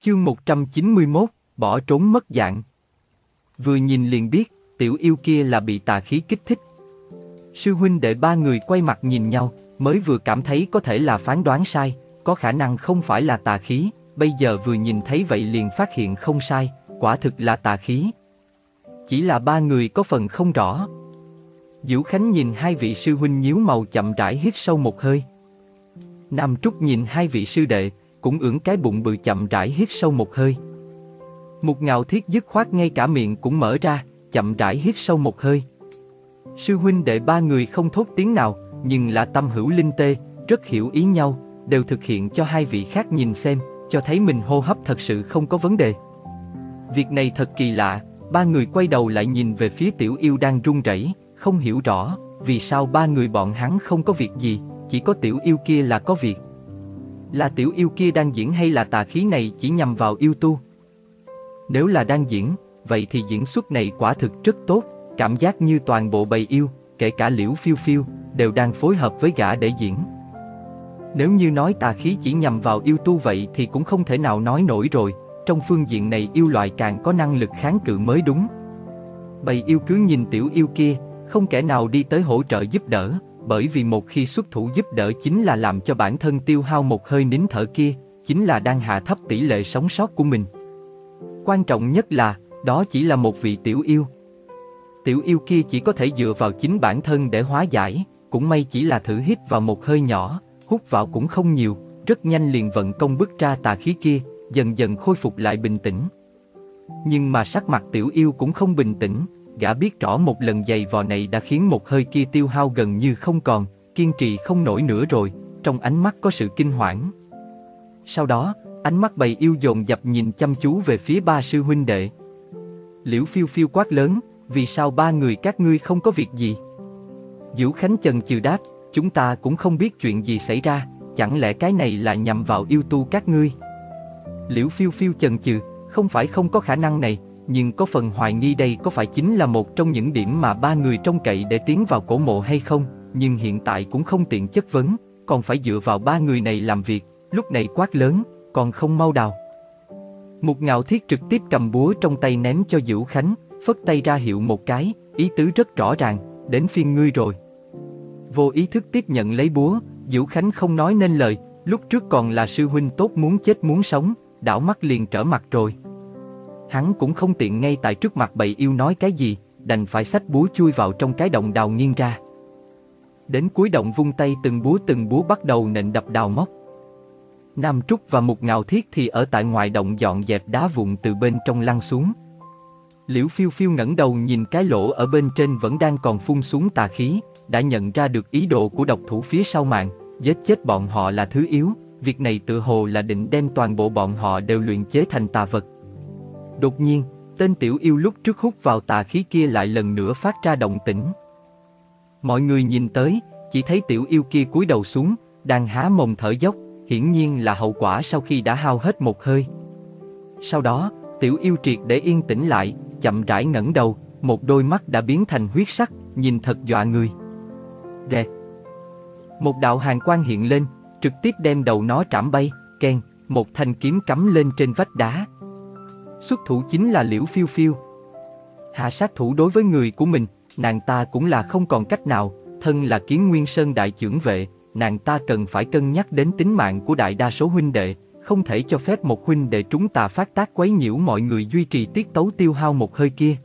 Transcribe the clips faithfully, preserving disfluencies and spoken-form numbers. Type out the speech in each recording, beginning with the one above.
Chương một trăm chín mươi mốt, bỏ trốn mất dạng. Vừa nhìn liền biết, tiểu yêu kia là bị tà khí kích thích. Sư huynh đệ ba người quay mặt nhìn nhau, mới vừa cảm thấy có thể là phán đoán sai, có khả năng không phải là tà khí, bây giờ vừa nhìn thấy vậy liền phát hiện không sai, quả thực là tà khí. Chỉ là ba người có phần không rõ. Diễu Khánh nhìn hai vị sư huynh nhíu màu chậm rãi hít sâu một hơi. Nam Trúc nhìn hai vị sư đệ, cũng ưỡn cái bụng bự chậm rãi hít sâu một hơi. Một Ngạo Thiết dứt khoát ngay cả miệng cũng mở ra, chậm rãi hít sâu một hơi. Sư huynh đệ ba người không thốt tiếng nào, nhưng là tâm hữu linh tê, rất hiểu ý nhau, đều thực hiện cho hai vị khác nhìn xem, cho thấy mình hô hấp thật sự không có vấn đề. Việc này thật kỳ lạ, ba người quay đầu lại nhìn về phía tiểu yêu đang run rẩy, không hiểu rõ, vì sao ba người bọn hắn không có việc gì, chỉ có tiểu yêu kia là có việc. Là tiểu yêu kia đang diễn hay là tà khí này chỉ nhằm vào yêu tu? Nếu là đang diễn, vậy thì diễn xuất này quả thực rất tốt, cảm giác như toàn bộ bầy yêu, kể cả Liễu Phiêu Phiêu, đều đang phối hợp với gã để diễn. Nếu như nói tà khí chỉ nhằm vào yêu tu vậy thì cũng không thể nào nói nổi rồi, trong phương diện này yêu loại càng có năng lực kháng cự mới đúng. Bầy yêu cứ nhìn tiểu yêu kia, không kẻ nào đi tới hỗ trợ giúp đỡ, bởi vì một khi xuất thủ giúp đỡ chính là làm cho bản thân tiêu hao một hơi nín thở kia, chính là đang hạ thấp tỷ lệ sống sót của mình. Quan trọng nhất là, đó chỉ là một vị tiểu yêu. Tiểu yêu kia chỉ có thể dựa vào chính bản thân để hóa giải, cũng may chỉ là thử hít vào một hơi nhỏ, hút vào cũng không nhiều, rất nhanh liền vận công bức ra tà khí kia, dần dần khôi phục lại bình tĩnh. Nhưng mà sắc mặt tiểu yêu cũng không bình tĩnh, gã biết rõ một lần giày vò này đã khiến một hơi kia tiêu hao gần như không còn, kiên trì không nổi nữa rồi, trong ánh mắt có sự kinh hoảng. Sau đó, ánh mắt bầy yêu dồn dập nhìn chăm chú về phía ba sư huynh đệ. Liễu Phiêu Phiêu quát lớn, vì sao ba người các ngươi không có việc gì? Diễu Khánh chần chừ đáp, chúng ta cũng không biết chuyện gì xảy ra, chẳng lẽ cái này là nhằm vào yêu tu các ngươi? Liễu Phiêu Phiêu chần chừ, không phải không có khả năng này, nhưng có phần hoài nghi đây có phải chính là một trong những điểm mà ba người trông cậy để tiến vào cổ mộ hay không, nhưng hiện tại cũng không tiện chất vấn, còn phải dựa vào ba người này làm việc, lúc này quát lớn, còn không mau đào. Một Ngạo Thiết trực tiếp cầm búa trong tay ném cho Diễu Khánh, phất tay ra hiệu một cái, ý tứ rất rõ ràng, đến phiên ngươi rồi. Vô ý thức tiếp nhận lấy búa, Diễu Khánh không nói nên lời, lúc trước còn là sư huynh tốt muốn chết muốn sống, đảo mắt liền trở mặt rồi. Hắn cũng không tiện ngay tại trước mặt bầy yêu nói cái gì, đành phải xách búa chui vào trong cái động đào nghiêng ra. Đến cuối động vung tay từng búa từng búa bắt đầu nện đập đào móc. Nam Trúc và Một Ngạo Thiết thì ở tại ngoài động dọn dẹp đá vụn từ bên trong lăn xuống. Liễu Phiêu Phiêu ngẩng đầu nhìn cái lỗ ở bên trên vẫn đang còn phun xuống tà khí, đã nhận ra được ý đồ của độc thủ phía sau màn, giết chết bọn họ là thứ yếu, việc này tự hồ là định đem toàn bộ bọn họ đều luyện chế thành tà vật. Đột nhiên, tên tiểu yêu lúc trước hút vào tà khí kia lại lần nữa phát ra động tĩnh. Mọi người nhìn tới, chỉ thấy tiểu yêu kia cúi đầu xuống, đang há mồm thở dốc, hiển nhiên là hậu quả sau khi đã hao hết một hơi. Sau đó, tiểu yêu triệt để yên tĩnh lại, chậm rãi ngẩng đầu, một đôi mắt đã biến thành huyết sắc, nhìn thật dọa người. Rẹt. Một đạo hàn quang hiện lên, trực tiếp đem đầu nó trảm bay, keng, một thanh kiếm cắm lên trên vách đá. Xuất thủ chính là Liễu Phiêu Phiêu. Hạ sát thủ đối với người của mình, nàng ta cũng là không còn cách nào, thân là Kiến Nguyên Sơn đại chưởng vệ, nàng ta cần phải cân nhắc đến tính mạng của đại đa số huynh đệ, không thể cho phép một huynh đệ trúng tà phát tác quấy nhiễu mọi người duy trì tiết tấu tiêu hao một hơi kia.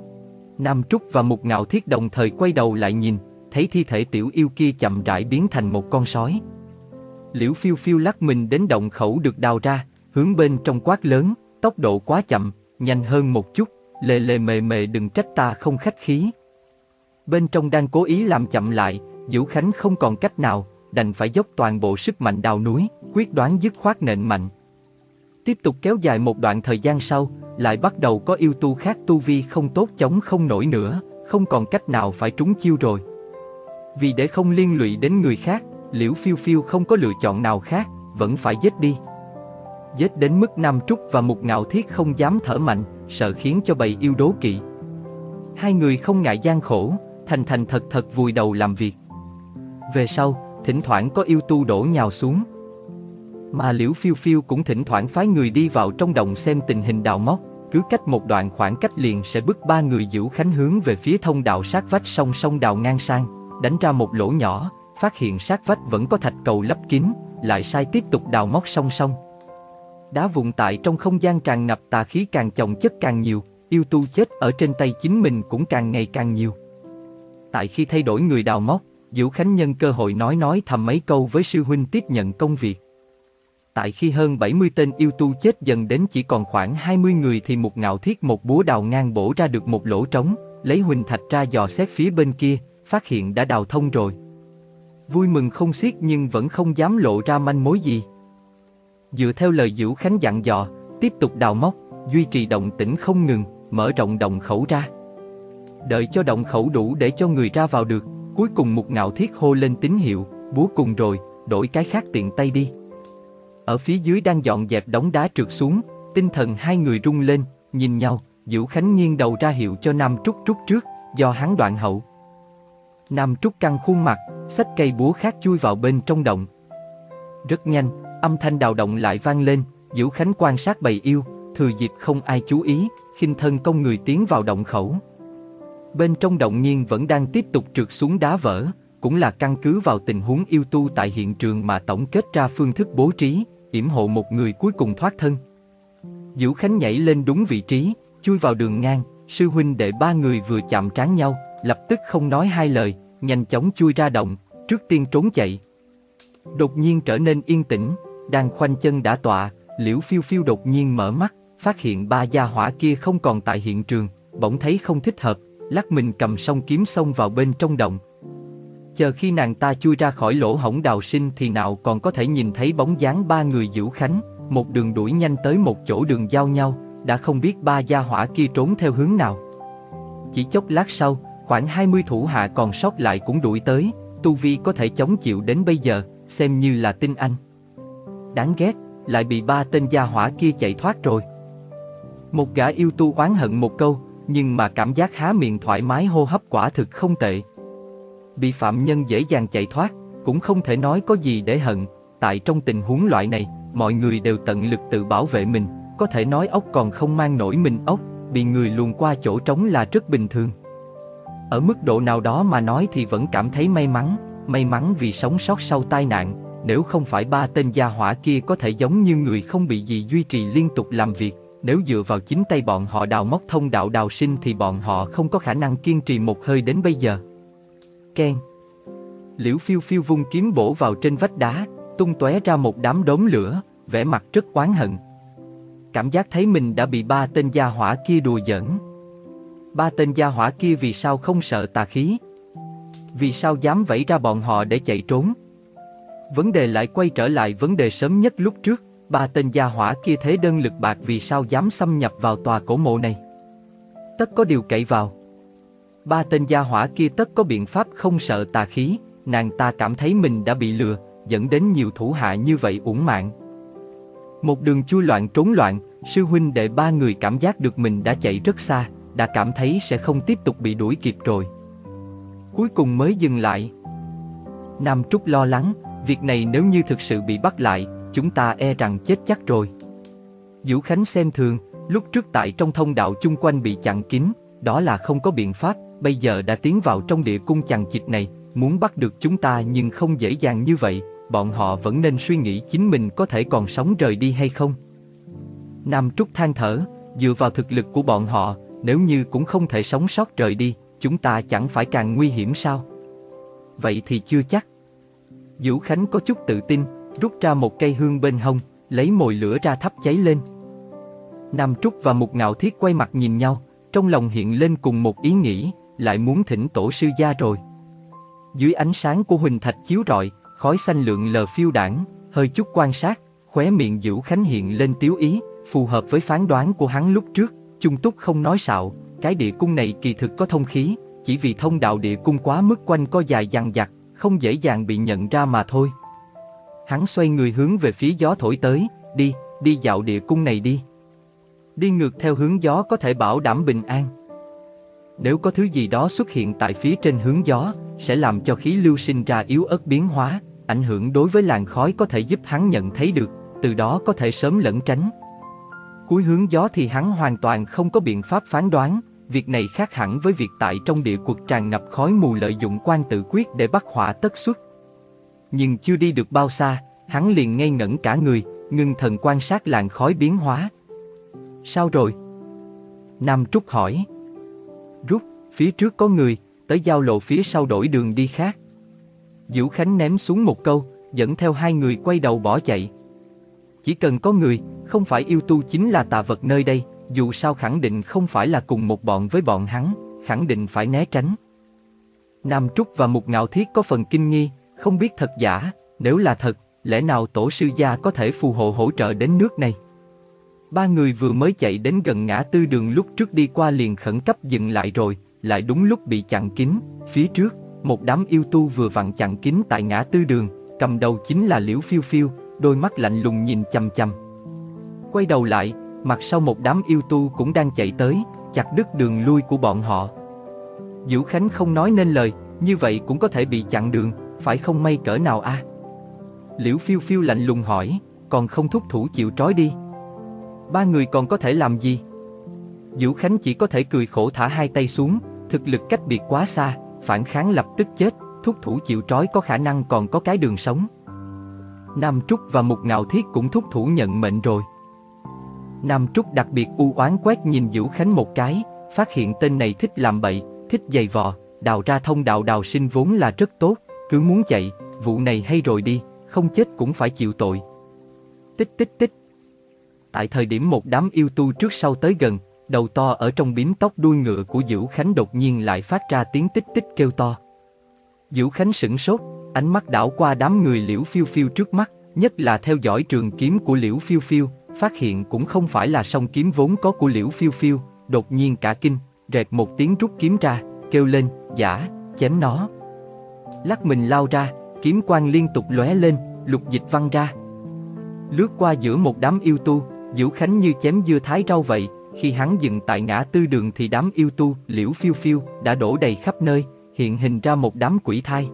Nam Trúc và Một Ngạo Thiết đồng thời quay đầu lại nhìn, thấy thi thể tiểu yêu kia chậm rãi biến thành một con sói. Liễu Phiêu Phiêu lắc mình đến động khẩu được đào ra, hướng bên trong quát lớn, tốc độ quá chậm, nhanh hơn một chút, lề lề mề mề đừng trách ta không khách khí. Bên trong đang cố ý làm chậm lại, Diễu Khánh không còn cách nào, đành phải dốc toàn bộ sức mạnh đào núi, quyết đoán dứt khoát nện mạnh. Tiếp tục kéo dài một đoạn thời gian sau, lại bắt đầu có yêu tu khác tu vi không tốt chống không nổi nữa, không còn cách nào phải trúng chiêu rồi. Vì để không liên lụy đến người khác, Liễu Phiêu Phiêu không có lựa chọn nào khác, vẫn phải giết đi. Giết đến mức Nam Trúc và Một Ngạo Thiết không dám thở mạnh, sợ khiến cho bầy yêu đố kỵ. Hai người không ngại gian khổ, thành thành thật thật vùi đầu làm việc. Về sau, thỉnh thoảng có yêu tu đổ nhào xuống. Mà Liễu Phiêu Phiêu cũng thỉnh thoảng phái người đi vào trong động xem tình hình đào móc, cứ cách một đoạn khoảng cách liền sẽ bức ba người Diễu Khánh hướng về phía thông đạo sát vách song song đào ngang sang, đánh ra một lỗ nhỏ, phát hiện sát vách vẫn có thạch cầu lấp kín, lại sai tiếp tục đào móc song song. Đá vụn tại trong không gian tràn ngập tà khí càng chồng chất càng nhiều, yêu tu chết ở trên tay chính mình cũng càng ngày càng nhiều. Tại khi thay đổi người đào móc, Diễu Khánh nhân cơ hội nói nói thầm mấy câu với sư huynh tiếp nhận công việc. Tại khi hơn bảy mươi tên yêu tu chết dần đến chỉ còn khoảng hai mươi người thì Mục Ngạo Thiết một búa đào ngang bổ ra được một lỗ trống, lấy huỳnh thạch ra dò xét phía bên kia, phát hiện đã đào thông rồi. Vui mừng không xiết nhưng vẫn không dám lộ ra manh mối gì. Dựa theo lời Diễu Khánh dặn dò, tiếp tục đào móc, duy trì động tĩnh không ngừng, mở rộng động khẩu ra. Đợi cho động khẩu đủ để cho người ra vào được, cuối cùng Mục Ngạo Thiết hô lên tín hiệu, búa cùng rồi, đổi cái khác tiện tay đi. Ở phía dưới đang dọn dẹp đống đá trượt xuống, tinh thần hai người rung lên, nhìn nhau, Diễu Khánh nghiêng đầu ra hiệu cho Nam Trúc rút trước, do hắn đoạn hậu. Nam Trúc căng khuôn mặt, xách cây búa khác chui vào bên trong động. Rất nhanh, âm thanh đào động lại vang lên, Diễu Khánh quan sát bầy yêu, thừa dịp không ai chú ý, khinh thân cong người tiến vào động khẩu. Bên trong động nghiêng vẫn đang tiếp tục trượt xuống đá vỡ, cũng là căn cứ vào tình huống yêu tu tại hiện trường mà tổng kết ra phương thức bố trí, yểm hộ một người cuối cùng thoát thân. Diễu Khánh nhảy lên đúng vị trí, chui vào đường ngang, sư huynh đệ ba người vừa chạm trán nhau, lập tức không nói hai lời, nhanh chóng chui ra động, trước tiên trốn chạy. Đột nhiên trở nên yên tĩnh, đang khoanh chân đả tọa, Liễu Phiêu Phiêu đột nhiên mở mắt, phát hiện ba gia hỏa kia không còn tại hiện trường, bỗng thấy không thích hợp, lắc mình cầm song kiếm xông vào bên trong động. Chờ khi nàng ta chui ra khỏi lỗ hổng đào sinh thì nào còn có thể nhìn thấy bóng dáng ba người Diễu Khánh, một đường đuổi nhanh tới một chỗ đường giao nhau, đã không biết ba gia hỏa kia trốn theo hướng nào. Chỉ chốc lát sau, khoảng hai mươi thủ hạ còn sót lại cũng đuổi tới, tu vi có thể chống chịu đến bây giờ, xem như là tinh anh. Đáng ghét, lại bị ba tên gia hỏa kia chạy thoát rồi. Một gã yêu tu oán hận một câu, nhưng mà cảm giác há miệng thoải mái hô hấp quả thực không tệ. Bị phạm nhân dễ dàng chạy thoát, cũng không thể nói có gì để hận, tại trong tình huống loại này, mọi người đều tận lực tự bảo vệ mình, có thể nói ốc còn không mang nổi mình ốc, bị người luồn qua chỗ trống là rất bình thường. Ở mức độ nào đó mà nói thì vẫn cảm thấy may mắn, may mắn vì sống sót sau tai nạn, nếu không phải ba tên gia hỏa kia có thể giống như người không bị gì duy trì liên tục làm việc, nếu dựa vào chính tay bọn họ đào móc thông đạo đào sinh thì bọn họ không có khả năng kiên trì một hơi đến bây giờ. Keng. Liễu Phiêu Phiêu vung kiếm bổ vào trên vách đá, tung tóe ra một đám đốm lửa, vẻ mặt rất oán hận. Cảm giác thấy mình đã bị ba tên gia hỏa kia đùa giỡn. Ba tên gia hỏa kia vì sao không sợ tà khí? Vì sao dám vẫy ra bọn họ để chạy trốn? Vấn đề lại quay trở lại vấn đề sớm nhất lúc trước, ba tên gia hỏa kia thế đơn lực bạc vì sao dám xâm nhập vào tòa cổ mộ này? Tất có điều cậy vào. Ba tên gia hỏa kia tất có biện pháp không sợ tà khí, nàng ta cảm thấy mình đã bị lừa, dẫn đến nhiều thủ hạ như vậy uổng mạng. Một đường chui loạn trốn loạn, sư huynh đệ ba người cảm giác được mình đã chạy rất xa, đã cảm thấy sẽ không tiếp tục bị đuổi kịp rồi. Cuối cùng mới dừng lại. Nam Trúc lo lắng, việc này nếu như thực sự bị bắt lại, chúng ta e rằng chết chắc rồi. Diễu Khánh xem thường, lúc trước tại trong thông đạo chung quanh bị chặn kín, đó là không có biện pháp, bây giờ đã tiến vào trong địa cung chằng chịt này, muốn bắt được chúng ta nhưng không dễ dàng như vậy, bọn họ vẫn nên suy nghĩ chính mình có thể còn sống rời đi hay không. Nam Trúc than thở, dựa vào thực lực của bọn họ, nếu như cũng không thể sống sót rời đi, chúng ta chẳng phải càng nguy hiểm sao? Vậy thì chưa chắc. Diễu Khánh có chút tự tin, rút ra một cây hương bên hông, lấy mồi lửa ra thắp cháy lên. Nam Trúc và Mục Ngạo Thiết quay mặt nhìn nhau, trong lòng hiện lên cùng một ý nghĩ, lại muốn thỉnh tổ sư gia rồi. Dưới ánh sáng của huỳnh thạch chiếu rọi, khói xanh lượn lờ phiêu đãng, hơi chút quan sát, khóe miệng Diễu Khánh hiện lên tiếu ý, phù hợp với phán đoán của hắn lúc trước, chung túc không nói xạo, cái địa cung này kỳ thực có thông khí, chỉ vì thông đạo địa cung quá mức quanh co dài dằng dặc, không dễ dàng bị nhận ra mà thôi. Hắn xoay người hướng về phía gió thổi tới, đi, đi dạo địa cung này đi. Đi ngược theo hướng gió có thể bảo đảm bình an. Nếu có thứ gì đó xuất hiện tại phía trên hướng gió, sẽ làm cho khí lưu sinh ra yếu ớt biến hóa, ảnh hưởng đối với làn khói có thể giúp hắn nhận thấy được, từ đó có thể sớm lẩn tránh. Cuối hướng gió thì hắn hoàn toàn không có biện pháp phán đoán, việc này khác hẳn với việc tại trong địa quật tràn ngập khói mù lợi dụng quan tự quyết để bắt họa tất xuất. Nhưng chưa đi được bao xa, hắn liền ngây ngẩn cả người, ngưng thần quan sát làn khói biến hóa. Sao rồi? Nam Trúc hỏi. Rút, phía trước có người, tới giao lộ phía sau đổi đường đi khác. Vũ Khánh ném xuống một câu, dẫn theo hai người quay đầu bỏ chạy. Chỉ cần có người, không phải yêu tu chính là tà vật nơi đây, dù sao khẳng định không phải là cùng một bọn với bọn hắn, khẳng định phải né tránh. Nam Trúc và Mục Ngạo Thiết có phần kinh nghi, không biết thật giả, nếu là thật, lẽ nào tổ sư gia có thể phù hộ hỗ trợ đến nước này? Ba người vừa mới chạy đến gần ngã tư đường lúc trước đi qua liền khẩn cấp dừng lại rồi, lại đúng lúc bị chặn kín, phía trước, một đám yêu tu vừa vặn chặn kín tại ngã tư đường, cầm đầu chính là Liễu Phiêu Phiêu, đôi mắt lạnh lùng nhìn chằm chằm. Quay đầu lại, mặt sau một đám yêu tu cũng đang chạy tới, chặt đứt đường lui của bọn họ. Vũ Khánh không nói nên lời, như vậy cũng có thể bị chặn đường, phải không may cỡ nào a? À? Liễu Phiêu Phiêu lạnh lùng hỏi, còn không thúc thủ chịu trói đi. Ba người còn có thể làm gì? Vũ Khánh chỉ có thể cười khổ thả hai tay xuống, thực lực cách biệt quá xa, phản kháng lập tức chết, thúc thủ chịu trói có khả năng còn có cái đường sống. Nam Trúc và Mục Ngạo Thiết cũng thúc thủ nhận mệnh rồi. Nam Trúc đặc biệt u oán quét nhìn Vũ Khánh một cái, phát hiện tên này thích làm bậy, thích giày vò, đào ra thông đạo đào sinh vốn là rất tốt, cứ muốn chạy, vụ này hay rồi đi, không chết cũng phải chịu tội. Tích tích tích. Tại thời điểm một đám yêu tu trước sau tới gần, đầu to ở trong bím tóc đuôi ngựa của Vũ Khánh đột nhiên lại phát ra tiếng tích tích kêu to. Vũ Khánh sửng sốt, ánh mắt đảo qua đám người Liễu Phiêu Phiêu trước mắt, nhất là theo dõi trường kiếm của Liễu Phiêu Phiêu, phát hiện cũng không phải là song kiếm vốn có của Liễu Phiêu Phiêu, đột nhiên cả kinh, rẹt một tiếng rút kiếm ra, kêu lên, giả, chém nó. Lắc mình lao ra, kiếm quang liên tục lóe lên, lục dịch văng ra. Lướt qua giữa một đám yêu tu, Vũ Khánh như chém dưa thái rau vậy, khi hắn dừng tại ngã tư đường thì đám yêu tu, Liễu Phiêu Phiêu, đã đổ đầy khắp nơi, hiện hình ra một đám quỷ thai.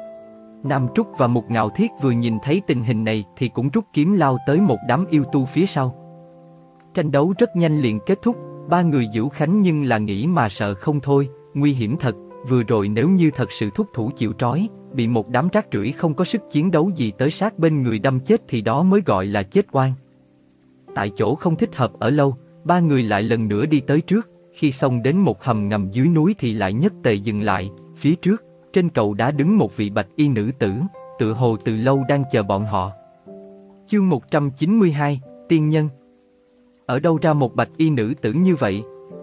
Nam Trúc và Mục Ngạo Thiết vừa nhìn thấy tình hình này thì cũng rút kiếm lao tới một đám yêu tu phía sau. Tranh đấu rất nhanh liền kết thúc, ba người Vũ Khánh nhưng là nghĩ mà sợ không thôi, nguy hiểm thật, vừa rồi nếu như thật sự thúc thủ chịu trói, bị một đám rác rưởi không có sức chiến đấu gì tới sát bên người đâm chết thì đó mới gọi là chết oan. Tại chỗ không thích hợp ở lâu, ba người lại lần nữa đi tới trước, khi xông đến một hầm ngầm dưới núi thì lại nhất tề dừng lại, phía trước, trên cầu đá đứng một vị bạch y nữ tử, tựa hồ từ lâu đang chờ bọn họ. Chương một trăm chín mươi hai, Tiên Nhân. Ở đâu ra một bạch y nữ tử như vậy?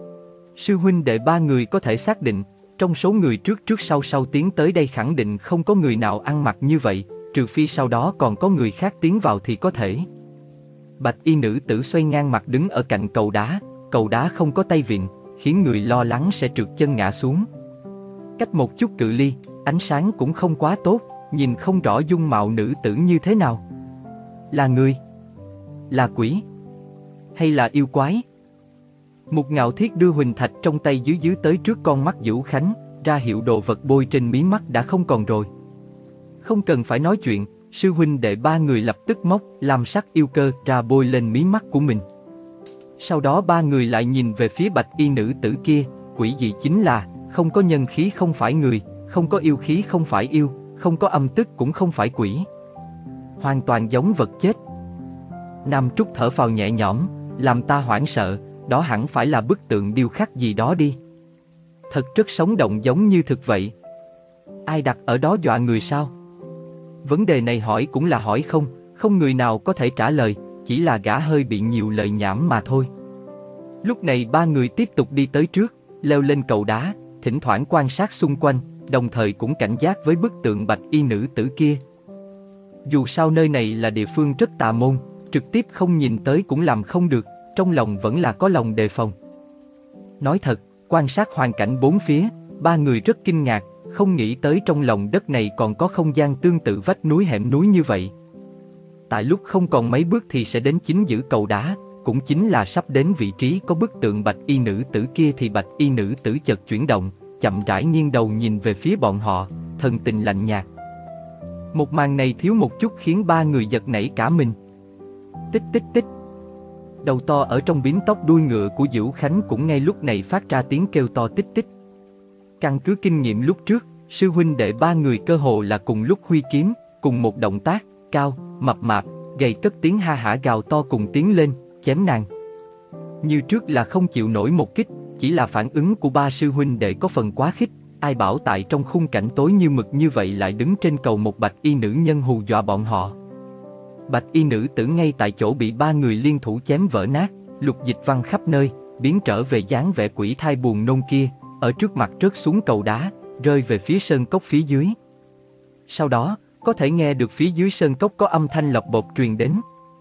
Sư huynh đệ ba người có thể xác định, trong số người trước trước sau sau tiến tới đây khẳng định không có người nào ăn mặc như vậy, trừ phi sau đó còn có người khác tiến vào thì có thể. Bạch y nữ tử xoay ngang mặt đứng ở cạnh cầu đá, cầu đá không có tay vịn, khiến người lo lắng sẽ trượt chân ngã xuống. Cách một chút cự ly, ánh sáng cũng không quá tốt, nhìn không rõ dung mạo nữ tử như thế nào. Là người? Là quỷ? Hay là yêu quái? Mục Ngạo Thiết đưa huỳnh thạch trong tay dưới dưới tới trước con mắt Vũ Khánh, ra hiệu đồ vật bôi trên mí mắt đã không còn rồi. Không cần phải nói chuyện, sư huynh đệ ba người lập tức móc làm sắc yêu cơ ra bôi lên mí mắt của mình. Sau đó ba người lại nhìn về phía bạch y nữ tử kia, quỷ dị chính là, không có nhân khí không phải người, không có yêu khí không phải yêu, không có âm tức cũng không phải quỷ. Hoàn toàn giống vật chết. Nam Trúc thở phào nhẹ nhõm, làm ta hoảng sợ, đó hẳn phải là bức tượng điêu khắc gì đó đi. Thật rất sống động giống như thực vậy. Ai đặt ở đó dọa người sao? Vấn đề này hỏi cũng là hỏi không, không người nào có thể trả lời, chỉ là gã hơi bị nhiều lời nhảm mà thôi. Lúc này ba người tiếp tục đi tới trước, leo lên cầu đá, thỉnh thoảng quan sát xung quanh, đồng thời cũng cảnh giác với bức tượng bạch y nữ tử kia. Dù sao nơi này là địa phương rất tà môn, trực tiếp không nhìn tới cũng làm không được, trong lòng vẫn là có lòng đề phòng. Nói thật, quan sát hoàn cảnh bốn phía, ba người rất kinh ngạc, không nghĩ tới trong lòng đất này còn có không gian tương tự vách núi hẻm núi như vậy. Tại lúc không còn mấy bước thì sẽ đến chính giữa cầu đá, cũng chính là sắp đến vị trí có bức tượng bạch y nữ tử kia thì bạch y nữ tử chợt chuyển động, chậm rãi nghiêng đầu nhìn về phía bọn họ, thần tình lạnh nhạt. Một màn này thiếu một chút khiến ba người giật nảy cả mình. tích tích tích. Đầu to ở trong bím tóc đuôi ngựa của Vũ Khánh cũng ngay lúc này phát ra tiếng kêu to tích tích. Căn cứ kinh nghiệm lúc trước, sư huynh đệ ba người cơ hồ là cùng lúc huy kiếm, cùng một động tác, cao, mập mạp, gầy cất tiếng ha hả gào to cùng tiến lên, chém nàng. Như trước là không chịu nổi một kích, chỉ là phản ứng của ba sư huynh đệ có phần quá khích, ai bảo tại trong khung cảnh tối như mực như vậy lại đứng trên cầu một bạch y nữ nhân hù dọa bọn họ. Bạch y nữ tử ngay tại chỗ bị ba người liên thủ chém vỡ nát, lục dịch văng khắp nơi, biến trở về dáng vẻ quỷ thai buồn nôn kia, ở trước mặt rớt xuống cầu đá, rơi về phía sơn cốc phía dưới. Sau đó, có thể nghe được phía dưới sơn cốc có âm thanh lọc bột truyền đến.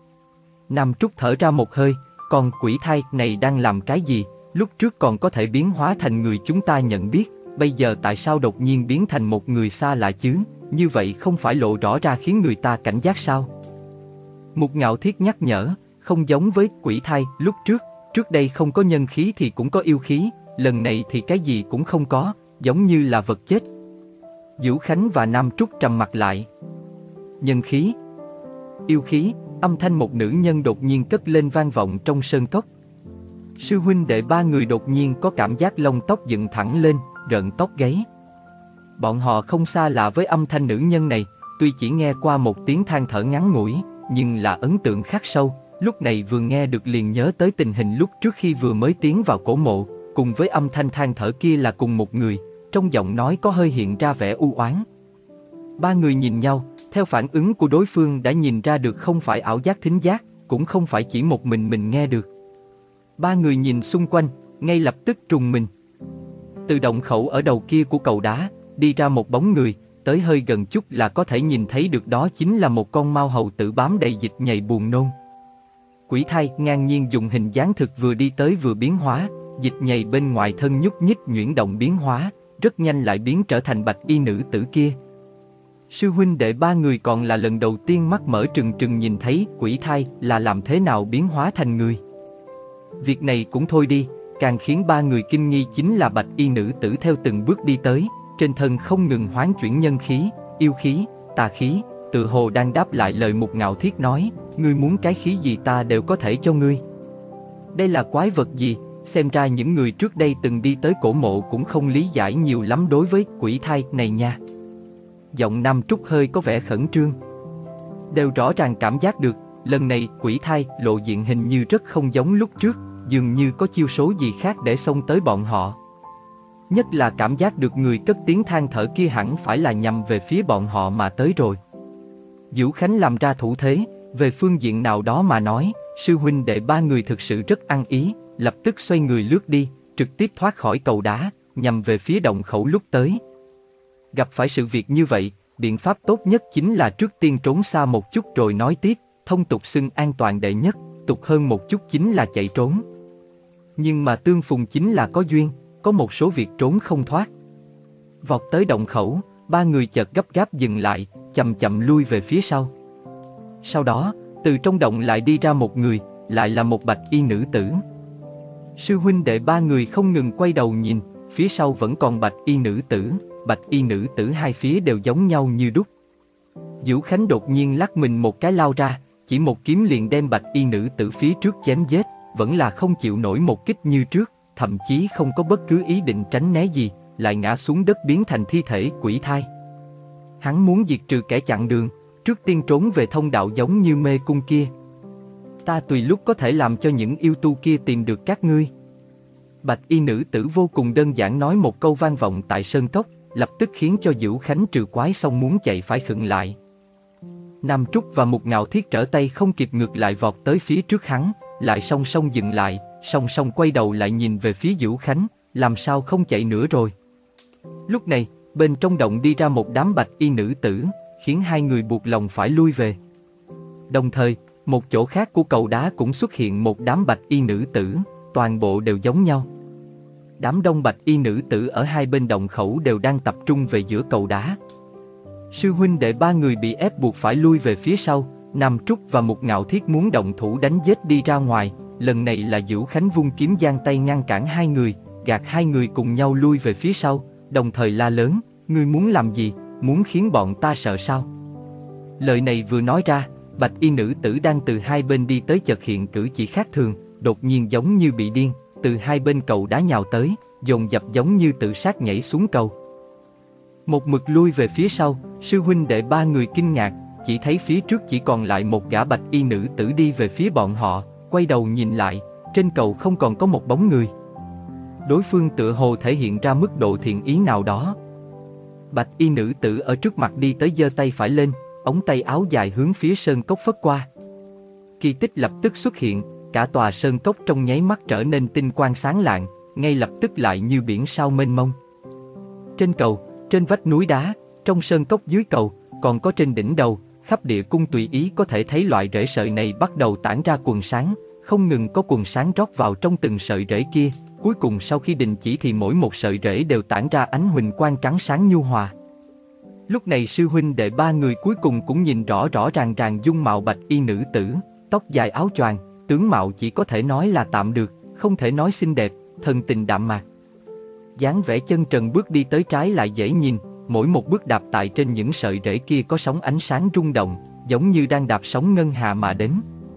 Nam Trúc thở ra một hơi, còn quỷ thai này đang làm cái gì, lúc trước còn có thể biến hóa thành người chúng ta nhận biết, bây giờ tại sao đột nhiên biến thành một người xa lạ chứ, như vậy không phải lộ rõ ra khiến người ta cảnh giác sao? Mục Ngạo Thiết nhắc nhở, không giống với quỷ thai lúc trước, trước đây không có nhân khí thì cũng có yêu khí, lần này thì cái gì cũng không có, giống như là vật chết. Vũ Khánh và Nam Trúc trầm mặt lại. Nhân khí, yêu khí, âm thanh một nữ nhân đột nhiên cất lên vang vọng trong sơn cốc. Sư huynh đệ ba người đột nhiên có cảm giác lông tóc dựng thẳng lên, rợn tóc gáy. Bọn họ không xa lạ với âm thanh nữ nhân này, tuy chỉ nghe qua một tiếng than thở ngắn ngủi, nhưng là ấn tượng khắc sâu, lúc này vừa nghe được liền nhớ tới tình hình lúc trước khi vừa mới tiến vào cổ mộ, cùng với âm thanh than thở kia là cùng một người, trong giọng nói có hơi hiện ra vẻ u oán. Ba người nhìn nhau, theo phản ứng của đối phương đã nhìn ra được không phải ảo giác thính giác, cũng không phải chỉ một mình mình nghe được. Ba người nhìn xung quanh, ngay lập tức trùng mình. Từ động khẩu ở đầu kia của cầu đá, đi ra một bóng người, tới hơi gần chút là có thể nhìn thấy được đó chính là một con mao hầu tử bám đầy dịch nhầy buồn nôn. Quỷ thai ngang nhiên dùng hình dáng thực vừa đi tới vừa biến hóa, dịch nhầy bên ngoài thân nhúc nhích nhuyễn động biến hóa, rất nhanh lại biến trở thành bạch y nữ tử kia. Sư huynh đệ ba người còn là lần đầu tiên mắt mở trừng trừng nhìn thấy quỷ thai là làm thế nào biến hóa thành người. Việc này cũng thôi đi, càng khiến ba người kinh nghi chính là bạch y nữ tử theo từng bước đi tới, trên thân không ngừng hoán chuyển nhân khí, yêu khí, tà khí, tự hồ đang đáp lại lời Mục Ngạo Thiết nói, ngươi muốn cái khí gì ta đều có thể cho ngươi. Đây là quái vật gì, xem ra những người trước đây từng đi tới cổ mộ cũng không lý giải nhiều lắm đối với quỷ thai này nha. Giọng Nam Trúc hơi có vẻ khẩn trương. Đều rõ ràng cảm giác được, lần này quỷ thai lộ diện hình như rất không giống lúc trước, dường như có chiêu số gì khác để xông tới bọn họ. Nhất là cảm giác được người cất tiếng than thở kia hẳn phải là nhằm về phía bọn họ mà tới rồi. Vũ Khánh làm ra thủ thế, về phương diện nào đó mà nói, sư huynh đệ ba người thực sự rất ăn ý, lập tức xoay người lướt đi, trực tiếp thoát khỏi cầu đá, nhằm về phía động khẩu lúc tới. Gặp phải sự việc như vậy, biện pháp tốt nhất chính là trước tiên trốn xa một chút rồi nói tiếp, thông tục xưng an toàn đệ nhất, tục hơn một chút chính là chạy trốn. Nhưng mà tương phùng chính là có duyên, có một số việc trốn không thoát. Vọt tới động khẩu, ba người chợt gấp gáp dừng lại, chậm chậm lui về phía sau. Sau đó, từ trong động lại đi ra một người, lại là một bạch y nữ tử. Sư huynh đệ ba người không ngừng quay đầu nhìn, phía sau vẫn còn bạch y nữ tử, bạch y nữ tử hai phía đều giống nhau như đúc. Vũ Khánh đột nhiên lắc mình một cái lao ra, chỉ một kiếm liền đem bạch y nữ tử phía trước chém giết, vẫn là không chịu nổi một kích như trước, thậm chí không có bất cứ ý định tránh né gì, lại ngã xuống đất biến thành thi thể quỷ thai. Hắn muốn diệt trừ kẻ chặn đường, trước tiên trốn về thông đạo giống như mê cung kia. Ta tùy lúc có thể làm cho những yêu tu kia tìm được các ngươi. Bạch y nữ tử vô cùng đơn giản nói một câu vang vọng tại sơn cốc, lập tức khiến cho Vũ Khánh trừ quái xong muốn chạy phải khựng lại. Nam Trúc và Mục Ngạo Thiết trở tay không kịp ngược lại vọt tới phía trước hắn, lại song song dừng lại, song song quay đầu lại nhìn về phía Vũ Khánh, làm sao không chạy nữa rồi. Lúc này, bên trong động đi ra một đám bạch y nữ tử, khiến hai người buộc lòng phải lui về. Đồng thời, một chỗ khác của cầu đá cũng xuất hiện một đám bạch y nữ tử, toàn bộ đều giống nhau. Đám đông bạch y nữ tử ở hai bên động khẩu đều đang tập trung về giữa cầu đá. Sư huynh đệ ba người bị ép buộc phải lui về phía sau, Nam Trúc và Mục Ngạo Thiết muốn động thủ đánh giết đi ra ngoài, lần này là Vũ Khánh vung kiếm giang tay ngăn cản hai người, gạt hai người cùng nhau lui về phía sau, đồng thời la lớn, ngươi muốn làm gì, muốn khiến bọn ta sợ sao? Lời này vừa nói ra, Bạch y nữ tử đang từ hai bên đi tới chợt hiện cử chỉ khác thường, đột nhiên giống như bị điên, từ hai bên cầu đá nhào tới, dồn dập giống như tự sát nhảy xuống cầu. Một mực lui về phía sau, sư huynh đệ ba người kinh ngạc, chỉ thấy phía trước chỉ còn lại một gã bạch y nữ tử đi về phía bọn họ, quay đầu nhìn lại, trên cầu không còn có một bóng người. Đối phương tựa hồ thể hiện ra mức độ thiện ý nào đó. Bạch y nữ tử ở trước mặt đi tới giơ tay phải lên, ống tay áo dài hướng phía sơn cốc phất qua. Kỳ tích lập tức xuất hiện, cả tòa sơn cốc trong nháy mắt trở nên tinh quang sáng lạng, ngay lập tức lại như biển sao mênh mông. Trên cầu, trên vách núi đá, trong sơn cốc dưới cầu, còn có trên đỉnh đầu, khắp địa cung tùy ý có thể thấy loại rễ sợi này bắt đầu tản ra quầng sáng, không ngừng có quầng sáng rót vào trong từng sợi rễ kia, cuối cùng sau khi đình chỉ thì mỗi một sợi rễ đều tản ra ánh huỳnh quang trắng sáng nhu hòa. Lúc này sư huynh đệ ba người cuối cùng cũng nhìn rõ rõ ràng ràng dung mạo bạch y nữ tử, tóc dài áo choàng, tướng mạo chỉ có thể nói là tạm được, không thể nói xinh đẹp, thần tình đạm mạc. Dáng vẻ chân trần bước đi tới trái lại dễ nhìn, mỗi một bước đạp tại trên những sợi rễ kia có sóng ánh sáng rung động, giống như đang đạp sóng ngân hà mà đến.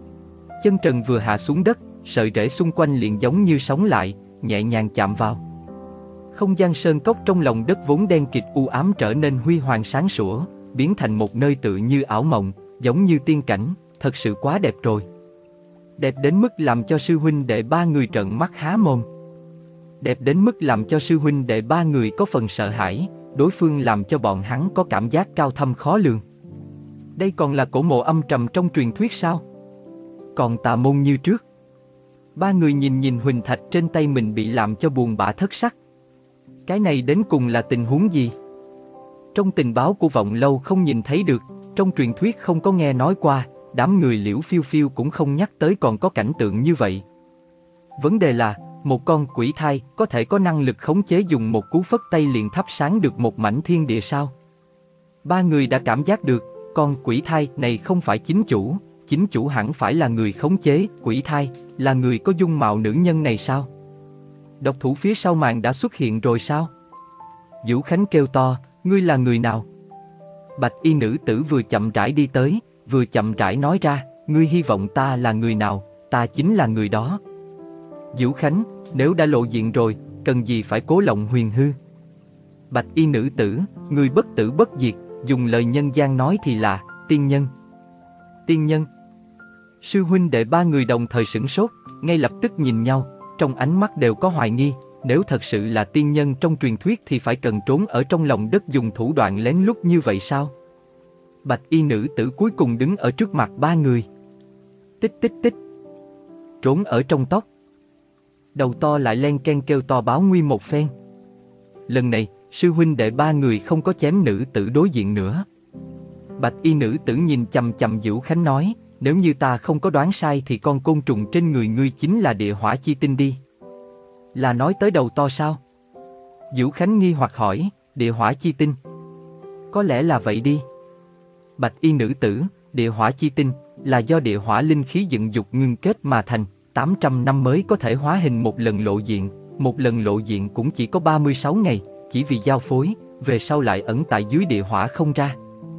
Chân trần vừa hạ xuống đất, sợi rễ xung quanh liền giống như sống lại, nhẹ nhàng chạm vào. Không gian sơn cốc trong lòng đất vốn đen kịt u ám trở nên huy hoàng sáng sủa, biến thành một nơi tự như ảo mộng, giống như tiên cảnh, thật sự quá đẹp rồi. Đẹp đến mức làm cho sư huynh đệ ba người trợn mắt há mồm. Đẹp đến mức làm cho sư huynh đệ ba người có phần sợ hãi, đối phương làm cho bọn hắn có cảm giác cao thâm khó lường. Đây còn là cổ mộ âm trầm trong truyền thuyết sao? Còn tà môn như trước. Ba người nhìn nhìn huỳnh thạch trên tay mình bị làm cho buồn bã thất sắc. Cái này đến cùng là tình huống gì? Trong tình báo của vọng lâu không nhìn thấy được, trong truyền thuyết không có nghe nói qua, đám người Liễu Phiêu Phiêu cũng không nhắc tới còn có cảnh tượng như vậy. Vấn đề là, một con quỷ thai có thể có năng lực khống chế dùng một cú phất tay liền thắp sáng được một mảnh thiên địa sao? Ba người đã cảm giác được, con quỷ thai này không phải chính chủ, chính chủ hẳn phải là người khống chế, quỷ thai, là người có dung mạo nữ nhân này sao? Độc thủ phía sau màn đã xuất hiện rồi sao? Vũ Khánh kêu to, ngươi là người nào? Bạch y nữ tử vừa chậm rãi đi tới, vừa chậm rãi nói ra, ngươi hy vọng ta là người nào, ta chính là người đó. Vũ Khánh, nếu đã lộ diện rồi, cần gì phải cố lộng huyền hư? Bạch y nữ tử, ngươi bất tử bất diệt, dùng lời nhân gian nói thì là, tiên nhân. Tiên nhân. Sư huynh đệ ba người đồng thời sửng sốt, ngay lập tức nhìn nhau, trong ánh mắt đều có hoài nghi, nếu thật sự là tiên nhân trong truyền thuyết thì phải cần trốn ở trong lòng đất dùng thủ đoạn lén lút như vậy sao? Bạch y nữ tử cuối cùng đứng ở trước mặt ba người. Tích tích tích. Trốn ở trong tóc. Đầu to lại len ken kêu to báo nguy một phen. Lần này, sư huynh đệ ba người không có chém nữ tử đối diện nữa. Bạch y nữ tử nhìn chằm chằm Vũ Khánh nói, nếu như ta không có đoán sai thì con côn trùng trên người ngươi chính là địa hỏa chi tinh đi. Là nói tới đầu to sao? Vũ Khánh nghi hoặc hỏi, địa hỏa chi tinh. Có lẽ là vậy đi. Bạch y nữ tử, địa hỏa chi tinh, là do địa hỏa linh khí dựng dục ngưng kết mà thành, tám trăm năm mới có thể hóa hình một lần lộ diện, một lần lộ diện cũng chỉ có ba mươi sáu ngày, chỉ vì giao phối, về sau lại ẩn tại dưới địa hỏa không ra.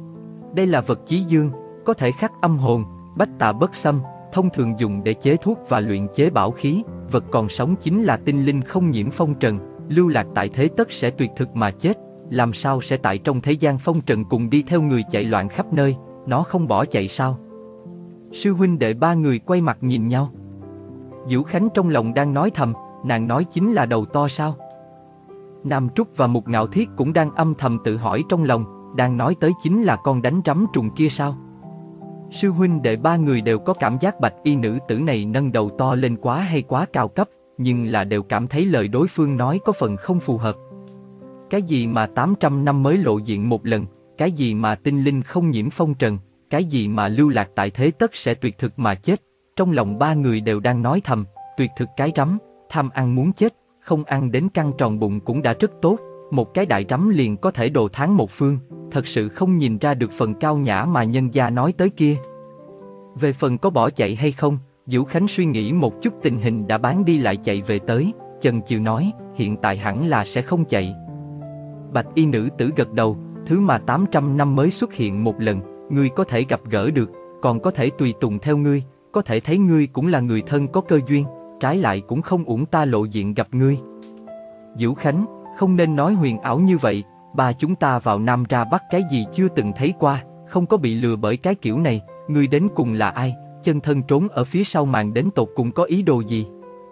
Đây là vật chí dương, có thể khắc âm hồn, bách tà bất xâm, thông thường dùng để chế thuốc và luyện chế bảo khí, vật còn sống chính là tinh linh không nhiễm phong trần, lưu lạc tại thế tất sẽ tuyệt thực mà chết, làm sao sẽ tại trong thế gian phong trần cùng đi theo người chạy loạn khắp nơi, nó không bỏ chạy sao? Sư huynh đệ ba người quay mặt nhìn nhau. Vũ Khánh trong lòng đang nói thầm, nàng nói chính là đầu to sao? Nam Trúc và Mục Ngạo Thiết cũng đang âm thầm tự hỏi trong lòng, đang nói tới chính là con đánh rắm trùng kia sao? Sư huynh đệ ba người đều có cảm giác bạch y nữ tử này nâng đầu to lên quá hay quá cao cấp, nhưng là đều cảm thấy lời đối phương nói có phần không phù hợp. Cái gì mà tám trăm năm mới lộ diện một lần, cái gì mà tinh linh không nhiễm phong trần, cái gì mà lưu lạc tại thế tất sẽ tuyệt thực mà chết, trong lòng ba người đều đang nói thầm, tuyệt thực cái rắm, tham ăn muốn chết, không ăn đến căng tròn bụng cũng đã rất tốt, một cái đại rắm liền có thể đồ tháng một phương, thật sự không nhìn ra được phần cao nhã mà nhân gia nói tới kia. Về phần có bỏ chạy hay không, Vũ Khánh suy nghĩ một chút tình hình đã bán đi lại chạy về tới, chần chừ nói, hiện tại hẳn là sẽ không chạy. Bạch y nữ tử gật đầu, thứ mà tám trăm năm mới xuất hiện một lần, ngươi có thể gặp gỡ được, còn có thể tùy tùng theo ngươi, có thể thấy ngươi cũng là người thân có cơ duyên, trái lại cũng không uổng ta lộ diện gặp ngươi. Vũ Khánh, không nên nói huyền ảo như vậy, ba chúng ta vào Nam ra Bắc cái gì chưa từng thấy qua, không có bị lừa bởi cái kiểu này, ngươi đến cùng là ai, chân thân trốn ở phía sau màn đến tột cùng có ý đồ gì?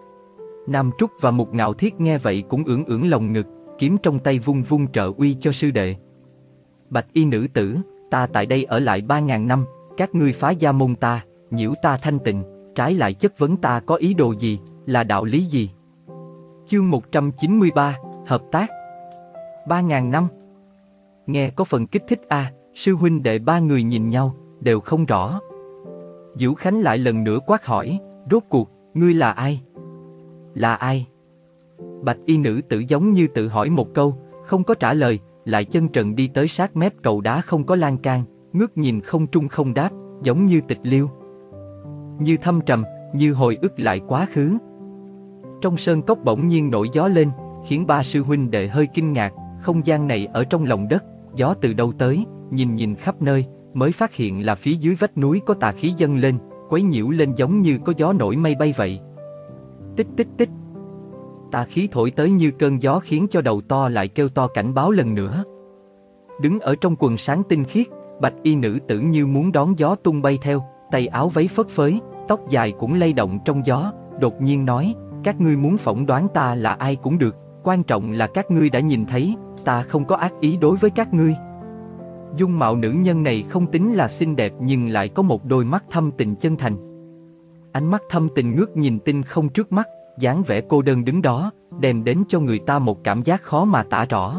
Nam Trúc và Mục Ngạo Thiết nghe vậy cũng ưỡn ưỡn lồng ngực, kiếm trong tay vung vung trợ uy cho sư đệ. Bạch y nữ tử, ta tại đây ở lại ba ngàn năm, các ngươi phá gia môn ta, nhiễu ta thanh tịnh, trái lại chất vấn ta có ý đồ gì, là đạo lý gì? Chương một trăm chín mươi ba, Hợp tác. Ba ngàn năm. Nghe có phần kích thích a, à, sư huynh đệ ba người nhìn nhau, đều không rõ. Vũ Khánh lại lần nữa quát hỏi, rốt cuộc, ngươi là ai? Là ai? Bạch y nữ tử giống như tự hỏi một câu, không có trả lời, lại chân trần đi tới sát mép cầu đá không có lan can, ngước nhìn không trung không đáp, giống như tịch liêu. Như thâm trầm, như hồi ức lại quá khứ. Trong sơn cốc bỗng nhiên nổi gió lên, khiến ba sư huynh đệ hơi kinh ngạc, không gian này ở trong lòng đất, gió từ đâu tới, nhìn nhìn khắp nơi, mới phát hiện là phía dưới vách núi có tà khí dâng lên, quấy nhiễu lên giống như có gió nổi mây bay vậy. Tích tích tích. Tà khí thổi tới như cơn gió khiến cho đầu to lại kêu to cảnh báo lần nữa. Đứng ở trong quần sáng tinh khiết, bạch y nữ tử như muốn đón gió tung bay theo, tay áo váy phất phới, tóc dài cũng lay động trong gió, đột nhiên nói, các ngươi muốn phỏng đoán ta là ai cũng được, quan trọng là các ngươi đã nhìn thấy, ta không có ác ý đối với các ngươi. Dung mạo nữ nhân này không tính là xinh đẹp nhưng lại có một đôi mắt thâm tình chân thành. Ánh mắt thâm tình ngước nhìn tinh không trước mắt, dáng vẻ cô đơn đứng đó, đem đến cho người ta một cảm giác khó mà tả rõ.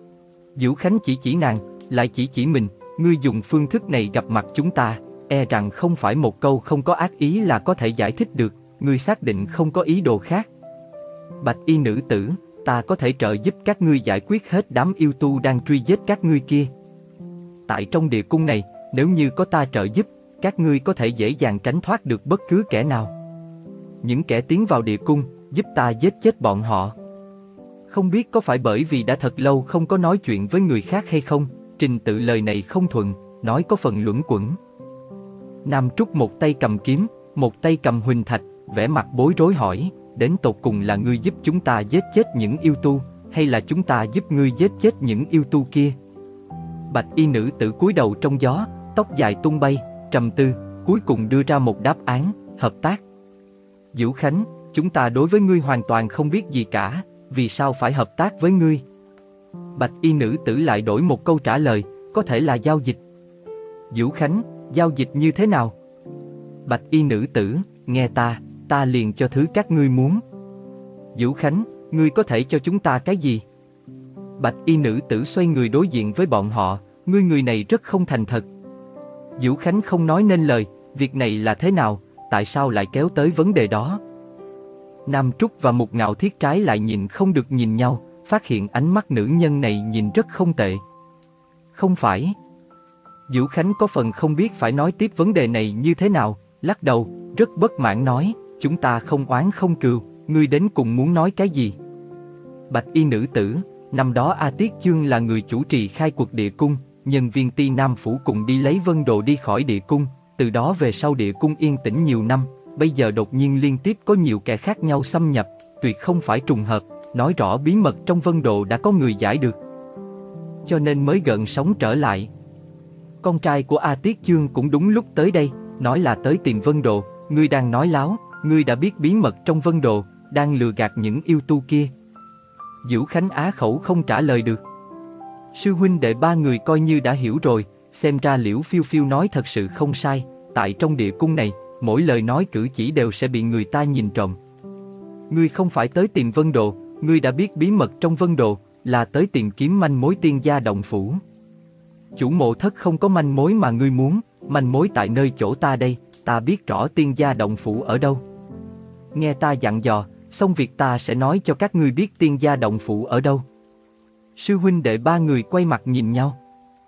Vũ Khánh chỉ chỉ nàng, lại chỉ chỉ mình, ngươi dùng phương thức này gặp mặt chúng ta, e rằng không phải một câu không có ác ý là có thể giải thích được, ngươi xác định không có ý đồ khác. Bạch y nữ tử, ta có thể trợ giúp các ngươi giải quyết hết đám yêu tu đang truy giết các ngươi kia. Tại trong địa cung này, nếu như có ta trợ giúp, các ngươi có thể dễ dàng tránh thoát được bất cứ kẻ nào. Những kẻ tiến vào địa cung, giúp ta giết chết bọn họ. Không biết có phải bởi vì đã thật lâu không có nói chuyện với người khác hay không, trình tự lời này không thuận, nói có phần luẩn quẩn. Nam Trúc một tay cầm kiếm, một tay cầm huỳnh thạch, vẻ mặt bối rối hỏi, đến tột cùng là ngươi giúp chúng ta giết chết những yêu tu, hay là chúng ta giúp ngươi giết chết những yêu tu kia? Bạch y nữ tử cúi đầu trong gió, tóc dài tung bay, trầm tư, cuối cùng đưa ra một đáp án, hợp tác. Vũ Khánh, chúng ta đối với ngươi hoàn toàn không biết gì cả, vì sao phải hợp tác với ngươi? Bạch y nữ tử lại đổi một câu trả lời, có thể là giao dịch. Vũ Khánh, giao dịch như thế nào? Bạch y nữ tử, nghe ta, ta liền cho thứ các ngươi muốn. Vũ Khánh, ngươi có thể cho chúng ta cái gì? Bạch y nữ tử xoay người đối diện với bọn họ, ngươi người này rất không thành thật. Vũ Khánh không nói nên lời, việc này là thế nào, tại sao lại kéo tới vấn đề đó? Nam Trúc và Mục Ngạo Thiết trái lại nhìn không được nhìn nhau, phát hiện ánh mắt nữ nhân này nhìn rất không tệ. Không phải. Vũ Khánh có phần không biết phải nói tiếp vấn đề này như thế nào, lắc đầu, rất bất mãn nói, chúng ta không oán không cừu, ngươi đến cùng muốn nói cái gì? Bạch y nữ tử, năm đó A Tiết Chương là người chủ trì khai cuộc địa cung, nhân viên Ti Nam Phủ cùng đi lấy vân đồ đi khỏi địa cung, từ đó về sau địa cung yên tĩnh nhiều năm, bây giờ đột nhiên liên tiếp có nhiều kẻ khác nhau xâm nhập, tuyệt không phải trùng hợp, nói rõ bí mật trong vân đồ đã có người giải được. Cho nên mới gợn sóng trở lại. Con trai của A Tiết Chương cũng đúng lúc tới đây, nói là tới tìm vân đồ, ngươi đang nói láo, ngươi đã biết bí mật trong vân đồ, đang lừa gạt những yêu tu kia. Vũ Khánh á khẩu không trả lời được. Sư huynh đệ ba người coi như đã hiểu rồi, xem ra Liễu Phiêu Phiêu nói thật sự không sai, tại trong địa cung này, mỗi lời nói cử chỉ đều sẽ bị người ta nhìn trộm. Ngươi không phải tới tìm vân đồ, ngươi đã biết bí mật trong vân đồ, là tới tìm kiếm manh mối tiên gia động phủ. Chủ mộ thất không có manh mối mà ngươi muốn, manh mối tại nơi chỗ ta đây, ta biết rõ tiên gia động phủ ở đâu. Nghe ta dặn dò, xong việc ta sẽ nói cho các ngươi biết tiên gia động phủ ở đâu. Sư huynh đệ ba người quay mặt nhìn nhau.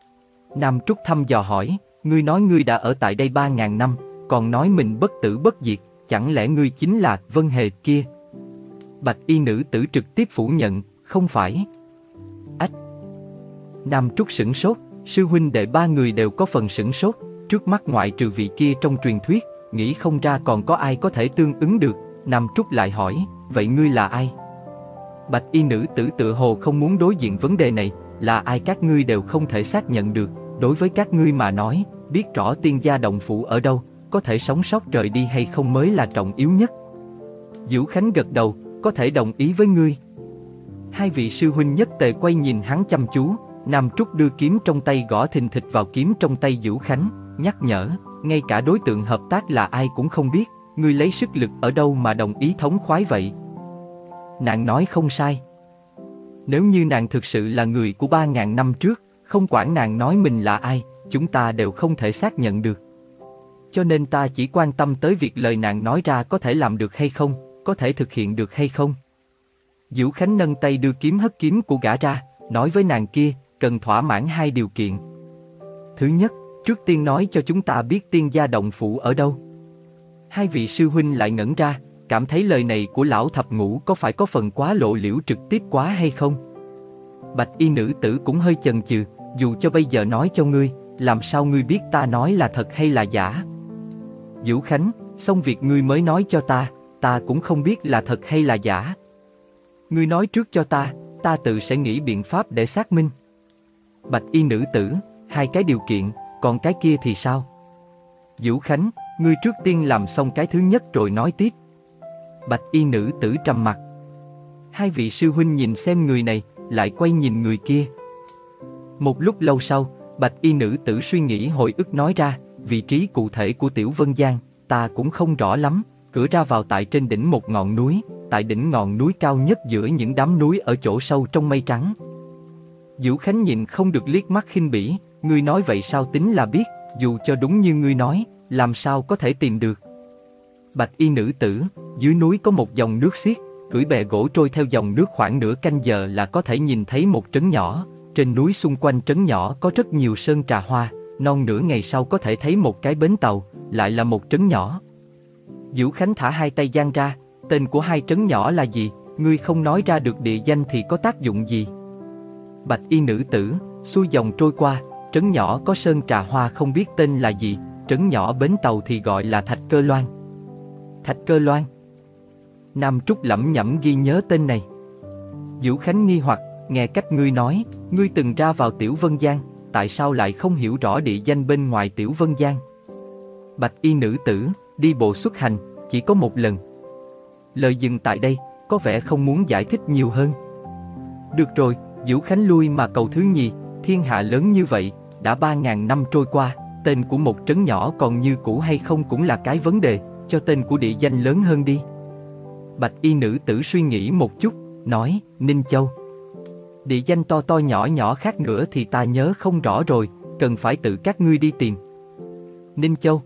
Nam Trúc thăm dò hỏi, ngươi nói ngươi đã ở tại đây ba ngàn năm, còn nói mình bất tử bất diệt, chẳng lẽ ngươi chính là Vân Hề kia? Bạch y nữ tử trực tiếp phủ nhận, không phải. Ách! Nam Trúc sửng sốt, sư huynh đệ ba người đều có phần sửng sốt, trước mắt ngoại trừ vị kia trong truyền thuyết, nghĩ không ra còn có ai có thể tương ứng được. Nam Trúc lại hỏi, vậy ngươi là ai? Bạch y nữ tử tựa hồ không muốn đối diện vấn đề này, là ai các ngươi đều không thể xác nhận được, đối với các ngươi mà nói, biết rõ tiên gia động phủ ở đâu, có thể sống sót rời đi hay không mới là trọng yếu nhất. Vũ Khánh gật đầu, có thể đồng ý với ngươi. Hai vị sư huynh nhất tề quay nhìn hắn chăm chú, Nam Trúc đưa kiếm trong tay gõ thình thịch vào kiếm trong tay Vũ Khánh, nhắc nhở, ngay cả đối tượng hợp tác là ai cũng không biết, ngươi lấy sức lực ở đâu mà đồng ý thống khoái vậy? Nàng nói không sai. Nếu như nàng thực sự là người của ba ngàn năm trước, không quản nàng nói mình là ai, chúng ta đều không thể xác nhận được. Cho nên ta chỉ quan tâm tới việc lời nàng nói ra có thể làm được hay không, có thể thực hiện được hay không. Vũ Khánh nâng tay đưa kiếm hất kiếm của gã ra, nói với nàng kia, cần thỏa mãn hai điều kiện. Thứ nhất, trước tiên nói cho chúng ta biết tiên gia động phủ ở đâu. Hai vị sư huynh lại ngẩn ra, cảm thấy lời này của lão thập ngũ có phải có phần quá lộ liễu trực tiếp quá hay không? Bạch y nữ tử cũng hơi chần chừ, dù cho bây giờ nói cho ngươi, làm sao ngươi biết ta nói là thật hay là giả? Vũ Khánh, xong việc ngươi mới nói cho ta, ta cũng không biết là thật hay là giả. Ngươi nói trước cho ta, ta tự sẽ nghĩ biện pháp để xác minh. Bạch y nữ tử, hai cái điều kiện, còn cái kia thì sao? Vũ Khánh, ngươi trước tiên làm xong cái thứ nhất rồi nói tiếp. Bạch y nữ tử trầm mặt. Hai vị sư huynh nhìn xem người này, lại quay nhìn người kia. Một lúc lâu sau, bạch y nữ tử suy nghĩ hồi ức nói ra, vị trí cụ thể của Tiểu Vân Giang, ta cũng không rõ lắm, cửa ra vào tại trên đỉnh một ngọn núi, tại đỉnh ngọn núi cao nhất giữa những đám núi ở chỗ sâu trong mây trắng. Vũ Khánh nhìn không được liếc mắt khinh bỉ, ngươi nói vậy sao tính là biết, dù cho đúng như ngươi nói, làm sao có thể tìm được. Bạch y nữ tử, dưới núi có một dòng nước xiết, cưỡi bè gỗ trôi theo dòng nước khoảng nửa canh giờ là có thể nhìn thấy một trấn nhỏ, trên núi xung quanh trấn nhỏ có rất nhiều sơn trà hoa, non nửa ngày sau có thể thấy một cái bến tàu, lại là một trấn nhỏ. Vũ Khánh thả hai tay giang ra, tên của hai trấn nhỏ là gì, ngươi không nói ra được địa danh thì có tác dụng gì. Bạch y nữ tử, xuôi dòng trôi qua, trấn nhỏ có sơn trà hoa không biết tên là gì, trấn nhỏ bến tàu thì gọi là Thạch Cơ Loan. Thạch Cơ Loan. Nam Trúc lẩm nhẩm ghi nhớ tên này. Vũ Khánh nghi hoặc, nghe cách ngươi nói, ngươi từng ra vào Tiểu Vân Giang, tại sao lại không hiểu rõ địa danh bên ngoài Tiểu Vân Giang? Bạch y nữ tử, đi bộ xuất hành, chỉ có một lần. Lời dừng tại đây, có vẻ không muốn giải thích nhiều hơn. Được rồi, Vũ Khánh lui mà cầu thứ nhì, thiên hạ lớn như vậy, đã ba ngàn năm trôi qua, tên của một trấn nhỏ còn như cũ hay không cũng là cái vấn đề, cho tên của địa danh lớn hơn đi. Bạch y nữ tử suy nghĩ một chút, nói, Ninh Châu. Địa danh to to nhỏ nhỏ khác nữa thì ta nhớ không rõ rồi, cần phải tự các ngươi đi tìm. Ninh Châu.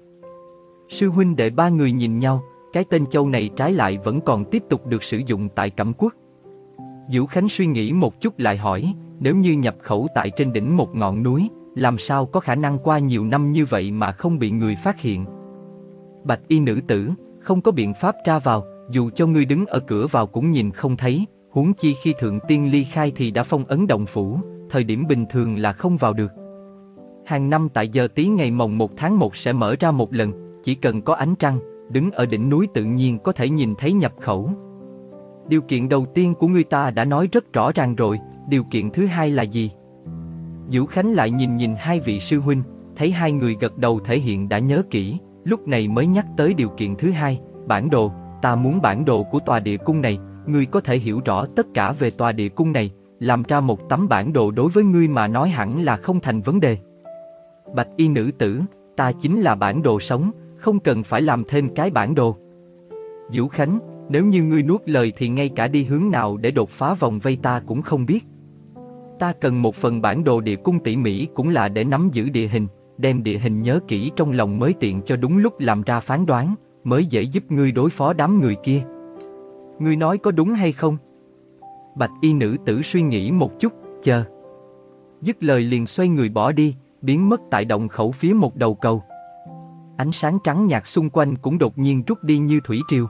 Sư huynh đệ ba người nhìn nhau, cái tên Châu này trái lại vẫn còn tiếp tục được sử dụng tại Cẩm Quốc. Vũ Khánh suy nghĩ một chút lại hỏi, nếu như nhập khẩu tại trên đỉnh một ngọn núi, làm sao có khả năng qua nhiều năm như vậy mà không bị người phát hiện? Bạch y nữ tử, không có biện pháp ra vào, dù cho ngươi đứng ở cửa vào cũng nhìn không thấy, huống chi khi thượng tiên ly khai thì đã phong ấn động phủ, thời điểm bình thường là không vào được. Hàng năm tại giờ tí ngày mồng một tháng một sẽ mở ra một lần, chỉ cần có ánh trăng, đứng ở đỉnh núi tự nhiên có thể nhìn thấy nhập khẩu. Điều kiện đầu tiên của người ta đã nói rất rõ ràng rồi, điều kiện thứ hai là gì? Vũ Khánh lại nhìn nhìn hai vị sư huynh, thấy hai người gật đầu thể hiện đã nhớ kỹ, lúc này mới nhắc tới điều kiện thứ hai, bản đồ, ta muốn bản đồ của tòa địa cung này, ngươi có thể hiểu rõ tất cả về tòa địa cung này, làm ra một tấm bản đồ đối với ngươi mà nói hẳn là không thành vấn đề. Bạch y nữ tử, ta chính là bản đồ sống, không cần phải làm thêm cái bản đồ. Vũ Khánh, nếu như ngươi nuốt lời thì ngay cả đi hướng nào để đột phá vòng vây ta cũng không biết. Ta cần một phần bản đồ địa cung tỉ mỉ cũng là để nắm giữ địa hình, đem địa hình nhớ kỹ trong lòng mới tiện cho đúng lúc làm ra phán đoán, mới dễ giúp ngươi đối phó đám người kia. Ngươi nói có đúng hay không? Bạch y nữ tử suy nghĩ một chút, chờ. Dứt lời liền xoay người bỏ đi, biến mất tại động khẩu phía một đầu cầu. Ánh sáng trắng nhạt xung quanh cũng đột nhiên rút đi như thủy triều.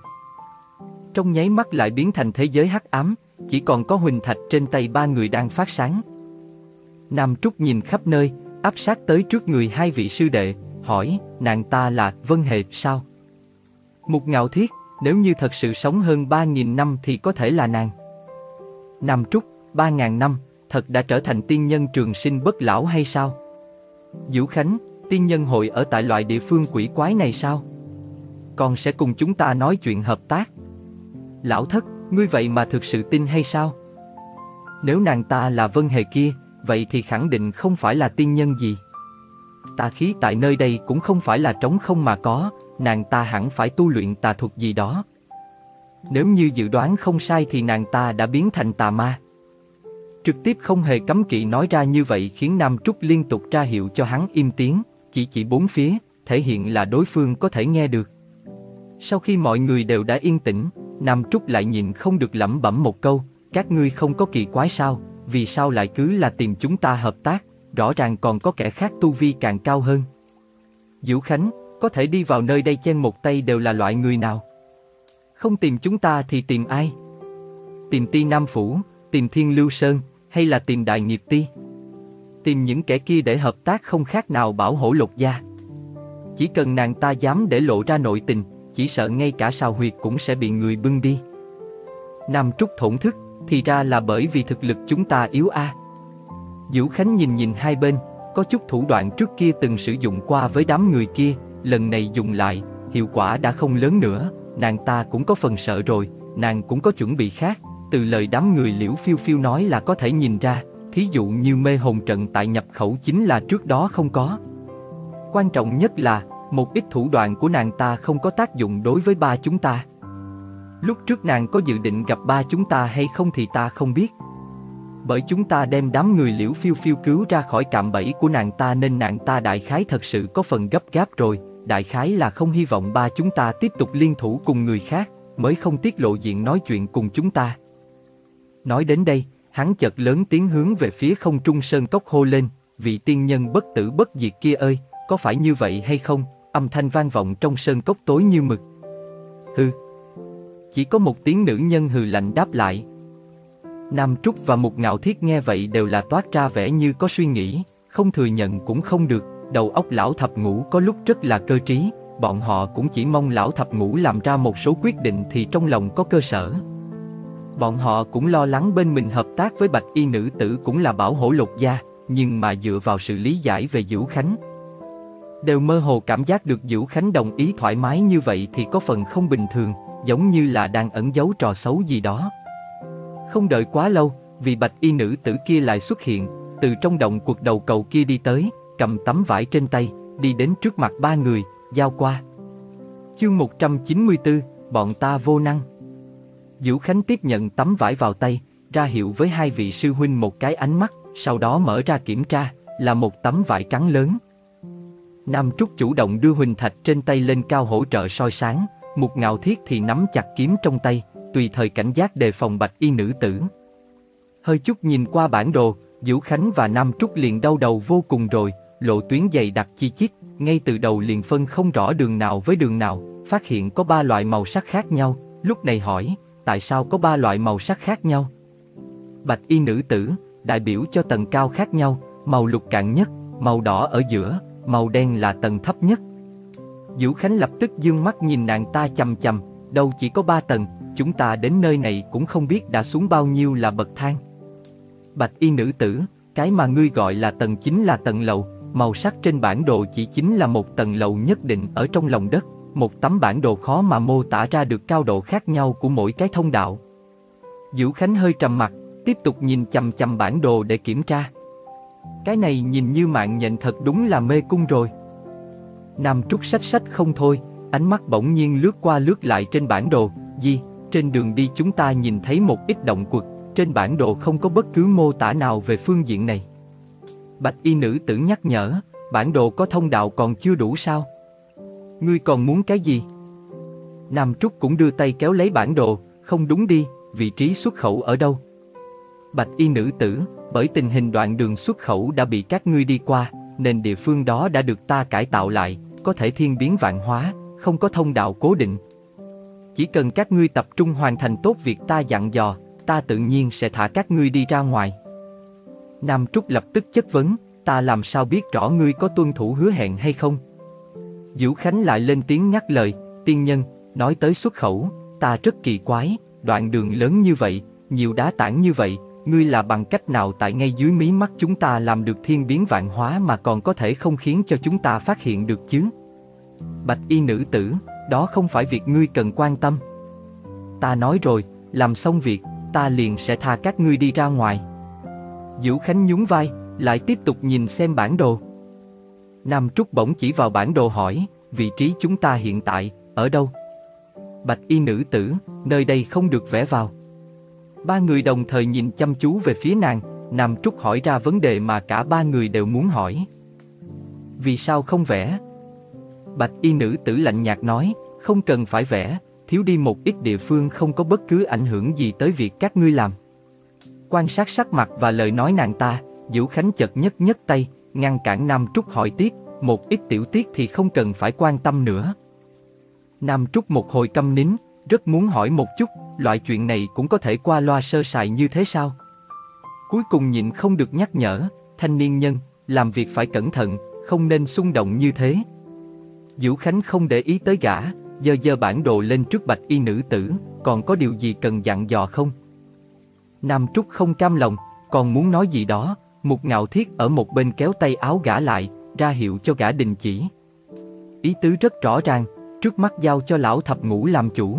Trong nháy mắt lại biến thành thế giới hắc ám, chỉ còn có huỳnh thạch trên tay ba người đang phát sáng. Nam Trúc nhìn khắp nơi, áp sát tới trước người hai vị sư đệ, hỏi, nàng ta là Vân Hề sao? Mục Ngạo Thiết, nếu như thật sự sống hơn ba nghìn năm thì có thể là nàng. Nam Trúc, ba ngàn năm, thật đã trở thành tiên nhân trường sinh bất lão hay sao? Vũ Khánh, tiên nhân hội ở tại loại địa phương quỷ quái này sao? Còn sẽ cùng chúng ta nói chuyện hợp tác. Lão Thất, ngươi vậy mà thực sự tin hay sao? Nếu nàng ta là Vân Hề kia, vậy thì khẳng định không phải là tiên nhân gì. Tà khí tại nơi đây cũng không phải là trống không mà có, nàng ta hẳn phải tu luyện tà thuật gì đó. Nếu như dự đoán không sai thì nàng ta đã biến thành tà ma. Trực tiếp không hề cấm kỵ nói ra như vậy khiến Nam Trúc liên tục ra hiệu cho hắn im tiếng, chỉ chỉ bốn phía, thể hiện là đối phương có thể nghe được. Sau khi mọi người đều đã yên tĩnh, Nam Trúc lại nhịn không được lẩm bẩm một câu, các ngươi không có kỳ quái sao, vì sao lại cứ là tìm chúng ta hợp tác, rõ ràng còn có kẻ khác tu vi càng cao hơn. Vũ Khánh, có thể đi vào nơi đây chen một tay đều là loại người nào? Không tìm chúng ta thì tìm ai? Tìm Ti Nam Phủ, tìm Thiên Lưu Sơn, hay là tìm Đại Nghiệp Ti? Tìm những kẻ kia để hợp tác không khác nào bảo hổ lột da. Chỉ cần nàng ta dám để lộ ra nội tình, chỉ sợ ngay cả sào huyệt cũng sẽ bị người bưng đi. Nam Trúc thổn thức, thì ra là bởi vì thực lực chúng ta yếu a. À. Vũ Khánh nhìn nhìn hai bên, có chút thủ đoạn trước kia từng sử dụng qua với đám người kia, lần này dùng lại, hiệu quả đã không lớn nữa, nàng ta cũng có phần sợ rồi, nàng cũng có chuẩn bị khác, từ lời đám người Liễu Phiêu Phiêu nói là có thể nhìn ra, thí dụ như mê hồn trận tại nhập khẩu chính là trước đó không có. Quan trọng nhất là, một ít thủ đoạn của nàng ta không có tác dụng đối với ba chúng ta. Lúc trước nàng có dự định gặp ba chúng ta hay không thì ta không biết. Bởi chúng ta đem đám người Liễu Phiêu Phiêu cứu ra khỏi cạm bẫy của nàng ta nên nàng ta đại khái thật sự có phần gấp gáp rồi, đại khái là không hy vọng ba chúng ta tiếp tục liên thủ cùng người khác, mới không tiết lộ diện nói chuyện cùng chúng ta. Nói đến đây, hắn chợt lớn tiếng hướng về phía không trung sơn cốc hô lên, vị tiên nhân bất tử bất diệt kia ơi, có phải như vậy hay không? Âm thanh vang vọng trong sơn cốc tối như mực. Hừ. Chỉ có một tiếng nữ nhân hừ lạnh đáp lại. Nam Trúc và Mục Ngạo Thiết nghe vậy đều là toát ra vẻ như có suy nghĩ, không thừa nhận cũng không được, đầu óc lão thập ngũ có lúc rất là cơ trí, bọn họ cũng chỉ mong lão thập ngũ làm ra một số quyết định thì trong lòng có cơ sở. Bọn họ cũng lo lắng bên mình hợp tác với bạch y nữ tử cũng là bảo hổ lột da, nhưng mà dựa vào sự lý giải về Vũ Khánh, đều mơ hồ cảm giác được Vũ Khánh đồng ý thoải mái như vậy thì có phần không bình thường, giống như là đang ẩn giấu trò xấu gì đó. Không đợi quá lâu, vì bạch y nữ tử kia lại xuất hiện, từ trong động quật đầu cầu kia đi tới, cầm tấm vải trên tay, đi đến trước mặt ba người, giao qua. Chương một trăm chín mươi tư, bọn ta vô năng. Vũ Khánh tiếp nhận tấm vải vào tay, ra hiệu với hai vị sư huynh một cái ánh mắt, sau đó mở ra kiểm tra, là một tấm vải trắng lớn. Nam Trúc chủ động đưa huỳnh thạch trên tay lên cao hỗ trợ soi sáng, Mục Ngạo Thiết thì nắm chặt kiếm trong tay, tùy thời cảnh giác đề phòng bạch y nữ tử. Hơi chút nhìn qua bản đồ, Vũ Khánh và Nam Trúc liền đau đầu vô cùng rồi, lộ tuyến dày đặc chi chít, ngay từ đầu liền phân không rõ đường nào với đường nào, phát hiện có ba loại màu sắc khác nhau, lúc này hỏi, tại sao có ba loại màu sắc khác nhau? Bạch y nữ tử, đại biểu cho tầng cao khác nhau, màu lục cạn nhất, màu đỏ ở giữa, màu đen là tầng thấp nhất. Vũ Khánh lập tức dương mắt nhìn nàng ta chằm chằm, đâu chỉ có ba tầng, chúng ta đến nơi này cũng không biết đã xuống bao nhiêu là bậc thang. Bạch y nữ tử, cái mà ngươi gọi là tầng chính là tầng lầu, màu sắc trên bản đồ chỉ chính là một tầng lầu nhất định ở trong lòng đất, một tấm bản đồ khó mà mô tả ra được cao độ khác nhau của mỗi cái thông đạo. Vũ Khánh hơi trầm mặt, tiếp tục nhìn chằm chằm bản đồ để kiểm tra. Cái này nhìn như mạng nhện thật đúng là mê cung rồi. Nam Trúc sách sách không thôi, ánh mắt bỗng nhiên lướt qua lướt lại trên bản đồ, gì, trên đường đi chúng ta nhìn thấy một ít động quật, trên bản đồ không có bất cứ mô tả nào về phương diện này. Bạch y nữ tử nhắc nhở, bản đồ có thông đạo còn chưa đủ sao? Ngươi còn muốn cái gì? Nam Trúc cũng đưa tay kéo lấy bản đồ, không đúng đi, vị trí xuất khẩu ở đâu? Bạch y nữ tử, bởi tình hình đoạn đường xuất khẩu đã bị các ngươi đi qua, nên địa phương đó đã được ta cải tạo lại, có thể thiên biến vạn hóa, không có thông đạo cố định. Chỉ cần các ngươi tập trung hoàn thành tốt việc ta dặn dò, ta tự nhiên sẽ thả các ngươi đi ra ngoài. Nam Trúc lập tức chất vấn, ta làm sao biết rõ ngươi có tuân thủ hứa hẹn hay không? Diễu Khánh lại lên tiếng nhắc lời, tiên nhân, nói tới xuất khẩu, ta rất kỳ quái, đoạn đường lớn như vậy, nhiều đá tảng như vậy, ngươi là bằng cách nào tại ngay dưới mí mắt chúng ta làm được thiên biến vạn hóa mà còn có thể không khiến cho chúng ta phát hiện được chứ? Bạch y nữ tử, đó không phải việc ngươi cần quan tâm. Ta nói rồi, làm xong việc, ta liền sẽ tha các ngươi đi ra ngoài. Diễu Khánh nhún vai, lại tiếp tục nhìn xem bản đồ. Nam Trúc bỗng chỉ vào bản đồ hỏi, vị trí chúng ta hiện tại, ở đâu? Bạch y nữ tử, nơi đây không được vẽ vào. Ba người đồng thời nhìn chăm chú về phía nàng, Nam Trúc hỏi ra vấn đề mà cả ba người đều muốn hỏi. Vì sao không vẽ? Bạch y nữ tử lạnh nhạt nói, không cần phải vẽ, thiếu đi một ít địa phương không có bất cứ ảnh hưởng gì tới việc các ngươi làm. Quan sát sắc mặt và lời nói nàng ta, Diễu Khánh chợt nhấc nhấc tay, ngăn cản Nam Trúc hỏi tiếp, một ít tiểu tiết thì không cần phải quan tâm nữa. Nam Trúc một hồi câm nín, rất muốn hỏi một chút, loại chuyện này cũng có thể qua loa sơ sài như thế sao? Cuối cùng nhịn không được nhắc nhở, thanh niên nhân, làm việc phải cẩn thận, không nên xung động như thế. Diễu Khánh không để ý tới gã, giơ giơ bản đồ lên trước bạch y nữ tử, còn có điều gì cần dặn dò không? Nam Trúc không cam lòng, còn muốn nói gì đó, Mục Ngạo Thiết ở một bên kéo tay áo gã lại, ra hiệu cho gã đình chỉ. Ý tứ rất rõ ràng, trước mắt giao cho lão thập ngũ làm chủ.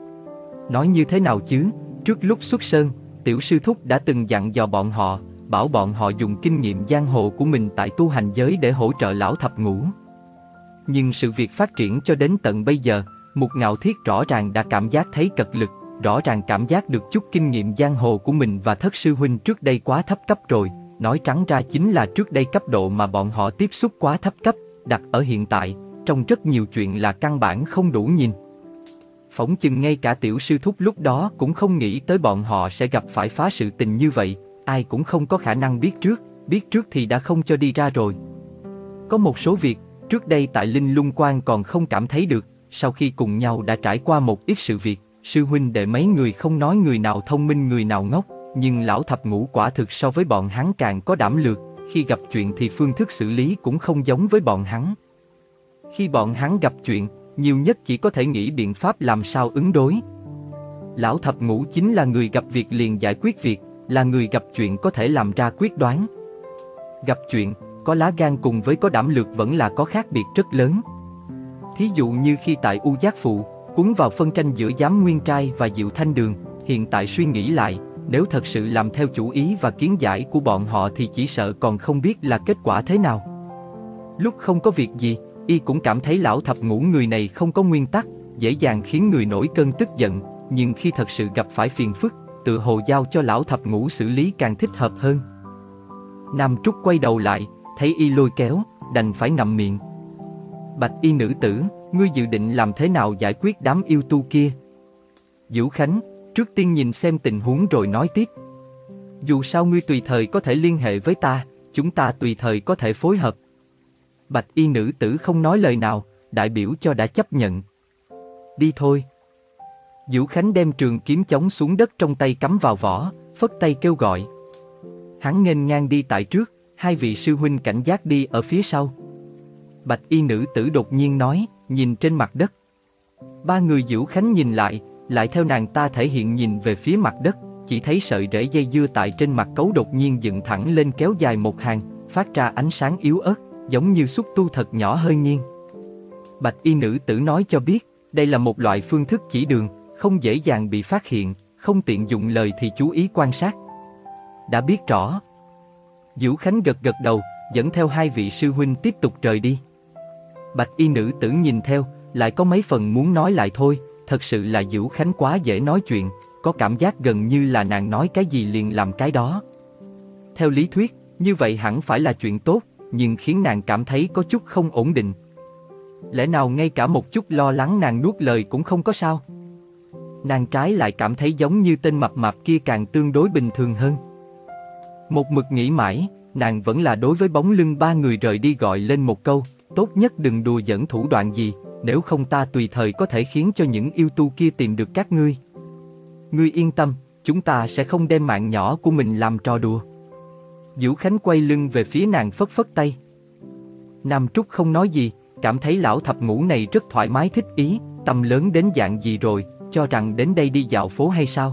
Nói như thế nào chứ, trước lúc xuất sơn, tiểu sư thúc đã từng dặn dò bọn họ, bảo bọn họ dùng kinh nghiệm giang hồ của mình tại tu hành giới để hỗ trợ lão thập ngũ. Nhưng sự việc phát triển cho đến tận bây giờ, Mục Ngạo Thiết rõ ràng đã cảm giác thấy cật lực, rõ ràng cảm giác được chút kinh nghiệm giang hồ của mình và thất sư huynh trước đây quá thấp cấp rồi, nói trắng ra chính là trước đây cấp độ mà bọn họ tiếp xúc quá thấp cấp, đặt ở hiện tại, trong rất nhiều chuyện là căn bản không đủ nhìn. Phỏng chừng ngay cả tiểu sư thúc lúc đó cũng không nghĩ tới bọn họ sẽ gặp phải phá sự tình như vậy, ai cũng không có khả năng biết trước, biết trước thì đã không cho đi ra rồi. Có một số việc, trước đây tại Linh Lung Quan còn không cảm thấy được, sau khi cùng nhau đã trải qua một ít sự việc, sư huynh đệ mấy người không nói người nào thông minh người nào ngốc, nhưng lão thập ngũ quả thực so với bọn hắn càng có đảm lược, khi gặp chuyện thì phương thức xử lý cũng không giống với bọn hắn. Khi bọn hắn gặp chuyện, nhiều nhất chỉ có thể nghĩ biện pháp làm sao ứng đối. Lão thập ngũ chính là người gặp việc liền giải quyết việc, là người gặp chuyện có thể làm ra quyết đoán. Gặp chuyện, có lá gan cùng với có đảm lược vẫn là có khác biệt rất lớn. Thí dụ như khi tại U Giác Phụ, cuốn vào phân tranh giữa Giám Nguyên Trai và Diệu Thanh Đường, hiện tại suy nghĩ lại, nếu thật sự làm theo chủ ý và kiến giải của bọn họ thì chỉ sợ còn không biết là kết quả thế nào. Lúc không có việc gì, y cũng cảm thấy lão thập ngũ người này không có nguyên tắc, dễ dàng khiến người nổi cơn tức giận, nhưng khi thật sự gặp phải phiền phức, tự hồ giao cho lão thập ngũ xử lý càng thích hợp hơn. Nam Trúc quay đầu lại, thấy y lôi kéo, đành phải ngậm miệng. Bạch y nữ tử, ngươi dự định làm thế nào giải quyết đám yêu tu kia? Diễu Khánh, trước tiên nhìn xem tình huống rồi nói tiếp. Dù sao ngươi tùy thời có thể liên hệ với ta, chúng ta tùy thời có thể phối hợp. Bạch y nữ tử không nói lời nào, đại biểu cho đã chấp nhận. Đi thôi. Diễu Khánh đem trường kiếm chống xuống đất trong tay cắm vào vỏ, phất tay kêu gọi. Hắn nghênh ngang đi tại trước, hai vị sư huynh cảnh giác đi ở phía sau. Bạch y nữ tử đột nhiên nói, nhìn trên mặt đất. Ba người Diễu Khánh nhìn lại, lại theo nàng ta thể hiện nhìn về phía mặt đất, chỉ thấy sợi rễ dây dưa tại trên mặt cấu đột nhiên dựng thẳng lên kéo dài một hàng, phát ra ánh sáng yếu ớt, giống như xúc tu thật nhỏ hơi nghiêng. Bạch y nữ tử nói cho biết, đây là một loại phương thức chỉ đường, không dễ dàng bị phát hiện, không tiện dùng lời thì chú ý quan sát. Đã biết rõ. Diễu Khánh gật gật đầu, dẫn theo hai vị sư huynh tiếp tục rời đi. Bạch y nữ tử nhìn theo, lại có mấy phần muốn nói lại thôi, thật sự là Diễu Khánh quá dễ nói chuyện, có cảm giác gần như là nàng nói cái gì liền làm cái đó. Theo lý thuyết, như vậy hẳn phải là chuyện tốt, nhưng khiến nàng cảm thấy có chút không ổn định. Lẽ nào ngay cả một chút lo lắng nàng nuốt lời cũng không có sao? Nàng trái lại cảm thấy giống như tên mập mạp kia càng tương đối bình thường hơn. Một mực nghĩ mãi, nàng vẫn là đối với bóng lưng ba người rời đi gọi lên một câu, tốt nhất đừng đùa giỡn thủ đoạn gì, nếu không ta tùy thời có thể khiến cho những yêu tu kia tìm được các ngươi. Ngươi yên tâm, chúng ta sẽ không đem mạng nhỏ của mình làm trò đùa. Diễu Khánh quay lưng về phía nàng phất phất tay. Nam Trúc không nói gì, cảm thấy lão thập ngũ này rất thoải mái thích ý, tâm lớn đến dạng gì rồi, cho rằng đến đây đi dạo phố hay sao?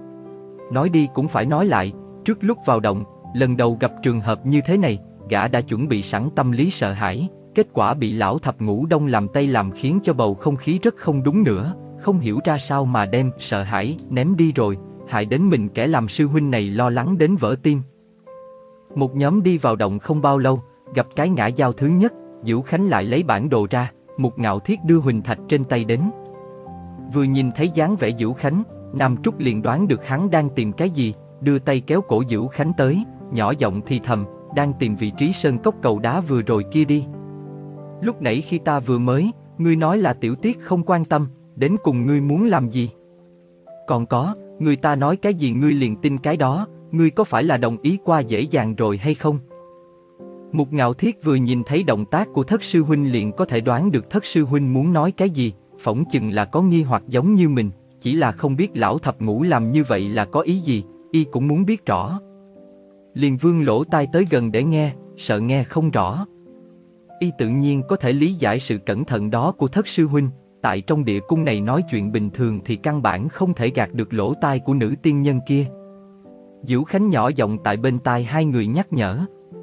Nói đi cũng phải nói lại, trước lúc vào động, lần đầu gặp trường hợp như thế này, gã đã chuẩn bị sẵn tâm lý sợ hãi, kết quả bị lão thập ngũ đông làm tay làm khiến cho bầu không khí rất không đúng nữa, không hiểu ra sao mà đem sợ hãi ném đi rồi, hại đến mình kẻ làm sư huynh này lo lắng đến vỡ tim. Một nhóm đi vào động không bao lâu, gặp cái ngã giao thứ nhất, Vũ Khánh lại lấy bản đồ ra, Mục Ngạo Thiết đưa huỳnh thạch trên tay đến. Vừa nhìn thấy dáng vẻ Vũ Khánh, Nam Trúc liền đoán được hắn đang tìm cái gì, đưa tay kéo cổ Vũ Khánh tới, nhỏ giọng thì thầm, đang tìm vị trí sơn cốc cầu đá vừa rồi kia đi. Lúc nãy khi ta vừa mới, ngươi nói là tiểu tiết không quan tâm, đến cùng ngươi muốn làm gì? Còn có, người ta nói cái gì ngươi liền tin cái đó, ngươi có phải là đồng ý qua dễ dàng rồi hay không? Mục Ngạo Thiết vừa nhìn thấy động tác của thất sư huynh liền có thể đoán được thất sư huynh muốn nói cái gì, phỏng chừng là có nghi hoặc giống như mình, chỉ là không biết lão thập ngũ làm như vậy là có ý gì, y cũng muốn biết rõ. Liền vươn lỗ tai tới gần để nghe, sợ nghe không rõ. Y tự nhiên có thể lý giải sự cẩn thận đó của thất sư huynh, tại trong địa cung này nói chuyện bình thường thì căn bản không thể gạt được lỗ tai của nữ tiên nhân kia. Vũ Khánh nhỏ giọng tại bên tai hai người nhắc nhở.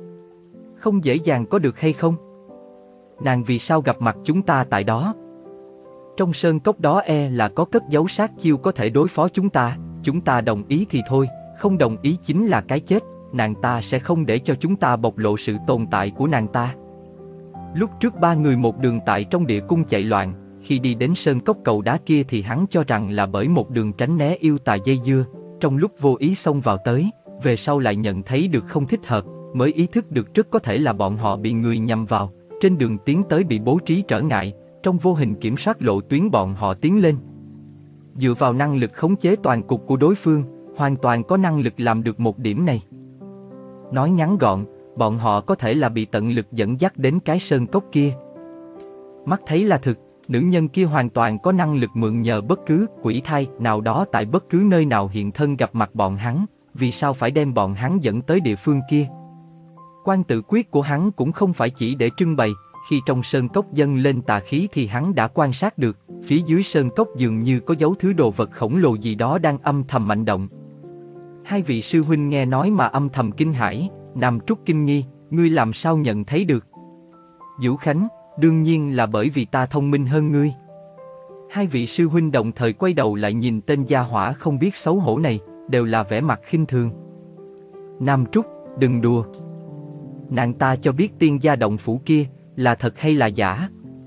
Không dễ dàng có được hay không? Nàng vì sao gặp mặt chúng ta tại đó? Trong sơn cốc đó e là có cất giấu sát chiêu có thể đối phó chúng ta, chúng ta đồng ý thì thôi, không đồng ý chính là cái chết, nàng ta sẽ không để cho chúng ta bộc lộ sự tồn tại của nàng ta. Lúc trước ba người một đường tại trong địa cung chạy loạn, khi đi đến sơn cốc cầu đá kia thì hắn cho rằng là bởi một đường tránh né yêu tà dây dưa, trong lúc vô ý xông vào tới, về sau lại nhận thấy được không thích hợp, mới ý thức được rất có thể là bọn họ bị người nhầm vào, trên đường tiến tới bị bố trí trở ngại, trong vô hình kiểm soát lộ tuyến bọn họ tiến lên. Dựa vào năng lực khống chế toàn cục của đối phương, hoàn toàn có năng lực làm được một điểm này. Nói ngắn gọn, bọn họ có thể là bị tận lực dẫn dắt đến cái sơn cốc kia. Mắt thấy là thực, nữ nhân kia hoàn toàn có năng lực mượn nhờ bất cứ quỷ thai nào đó tại bất cứ nơi nào hiện thân gặp mặt bọn hắn, vì sao phải đem bọn hắn dẫn tới địa phương kia. Quan tự quyết của hắn cũng không phải chỉ để trưng bày, khi trong sơn cốc dâng lên tà khí thì hắn đã quan sát được, phía dưới sơn cốc dường như có dấu thứ đồ vật khổng lồ gì đó đang âm thầm mạnh động. Hai vị sư huynh nghe nói mà âm thầm kinh hãi, Nam Trúc kinh nghi, ngươi làm sao nhận thấy được? Vũ Khánh, đương nhiên là bởi vì ta thông minh hơn ngươi. Hai vị sư huynh đồng thời quay đầu lại nhìn tên gia hỏa không biết xấu hổ này, đều là vẻ mặt khinh thường. Nam Trúc, đừng đùa. Nàng ta cho biết tiên gia động phủ kia, là thật hay là giả?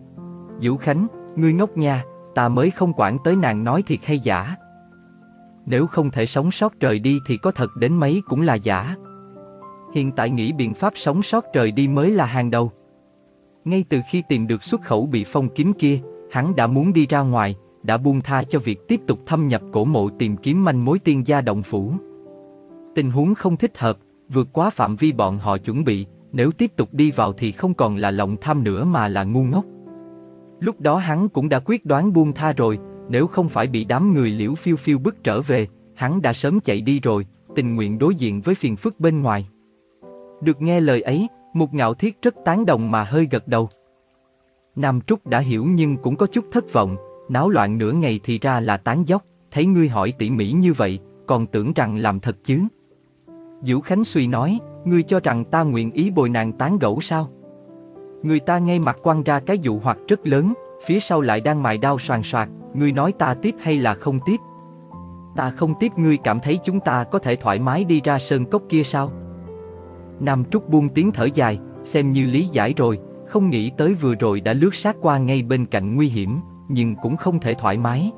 Vũ Khánh, ngươi ngốc nha, ta mới không quản tới nàng nói thiệt hay giả. Nếu không thể sống sót rời đi thì có thật đến mấy cũng là giả. Hiện tại nghĩ biện pháp sống sót rời đi mới là hàng đầu. Ngay từ khi tìm được xuất khẩu bị phong kín kia, hắn đã muốn đi ra ngoài, đã buông tha cho việc tiếp tục thâm nhập cổ mộ tìm kiếm manh mối tiên gia động phủ. Tình huống không thích hợp, vượt quá phạm vi bọn họ chuẩn bị, nếu tiếp tục đi vào thì không còn là lòng tham nữa mà là ngu ngốc. Lúc đó hắn cũng đã quyết đoán buông tha rồi, nếu không phải bị đám người Liễu Phiêu Phiêu bức trở về, hắn đã sớm chạy đi rồi, tình nguyện đối diện với phiền phức bên ngoài. Được nghe lời ấy, Mục Ngạo Thiết rất tán đồng mà hơi gật đầu. Nam Trúc đã hiểu nhưng cũng có chút thất vọng, náo loạn nửa ngày thì ra là tán dóc, thấy ngươi hỏi tỉ mỉ như vậy, còn tưởng rằng làm thật chứ. Vũ Khánh suy nói, ngươi cho rằng ta nguyện ý bồi nàng tán gẫu sao? Người ta ngay mặt quăng ra cái dụ hoặc rất lớn, phía sau lại đang mài đao soàn soạt, ngươi nói ta tiếp hay là không tiếp? Ta không tiếp ngươi cảm thấy chúng ta có thể thoải mái đi ra sơn cốc kia sao? Nam Trúc buông tiếng thở dài, xem như lý giải rồi, không nghĩ tới vừa rồi đã lướt sát qua ngay bên cạnh nguy hiểm, nhưng cũng không thể thoải mái.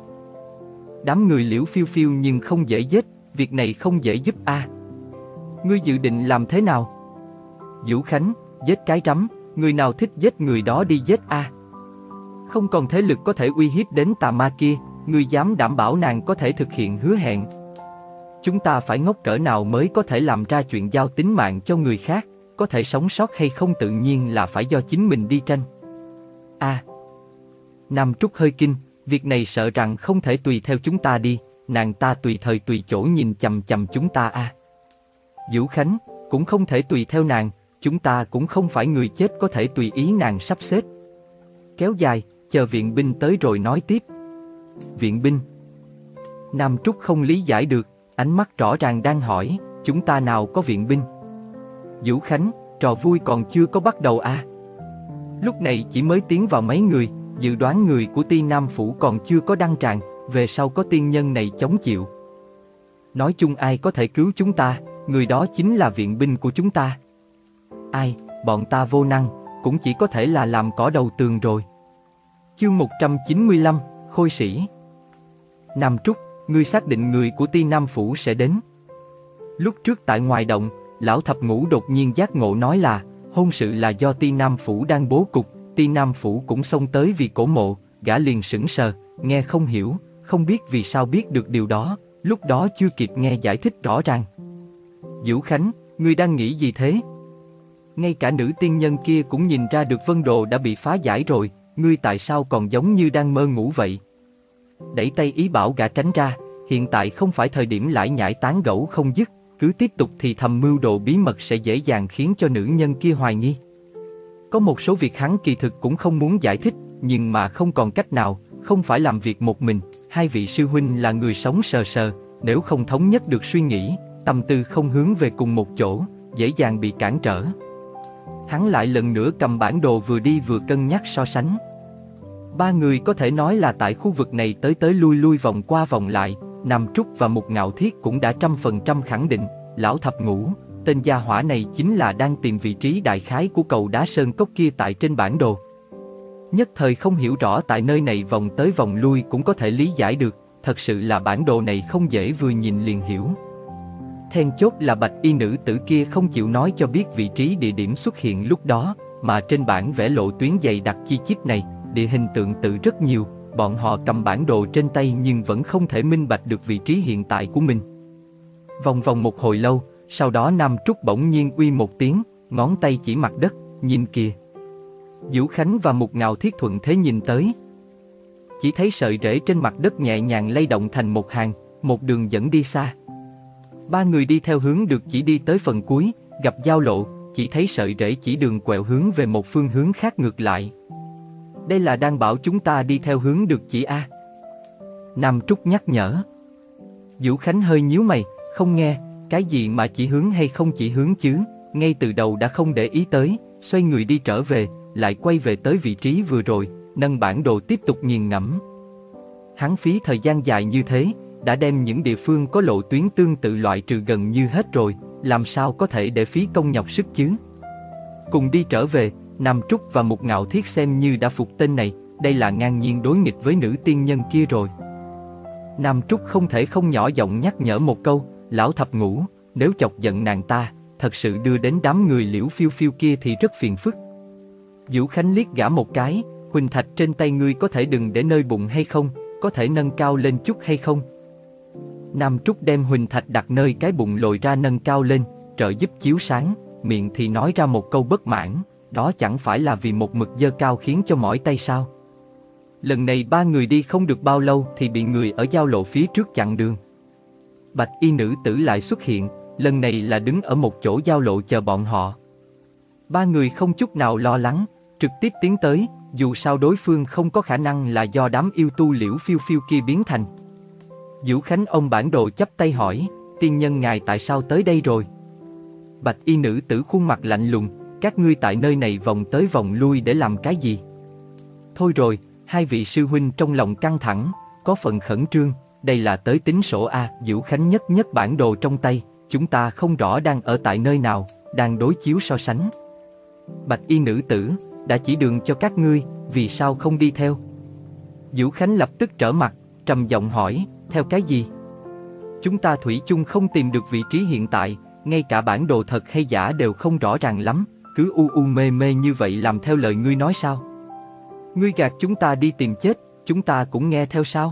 Đám người Liễu Phiêu Phiêu nhưng không dễ giết, việc này không dễ giúp a. À. Ngươi dự định làm thế nào? Vũ Khánh, giết cái rắm, người nào thích giết người đó đi giết a. À. Không còn thế lực có thể uy hiếp đến tà ma kia, ngươi dám đảm bảo nàng có thể thực hiện hứa hẹn? Chúng ta phải ngốc cỡ nào mới có thể làm ra chuyện giao tính mạng cho người khác, có thể sống sót hay không tự nhiên là phải do chính mình đi tranh. A. À. Nam Trúc hơi kinh, việc này sợ rằng không thể tùy theo chúng ta đi, nàng ta tùy thời tùy chỗ nhìn chằm chằm chúng ta a. À. Vũ Khánh, cũng không thể tùy theo nàng, chúng ta cũng không phải người chết có thể tùy ý nàng sắp xếp. kéo dài, chờ viện binh tới rồi nói tiếp. Viện binh? Nam Trúc không lý giải được, ánh mắt rõ ràng đang hỏi, chúng ta nào có viện binh? Vũ Khánh, trò vui còn chưa có bắt đầu à? Lúc này chỉ mới tiến vào mấy người, dự đoán người của Ti Nam Phủ còn chưa có đăng tràng, về sau có tiên nhân này chống chịu. Nói chung ai có thể cứu chúng ta, người đó chính là viện binh của chúng ta. Ai, bọn ta vô năng, cũng chỉ có thể là làm cỏ đầu tường rồi. Chương một trăm chín mươi lăm, Khôi Sĩ. Nam Trúc, ngươi xác định người của Ti Nam Phủ sẽ đến. Lúc trước tại ngoài động, lão thập ngũ đột nhiên giác ngộ nói là, hôn sự là do Ti Nam Phủ đang bố cục, Ti Nam Phủ cũng xông tới vì cổ mộ, gã liền sững sờ, nghe không hiểu, không biết vì sao biết được điều đó, lúc đó chưa kịp nghe giải thích rõ ràng. Vũ Khánh, ngươi đang nghĩ gì thế? Ngay cả nữ tiên nhân kia cũng nhìn ra được vân đồ đã bị phá giải rồi, ngươi tại sao còn giống như đang mơ ngủ vậy? Đẩy tay ý bảo gã tránh ra, hiện tại không phải thời điểm lải nhải tán gẫu không dứt, cứ tiếp tục thì thầm mưu đồ bí mật sẽ dễ dàng khiến cho nữ nhân kia hoài nghi. Có một số việc hắn kỳ thực cũng không muốn giải thích, nhưng mà không còn cách nào, không phải làm việc một mình, hai vị sư huynh là người sống sờ sờ, nếu không thống nhất được suy nghĩ, tâm tư không hướng về cùng một chỗ, dễ dàng bị cản trở. Hắn lại lần nữa cầm bản đồ vừa đi vừa cân nhắc so sánh. Ba người có thể nói là tại khu vực này tới tới lui lui vòng qua vòng lại, Nam Trúc và Mục Ngạo Thiết cũng đã trăm phần trăm khẳng định, lão thập ngũ, tên gia hỏa này chính là đang tìm vị trí đại khái của cầu đá sơn cốc kia tại trên bản đồ. Nhất thời không hiểu rõ tại nơi này vòng tới vòng lui cũng có thể lý giải được, thật sự là bản đồ này không dễ vừa nhìn liền hiểu. Then chốt là bạch y nữ tử kia không chịu nói cho biết vị trí địa điểm xuất hiện lúc đó, mà trên bản vẽ lộ tuyến dày đặc chi chít này, địa hình tượng tự rất nhiều, bọn họ cầm bản đồ trên tay nhưng vẫn không thể minh bạch được vị trí hiện tại của mình. Vòng vòng một hồi lâu, sau đó Nam Trúc bỗng nhiên uy một tiếng, ngón tay chỉ mặt đất, nhìn kìa. Vũ Khánh và Mục Ngạo Thiết thuận thế nhìn tới. Chỉ thấy sợi rễ trên mặt đất nhẹ nhàng lay động thành một hàng, một đường dẫn đi xa. Ba người đi theo hướng được chỉ đi tới phần cuối, gặp giao lộ, chỉ thấy sợi rễ chỉ đường quẹo hướng về một phương hướng khác ngược lại. Đây là đang bảo chúng ta đi theo hướng được chỉ A. Nam Trúc nhắc nhở. Vũ Khánh hơi nhíu mày, không nghe, cái gì mà chỉ hướng hay không chỉ hướng chứ, ngay từ đầu đã không để ý tới, xoay người đi trở về, lại quay về tới vị trí vừa rồi, nâng bản đồ tiếp tục nghiền ngẫm. Hắn phí thời gian dài như thế, đã đem những địa phương có lộ tuyến tương tự loại trừ gần như hết rồi, làm sao có thể để phí công nhọc sức chứ? Cùng đi trở về, Nam Trúc và Mục Ngạo Thiết xem như đã phục tên này, đây là ngang nhiên đối nghịch với nữ tiên nhân kia rồi. Nam Trúc không thể không nhỏ giọng nhắc nhở một câu, lão thập ngũ, nếu chọc giận nàng ta, thật sự đưa đến đám người Liễu Phiêu Phiêu kia thì rất phiền phức. Vũ Khánh liếc gã một cái, huỳnh thạch trên tay ngươi có thể đừng để nơi bụng hay không, có thể nâng cao lên chút hay không? Nam Trúc đem huỳnh thạch đặt nơi cái bụng lồi ra nâng cao lên, trợ giúp chiếu sáng, miệng thì nói ra một câu bất mãn, đó chẳng phải là vì một mực dơ cao khiến cho mỏi tay sao? Lần này ba người đi không được bao lâu thì bị người ở giao lộ phía trước chặn đường. Bạch y nữ tử lại xuất hiện, lần này là đứng ở một chỗ giao lộ chờ bọn họ. Ba người không chút nào lo lắng, trực tiếp tiến tới, dù sao đối phương không có khả năng là do đám yêu tu Liễu Phiêu Phiêu kia biến thành. Vũ Khánh ôm bản đồ chắp tay hỏi, tiên nhân ngài tại sao tới đây rồi? Bạch y nữ tử khuôn mặt lạnh lùng, các ngươi tại nơi này vòng tới vòng lui để làm cái gì? Thôi rồi, hai vị sư huynh trong lòng căng thẳng, có phần khẩn trương, đây là tới tính sổ A. Vũ Khánh nhất nhất bản đồ trong tay, chúng ta không rõ đang ở tại nơi nào, đang đối chiếu so sánh. Bạch y nữ tử, đã chỉ đường cho các ngươi, vì sao không đi theo? Vũ Khánh lập tức trở mặt, trầm giọng hỏi, theo cái gì? Chúng ta thủy chung không tìm được vị trí hiện tại, ngay cả bản đồ thật hay giả đều không rõ ràng lắm, cứ u u mê mê như vậy làm theo lời ngươi nói sao? Ngươi gạt chúng ta đi tìm chết, chúng ta cũng nghe theo sao?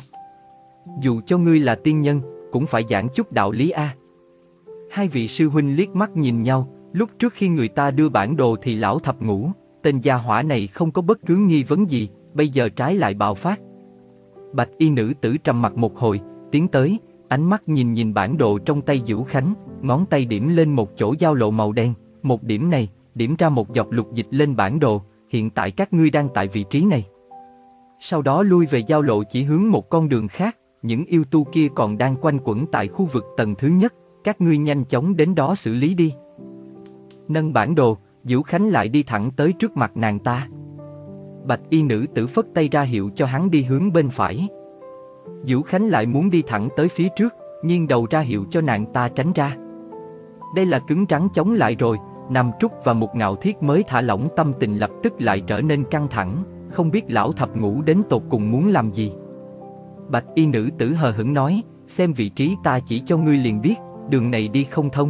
Dù cho ngươi là tiên nhân, cũng phải giảng chút đạo lý a. Hai vị sư huynh liếc mắt nhìn nhau, lúc trước khi người ta đưa bản đồ thì lão thập ngũ, tên gia hỏa này không có bất cứ nghi vấn gì, bây giờ trái lại bạo phát. Bạch y nữ tử trầm mặt một hồi, tiến tới, ánh mắt nhìn nhìn bản đồ trong tay Vũ Khánh, ngón tay điểm lên một chỗ giao lộ màu đen, một điểm này, điểm ra một dọc lục dịch lên bản đồ, hiện tại các ngươi đang tại vị trí này. sau đó lui về giao lộ chỉ hướng một con đường khác, những yêu tu kia còn đang quanh quẩn tại khu vực tầng thứ nhất, các ngươi nhanh chóng đến đó xử lý đi. Nâng bản đồ, Diễu Khánh lại đi thẳng tới trước mặt nàng ta. Bạch y nữ tử phất tay ra hiệu cho hắn đi hướng bên phải. Diễu Khánh lại muốn đi thẳng tới phía trước, nghiêng đầu ra hiệu cho nàng ta tránh ra. Đây là cứng rắn chống lại rồi. Nam Trúc và Mục Ngạo Thiết mới thả lỏng tâm tình lập tức lại trở nên căng thẳng, không biết lão thập ngũ đến tột cùng muốn làm gì. Bạch y nữ tử hờ hững nói, xem vị trí ta chỉ cho ngươi liền biết, đường này đi không thông.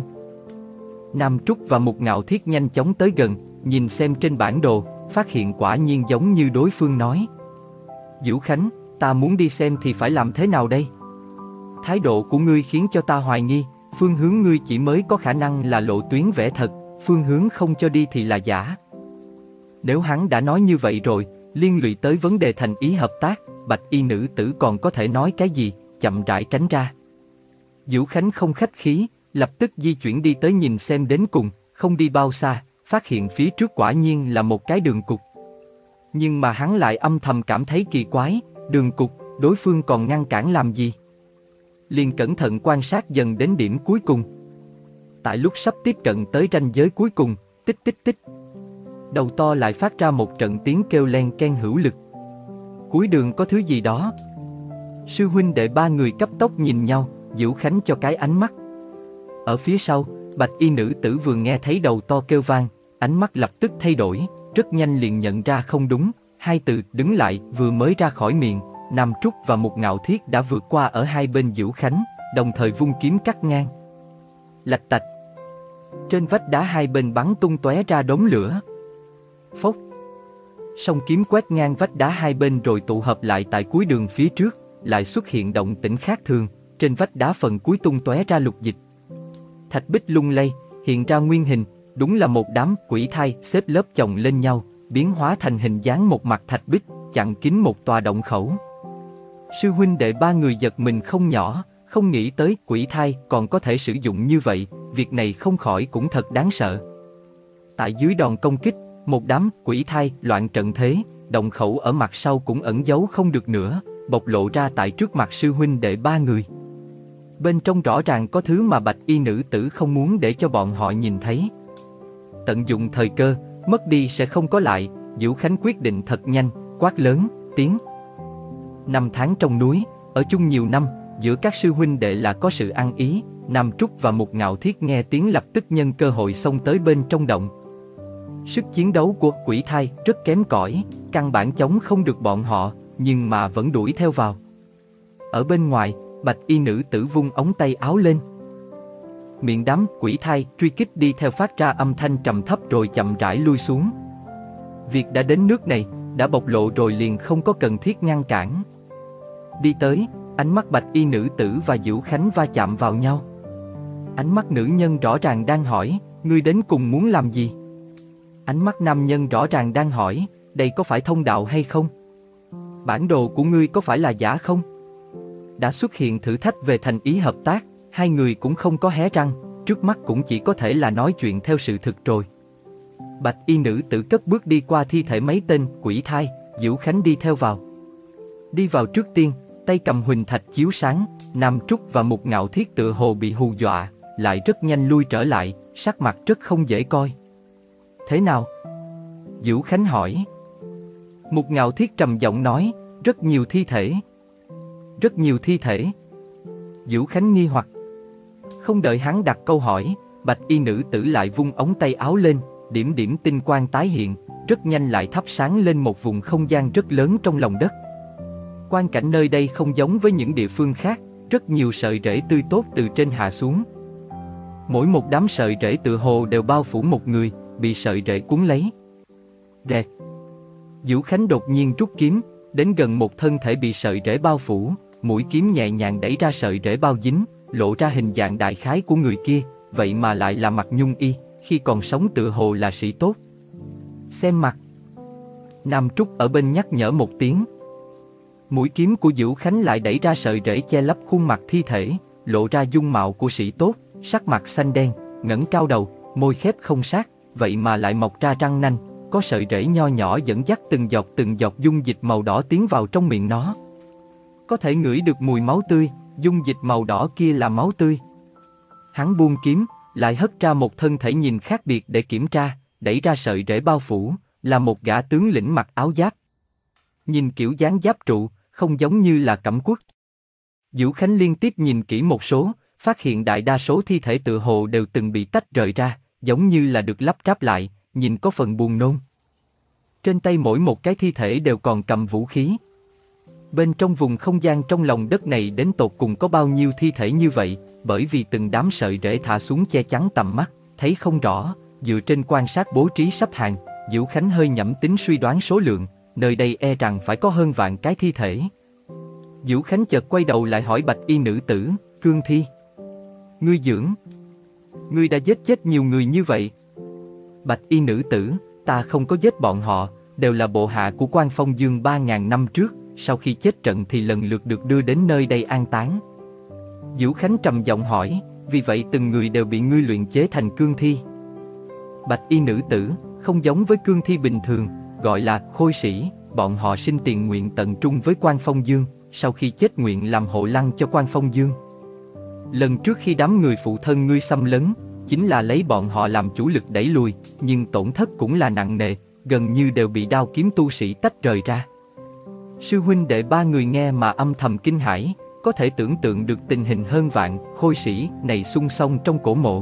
Nam Trúc và Mục Ngạo Thiết nhanh chóng tới gần, nhìn xem trên bản đồ, phát hiện quả nhiên giống như đối phương nói. Diễu Khánh, ta muốn đi xem thì phải làm thế nào đây? Thái độ của ngươi khiến cho ta hoài nghi, phương hướng ngươi chỉ mới có khả năng là lộ tuyến vẽ thật, phương hướng không cho đi thì là giả. Nếu hắn đã nói như vậy rồi, liên lụy tới vấn đề thành ý hợp tác, bạch y nữ tử còn có thể nói cái gì, chậm rãi tránh ra. Diễu Khánh không khách khí, lập tức di chuyển đi tới nhìn xem đến cùng, không đi bao xa, phát hiện phía trước quả nhiên là một cái đường cụt. Nhưng mà hắn lại âm thầm cảm thấy kỳ quái, đường cụt, đối phương còn ngăn cản làm gì? Liền cẩn thận quan sát dần đến điểm cuối cùng. Tại lúc sắp tiếp cận tới ranh giới cuối cùng, tích tích tích. Đầu to lại phát ra một trận tiếng kêu len ken hữu lực. Cuối đường có thứ gì đó. Sư huynh đệ ba người cấp tốc nhìn nhau, Diễu Khánh cho cái ánh mắt. Ở phía sau, bạch y nữ tử vừa nghe thấy đầu to kêu vang, ánh mắt lập tức thay đổi, rất nhanh liền nhận ra không đúng, hai từ đứng lại vừa mới ra khỏi miệng, Nam Trúc và Mục Ngạo Thiết đã vượt qua ở hai bên Diễu Khánh, đồng thời vung kiếm cắt ngang. Lạch tạch. Trên vách đá hai bên bắn tung tóe ra đốm lửa. Phốc. Song kiếm quét ngang vách đá hai bên rồi tụ hợp lại tại cuối đường phía trước, lại xuất hiện động tĩnh khác thường, trên vách đá phần cuối tung tóe ra lục dịch. Thạch bích lung lay, hiện ra nguyên hình, đúng là một đám quỷ thai xếp lớp chồng lên nhau, biến hóa thành hình dáng một mặt thạch bích, chặn kín một tòa động khẩu. Sư huynh đệ ba người giật mình không nhỏ, không nghĩ tới quỷ thai còn có thể sử dụng như vậy, việc này không khỏi cũng thật đáng sợ. Tại dưới đòn công kích, một đám quỷ thai loạn trận thế, động khẩu ở mặt sau cũng ẩn giấu không được nữa, bộc lộ ra tại trước mặt sư huynh đệ ba người. Bên trong rõ ràng có thứ mà bạch y nữ tử không muốn để cho bọn họ nhìn thấy. Tận dụng thời cơ, mất đi sẽ không có lại, Diễu Khánh quyết định thật nhanh, quát lớn, tiếng. Năm tháng trong núi, ở chung nhiều năm, giữa các sư huynh đệ là có sự ăn ý, Nam Trúc và Mục Ngạo Thiết nghe tiếng lập tức nhân cơ hội xông tới bên trong động. Sức chiến đấu của quỷ thai rất kém cỏi, căn bản chống không được bọn họ, nhưng mà vẫn đuổi theo vào. Ở bên ngoài, bạch y nữ tử vung ống tay áo lên. Miệng đám quỷ thai truy kích đi theo phát ra âm thanh trầm thấp rồi chậm rãi lui xuống. Việc đã đến nước này, đã bộc lộ rồi liền không có cần thiết ngăn cản. Đi tới, ánh mắt bạch y nữ tử và Diễu Khánh va chạm vào nhau. Ánh mắt nữ nhân rõ ràng đang hỏi, ngươi đến cùng muốn làm gì? Ánh mắt nam nhân rõ ràng đang hỏi, đây có phải thông đạo hay không? Bản đồ của ngươi có phải là giả không? Đã xuất hiện thử thách về thành ý hợp tác, hai người cũng không có hé răng, trước mắt cũng chỉ có thể là nói chuyện theo sự thực rồi. Bạch y nữ tử cất bước đi qua thi thể mấy tên quỷ thai, Diễu Khánh đi theo vào. Đi vào trước tiên, tay cầm huỳnh thạch chiếu sáng, Nam Trúc và Mục Ngạo Thiết tựa hồ bị hù dọa, lại rất nhanh lui trở lại, sắc mặt rất không dễ coi. Thế nào? Diễu Khánh hỏi. Mục Ngạo Thiết trầm giọng nói, rất nhiều thi thể. Rất nhiều thi thể. Diễu Khánh nghi hoặc. Không đợi hắn đặt câu hỏi, bạch y nữ tử lại vung ống tay áo lên, điểm điểm tinh quang tái hiện, rất nhanh lại thắp sáng lên một vùng không gian rất lớn trong lòng đất. Quang cảnh nơi đây không giống với những địa phương khác, rất nhiều sợi rễ tươi tốt từ trên hạ xuống. Mỗi một đám sợi rễ tựa hồ đều bao phủ một người, bị sợi rễ cuốn lấy. Rẹt. Diễu Khánh đột nhiên rút kiếm, đến gần một thân thể bị sợi rễ bao phủ, mũi kiếm nhẹ nhàng đẩy ra sợi rễ bao dính, lộ ra hình dạng đại khái của người kia, vậy mà lại là Mặc Nhung Y, khi còn sống tựa hồ là sĩ tốt. Xem mặt. Nam Trúc ở bên nhắc nhở một tiếng. Mũi kiếm của Diễu Khánh lại đẩy ra sợi rễ che lấp khuôn mặt thi thể, lộ ra dung mạo của sĩ tốt, sắc mặt xanh đen, ngẩng cao đầu, môi khép không sát, vậy mà lại mọc ra răng nanh, có sợi rễ nho nhỏ dẫn dắt từng giọt từng giọt dung dịch màu đỏ tiến vào trong miệng nó. Có thể ngửi được mùi máu tươi, dung dịch màu đỏ kia là máu tươi. Hắn buông kiếm, lại hất ra một thân thể nhìn khác biệt để kiểm tra, đẩy ra sợi rễ bao phủ, là một gã tướng lĩnh mặc áo giáp. Nhìn kiểu dáng giáp trụ, không giống như là Cẩm Quốc. Vũ Khánh liên tiếp nhìn kỹ một số, phát hiện đại đa số thi thể tựa hồ đều từng bị tách rời ra, giống như là được lắp ráp lại, nhìn có phần buồn nôn. Trên tay mỗi một cái thi thể đều còn cầm vũ khí. Bên trong vùng không gian trong lòng đất này đến tột cùng có bao nhiêu thi thể như vậy, bởi vì từng đám sợi rễ thả xuống che chắn tầm mắt, thấy không rõ, dựa trên quan sát bố trí sắp hàng, Vũ Khánh hơi nhẩm tính suy đoán số lượng, nơi đây e rằng phải có hơn vạn cái thi thể. Vũ Khánh chợt quay đầu lại hỏi bạch y nữ tử, cương thi. Ngươi dưỡng. Ngươi đã giết chết nhiều người như vậy. Bạch y nữ tử, ta không có giết bọn họ, đều là bộ hạ của Quan Phong Dương ba ngàn năm trước, sau khi chết trận thì lần lượt được đưa đến nơi đây an táng. Vũ Khánh trầm giọng hỏi, vì vậy từng người đều bị ngươi luyện chế thành cương thi. Bạch y nữ tử, không giống với cương thi bình thường, gọi là khôi sĩ, bọn họ sinh tiền nguyện tận trung với Quan Phong Dương, sau khi chết nguyện làm hộ lăng cho Quan Phong Dương. Lần trước khi đám người phụ thân ngươi xâm lấn, chính là lấy bọn họ làm chủ lực đẩy lùi, nhưng tổn thất cũng là nặng nề, gần như đều bị đao kiếm tu sĩ tách rời ra. Sư huynh đệ ba người nghe mà âm thầm kinh hãi, có thể tưởng tượng được tình hình hơn vạn khôi sĩ này xung song trong cổ mộ.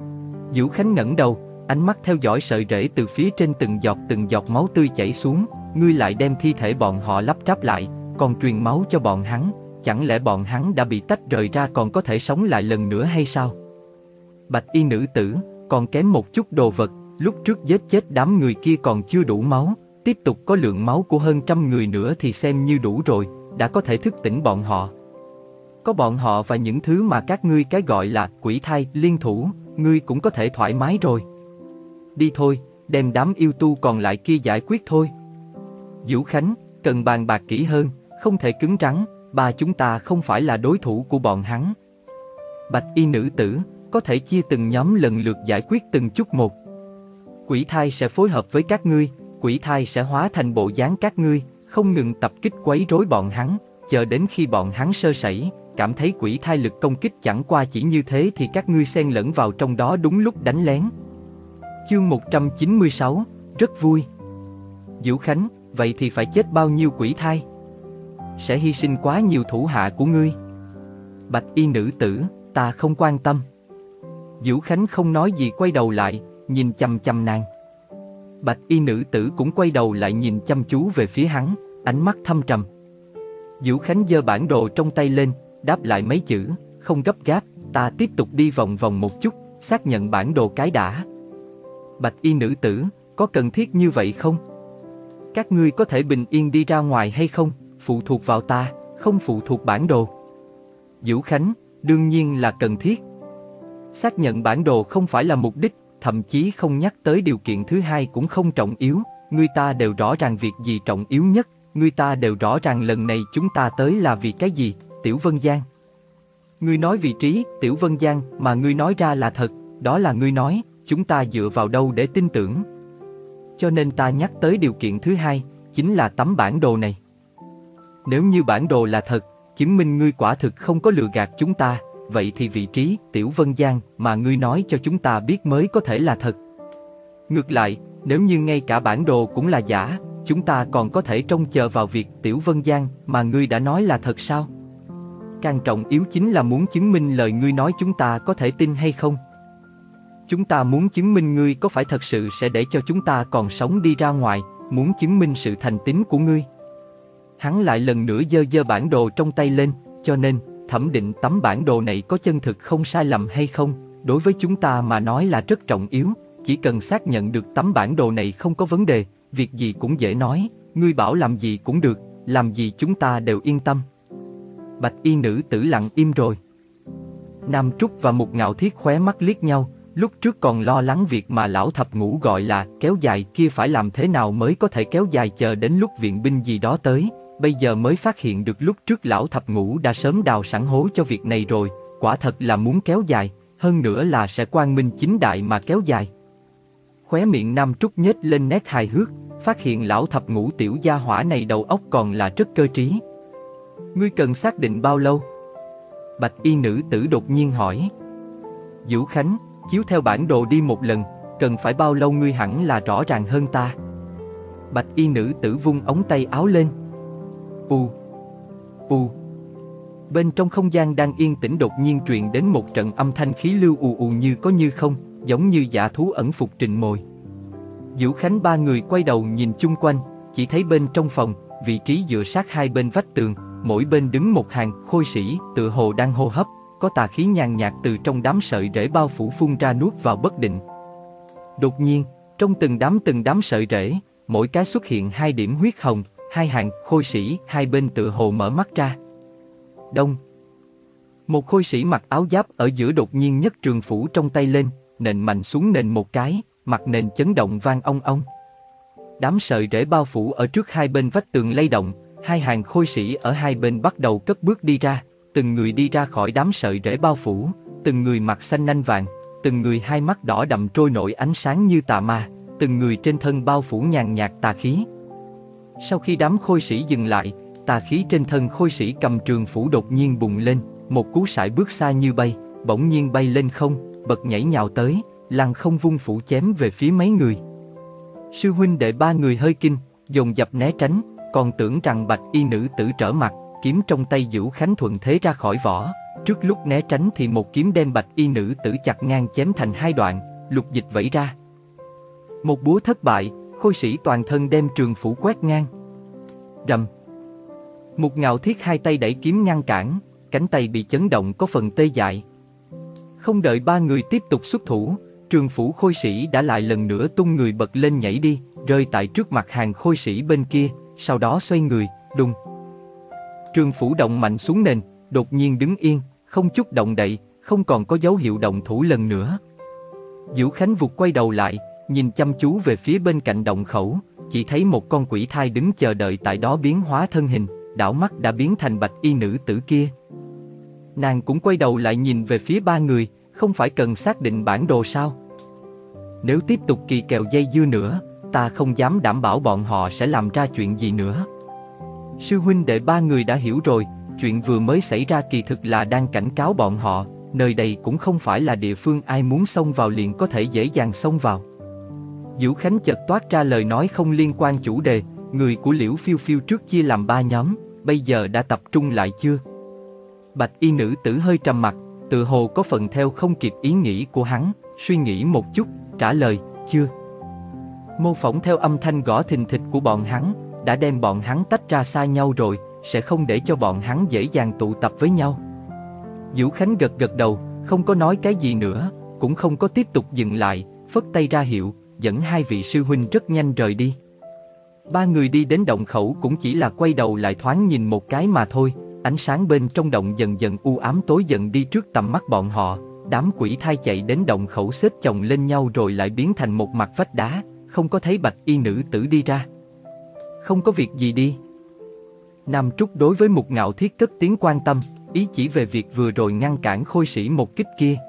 Vũ Khánh ngẩng đầu, ánh mắt theo dõi sợi rễ từ phía trên từng giọt từng giọt máu tươi chảy xuống, ngươi lại đem thi thể bọn họ lắp ráp lại, còn truyền máu cho bọn hắn, chẳng lẽ bọn hắn đã bị tách rời ra còn có thể sống lại lần nữa hay sao? Bạch y nữ tử, còn kém một chút đồ vật, lúc trước giết chết đám người kia còn chưa đủ máu, tiếp tục có lượng máu của hơn trăm người nữa thì xem như đủ rồi, đã có thể thức tỉnh bọn họ. Có bọn họ và những thứ mà các ngươi cái gọi là quỷ thai liên thủ, ngươi cũng có thể thoải mái rồi. Đi thôi, đem đám yêu tu còn lại kia giải quyết thôi. Vũ Khánh, cần bàn bạc kỹ hơn, không thể cứng rắn, ba chúng ta không phải là đối thủ của bọn hắn. Bạch y nữ tử, có thể chia từng nhóm lần lượt giải quyết từng chút một. Quỷ thai sẽ phối hợp với các ngươi, quỷ thai sẽ hóa thành bộ dáng các ngươi, không ngừng tập kích quấy rối bọn hắn, chờ đến khi bọn hắn sơ sẩy, cảm thấy quỷ thai lực công kích chẳng qua chỉ như thế thì các ngươi xen lẫn vào trong đó đúng lúc đánh lén. Chương một trăm chín mươi sáu, rất vui. Vũ Khánh, vậy thì phải chết bao nhiêu quỷ thai? Sẽ hy sinh quá nhiều thủ hạ của ngươi. Bạch y nữ tử, ta không quan tâm. Vũ Khánh không nói gì quay đầu lại, nhìn chăm chăm nàng. Bạch y nữ tử cũng quay đầu lại nhìn chăm chú về phía hắn, ánh mắt thâm trầm. Vũ Khánh giơ bản đồ trong tay lên, đáp lại mấy chữ, không gấp gáp, ta tiếp tục đi vòng vòng một chút, xác nhận bản đồ cái đã. Bạch y nữ tử, có cần thiết như vậy không? Các ngươi có thể bình yên đi ra ngoài hay không, phụ thuộc vào ta, không phụ thuộc bản đồ. Vũ Khánh, đương nhiên là cần thiết. Xác nhận bản đồ không phải là mục đích, thậm chí không nhắc tới điều kiện thứ hai cũng không trọng yếu, người ta đều rõ ràng việc gì trọng yếu nhất, người ta đều rõ ràng lần này chúng ta tới là vì cái gì, Tiểu Vân Giang. Ngươi nói vị trí, Tiểu Vân Giang, mà ngươi nói ra là thật, đó là ngươi nói, chúng ta dựa vào đâu để tin tưởng. Cho nên ta nhắc tới điều kiện thứ hai, chính là tấm bản đồ này. Nếu như bản đồ là thật, chứng minh ngươi quả thực không có lừa gạt chúng ta, vậy thì vị trí Tiểu Vân Giang mà ngươi nói cho chúng ta biết mới có thể là thật. Ngược lại, nếu như ngay cả bản đồ cũng là giả, chúng ta còn có thể trông chờ vào việc Tiểu Vân Giang mà ngươi đã nói là thật sao? Càng trọng yếu chính là muốn chứng minh lời ngươi nói chúng ta có thể tin hay không. Chúng ta muốn chứng minh ngươi có phải thật sự sẽ để cho chúng ta còn sống đi ra ngoài, muốn chứng minh sự thành tín của ngươi. Hắn lại lần nữa giơ giơ bản đồ trong tay lên, cho nên, thẩm định tấm bản đồ này có chân thực không sai lầm hay không, đối với chúng ta mà nói là rất trọng yếu, chỉ cần xác nhận được tấm bản đồ này không có vấn đề, việc gì cũng dễ nói, ngươi bảo làm gì cũng được, làm gì chúng ta đều yên tâm. Bạch y nữ tử lặng im rồi. Nam Trúc và Mục Ngạo Thiết khóe mắt liếc nhau, lúc trước còn lo lắng việc mà lão thập ngũ gọi là kéo dài kia phải làm thế nào mới có thể kéo dài chờ đến lúc viện binh gì đó tới, bây giờ mới phát hiện được lúc trước lão thập ngũ đã sớm đào sẵn hố cho việc này rồi, quả thật là muốn kéo dài, hơn nữa là sẽ quang minh chính đại mà kéo dài. Khóe miệng Nam Trúc nhếch lên nét hài hước, phát hiện lão thập ngũ tiểu gia hỏa này đầu óc còn là rất cơ trí. Ngươi cần xác định bao lâu? Bạch y nữ tử đột nhiên hỏi. Vũ Khánh, chiếu theo bản đồ đi một lần, cần phải bao lâu ngươi hẳn là rõ ràng hơn ta. Bạch y nữ tử vung ống tay áo lên. U. U. Bên trong không gian đang yên tĩnh đột nhiên truyền đến một trận âm thanh khí lưu ù ù như có như không, giống như dã thú ẩn phục trình mồi. Vũ Khánh ba người quay đầu nhìn chung quanh, chỉ thấy bên trong phòng, vị trí dựa sát hai bên vách tường, mỗi bên đứng một hàng khôi sĩ, tựa hồ đang hô hấp, có tà khí nhàn nhạt từ trong đám sợi rễ bao phủ phun ra nuốt vào bất định. Đột nhiên, trong từng đám từng đám sợi rễ, mỗi cái xuất hiện hai điểm huyết hồng, hai hàng khôi sĩ, hai bên tựa hồ mở mắt ra. Đông. Một khôi sĩ mặc áo giáp ở giữa đột nhiên nhấc trường phủ trong tay lên, nện mạnh xuống nền một cái, mặt nền chấn động vang ong ong. Đám sợi rễ bao phủ ở trước hai bên vách tường lay động, hai hàng khôi sĩ ở hai bên bắt đầu cất bước đi ra, từng người đi ra khỏi đám sợi rễ bao phủ, từng người mặt xanh nanh vàng, từng người hai mắt đỏ đậm trôi nổi ánh sáng như tà ma, từng người trên thân bao phủ nhàn nhạt tà khí. Sau khi đám khôi sĩ dừng lại, tà khí trên thân khôi sĩ cầm trường phủ đột nhiên bùng lên, một cú sải bước xa như bay, bỗng nhiên bay lên không, bật nhảy nhào tới, lăng không vung phủ chém về phía mấy người. Sư huynh đệ ba người hơi kinh, dồn dập né tránh, còn tưởng rằng bạch y nữ tử trở mặt, kiếm trong tay Vũ Khánh thuận thế ra khỏi vỏ. Trước lúc né tránh thì một kiếm đem bạch y nữ tử chặt ngang chém thành hai đoạn, lục dịch vẩy ra. Một búa thất bại, khôi sĩ toàn thân đem trường phủ quét ngang. Rầm. Một Ngạo Thiết hai tay đẩy kiếm ngăn cản, cánh tay bị chấn động có phần tê dại. Không đợi ba người tiếp tục xuất thủ, trường phủ khôi sĩ đã lại lần nữa tung người bật lên nhảy đi, rơi tại trước mặt hàng khôi sĩ bên kia, sau đó xoay người, đùng. Trường phủ động mạnh xuống nền, đột nhiên đứng yên, không chút động đậy, không còn có dấu hiệu động thủ lần nữa. Vũ Khánh vụt quay đầu lại, nhìn chăm chú về phía bên cạnh động khẩu, chỉ thấy một con quỷ thai đứng chờ đợi tại đó biến hóa thân hình, đảo mắt đã biến thành bạch y nữ tử kia. Nàng cũng quay đầu lại nhìn về phía ba người, không phải cần xác định bản đồ sao? Nếu tiếp tục kỳ kèo dây dưa nữa, ta không dám đảm bảo bọn họ sẽ làm ra chuyện gì nữa. Sư huynh đệ ba người đã hiểu rồi, chuyện vừa mới xảy ra kỳ thực là đang cảnh cáo bọn họ, nơi đây cũng không phải là địa phương ai muốn xông vào liền có thể dễ dàng xông vào. Vũ Khánh chợt toát ra lời nói không liên quan chủ đề, người của Liễu Phiêu Phiêu trước chia làm ba nhóm, bây giờ đã tập trung lại chưa? Bạch y nữ tử hơi trầm mặt, tự hồ có phần theo không kịp ý nghĩ của hắn, suy nghĩ một chút, trả lời, chưa. Mô phỏng theo âm thanh gõ thình thịch của bọn hắn, đã đem bọn hắn tách ra xa nhau rồi, sẽ không để cho bọn hắn dễ dàng tụ tập với nhau. Vũ Khánh gật gật đầu, không có nói cái gì nữa, cũng không có tiếp tục dừng lại, phất tay ra hiệu, dẫn hai vị sư huynh rất nhanh rời đi. Ba người đi đến động khẩu cũng chỉ là quay đầu lại thoáng nhìn một cái mà thôi, ánh sáng bên trong động dần dần u ám tối dần đi trước tầm mắt bọn họ, đám quỷ thai chạy đến động khẩu xếp chồng lên nhau rồi lại biến thành một mặt vách đá, không có thấy bạch y nữ tử đi ra. Không có việc gì đi. Nam Trúc đối với Mục Ngạo Thiết cất tiếng quan tâm, ý chỉ về việc vừa rồi ngăn cản khôi sĩ một kích kia.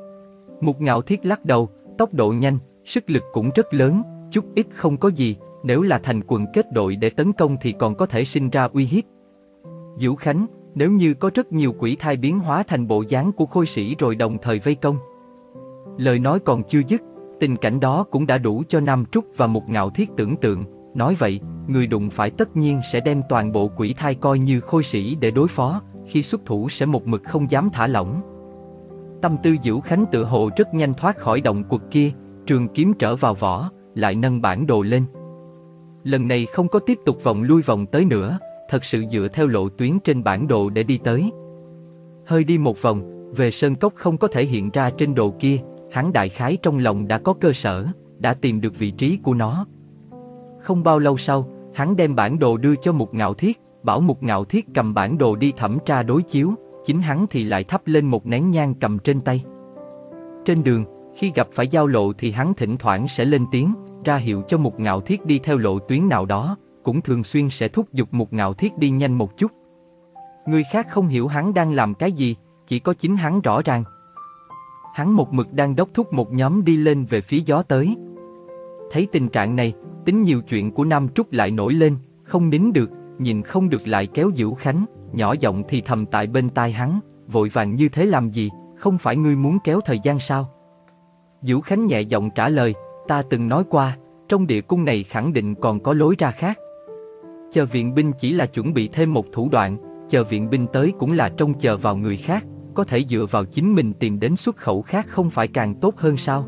Mục Ngạo Thiết lắc đầu, tốc độ nhanh, sức lực cũng rất lớn, chút ít không có gì, nếu là thành quần kết đội để tấn công thì còn có thể sinh ra uy hiếp. Vũ Khánh, nếu như có rất nhiều quỷ thai biến hóa thành bộ dáng của khôi sĩ rồi đồng thời vây công. Lời nói còn chưa dứt, tình cảnh đó cũng đã đủ cho Nam Trúc và Mục Ngạo Thiết tưởng tượng, nói vậy, người đụng phải tất nhiên sẽ đem toàn bộ quỷ thai coi như khôi sĩ để đối phó, khi xuất thủ sẽ một mực không dám thả lỏng. Tâm tư Vũ Khánh tự hồ rất nhanh thoát khỏi động quật kia, trường kiếm trở vào vỏ, lại nâng bản đồ lên. Lần này không có tiếp tục vòng lui vòng tới nữa, thật sự dựa theo lộ tuyến trên bản đồ để đi tới. Hơi đi một vòng, về sơn cốc không có thể hiện ra trên đồ kia, hắn đại khái trong lòng đã có cơ sở, đã tìm được vị trí của nó. Không bao lâu sau, hắn đem bản đồ đưa cho Mục Ngạo Thiết, bảo Mục Ngạo Thiết cầm bản đồ đi thẩm tra đối chiếu, chính hắn thì lại thắp lên một nén nhang cầm trên tay. Trên đường, khi gặp phải giao lộ thì hắn thỉnh thoảng sẽ lên tiếng, ra hiệu cho Mục Ngạo Thiết đi theo lộ tuyến nào đó, cũng thường xuyên sẽ thúc giục Mục Ngạo Thiết đi nhanh một chút. Người khác không hiểu hắn đang làm cái gì, chỉ có chính hắn rõ ràng. Hắn một mực đang đốc thúc một nhóm đi lên về phía gió tới. Thấy tình trạng này, tính nhiều chuyện của Nam Trúc lại nổi lên, không nín được, nhìn không được lại kéo Dữu Khánh, nhỏ giọng thì thầm tại bên tai hắn, vội vàng như thế làm gì, không phải ngươi muốn kéo thời gian sao? Dữu Khánh nhẹ giọng trả lời, ta từng nói qua, trong địa cung này khẳng định còn có lối ra khác. Chờ viện binh chỉ là chuẩn bị thêm một thủ đoạn, chờ viện binh tới cũng là trông chờ vào người khác, có thể dựa vào chính mình tìm đến xuất khẩu khác không phải càng tốt hơn sao?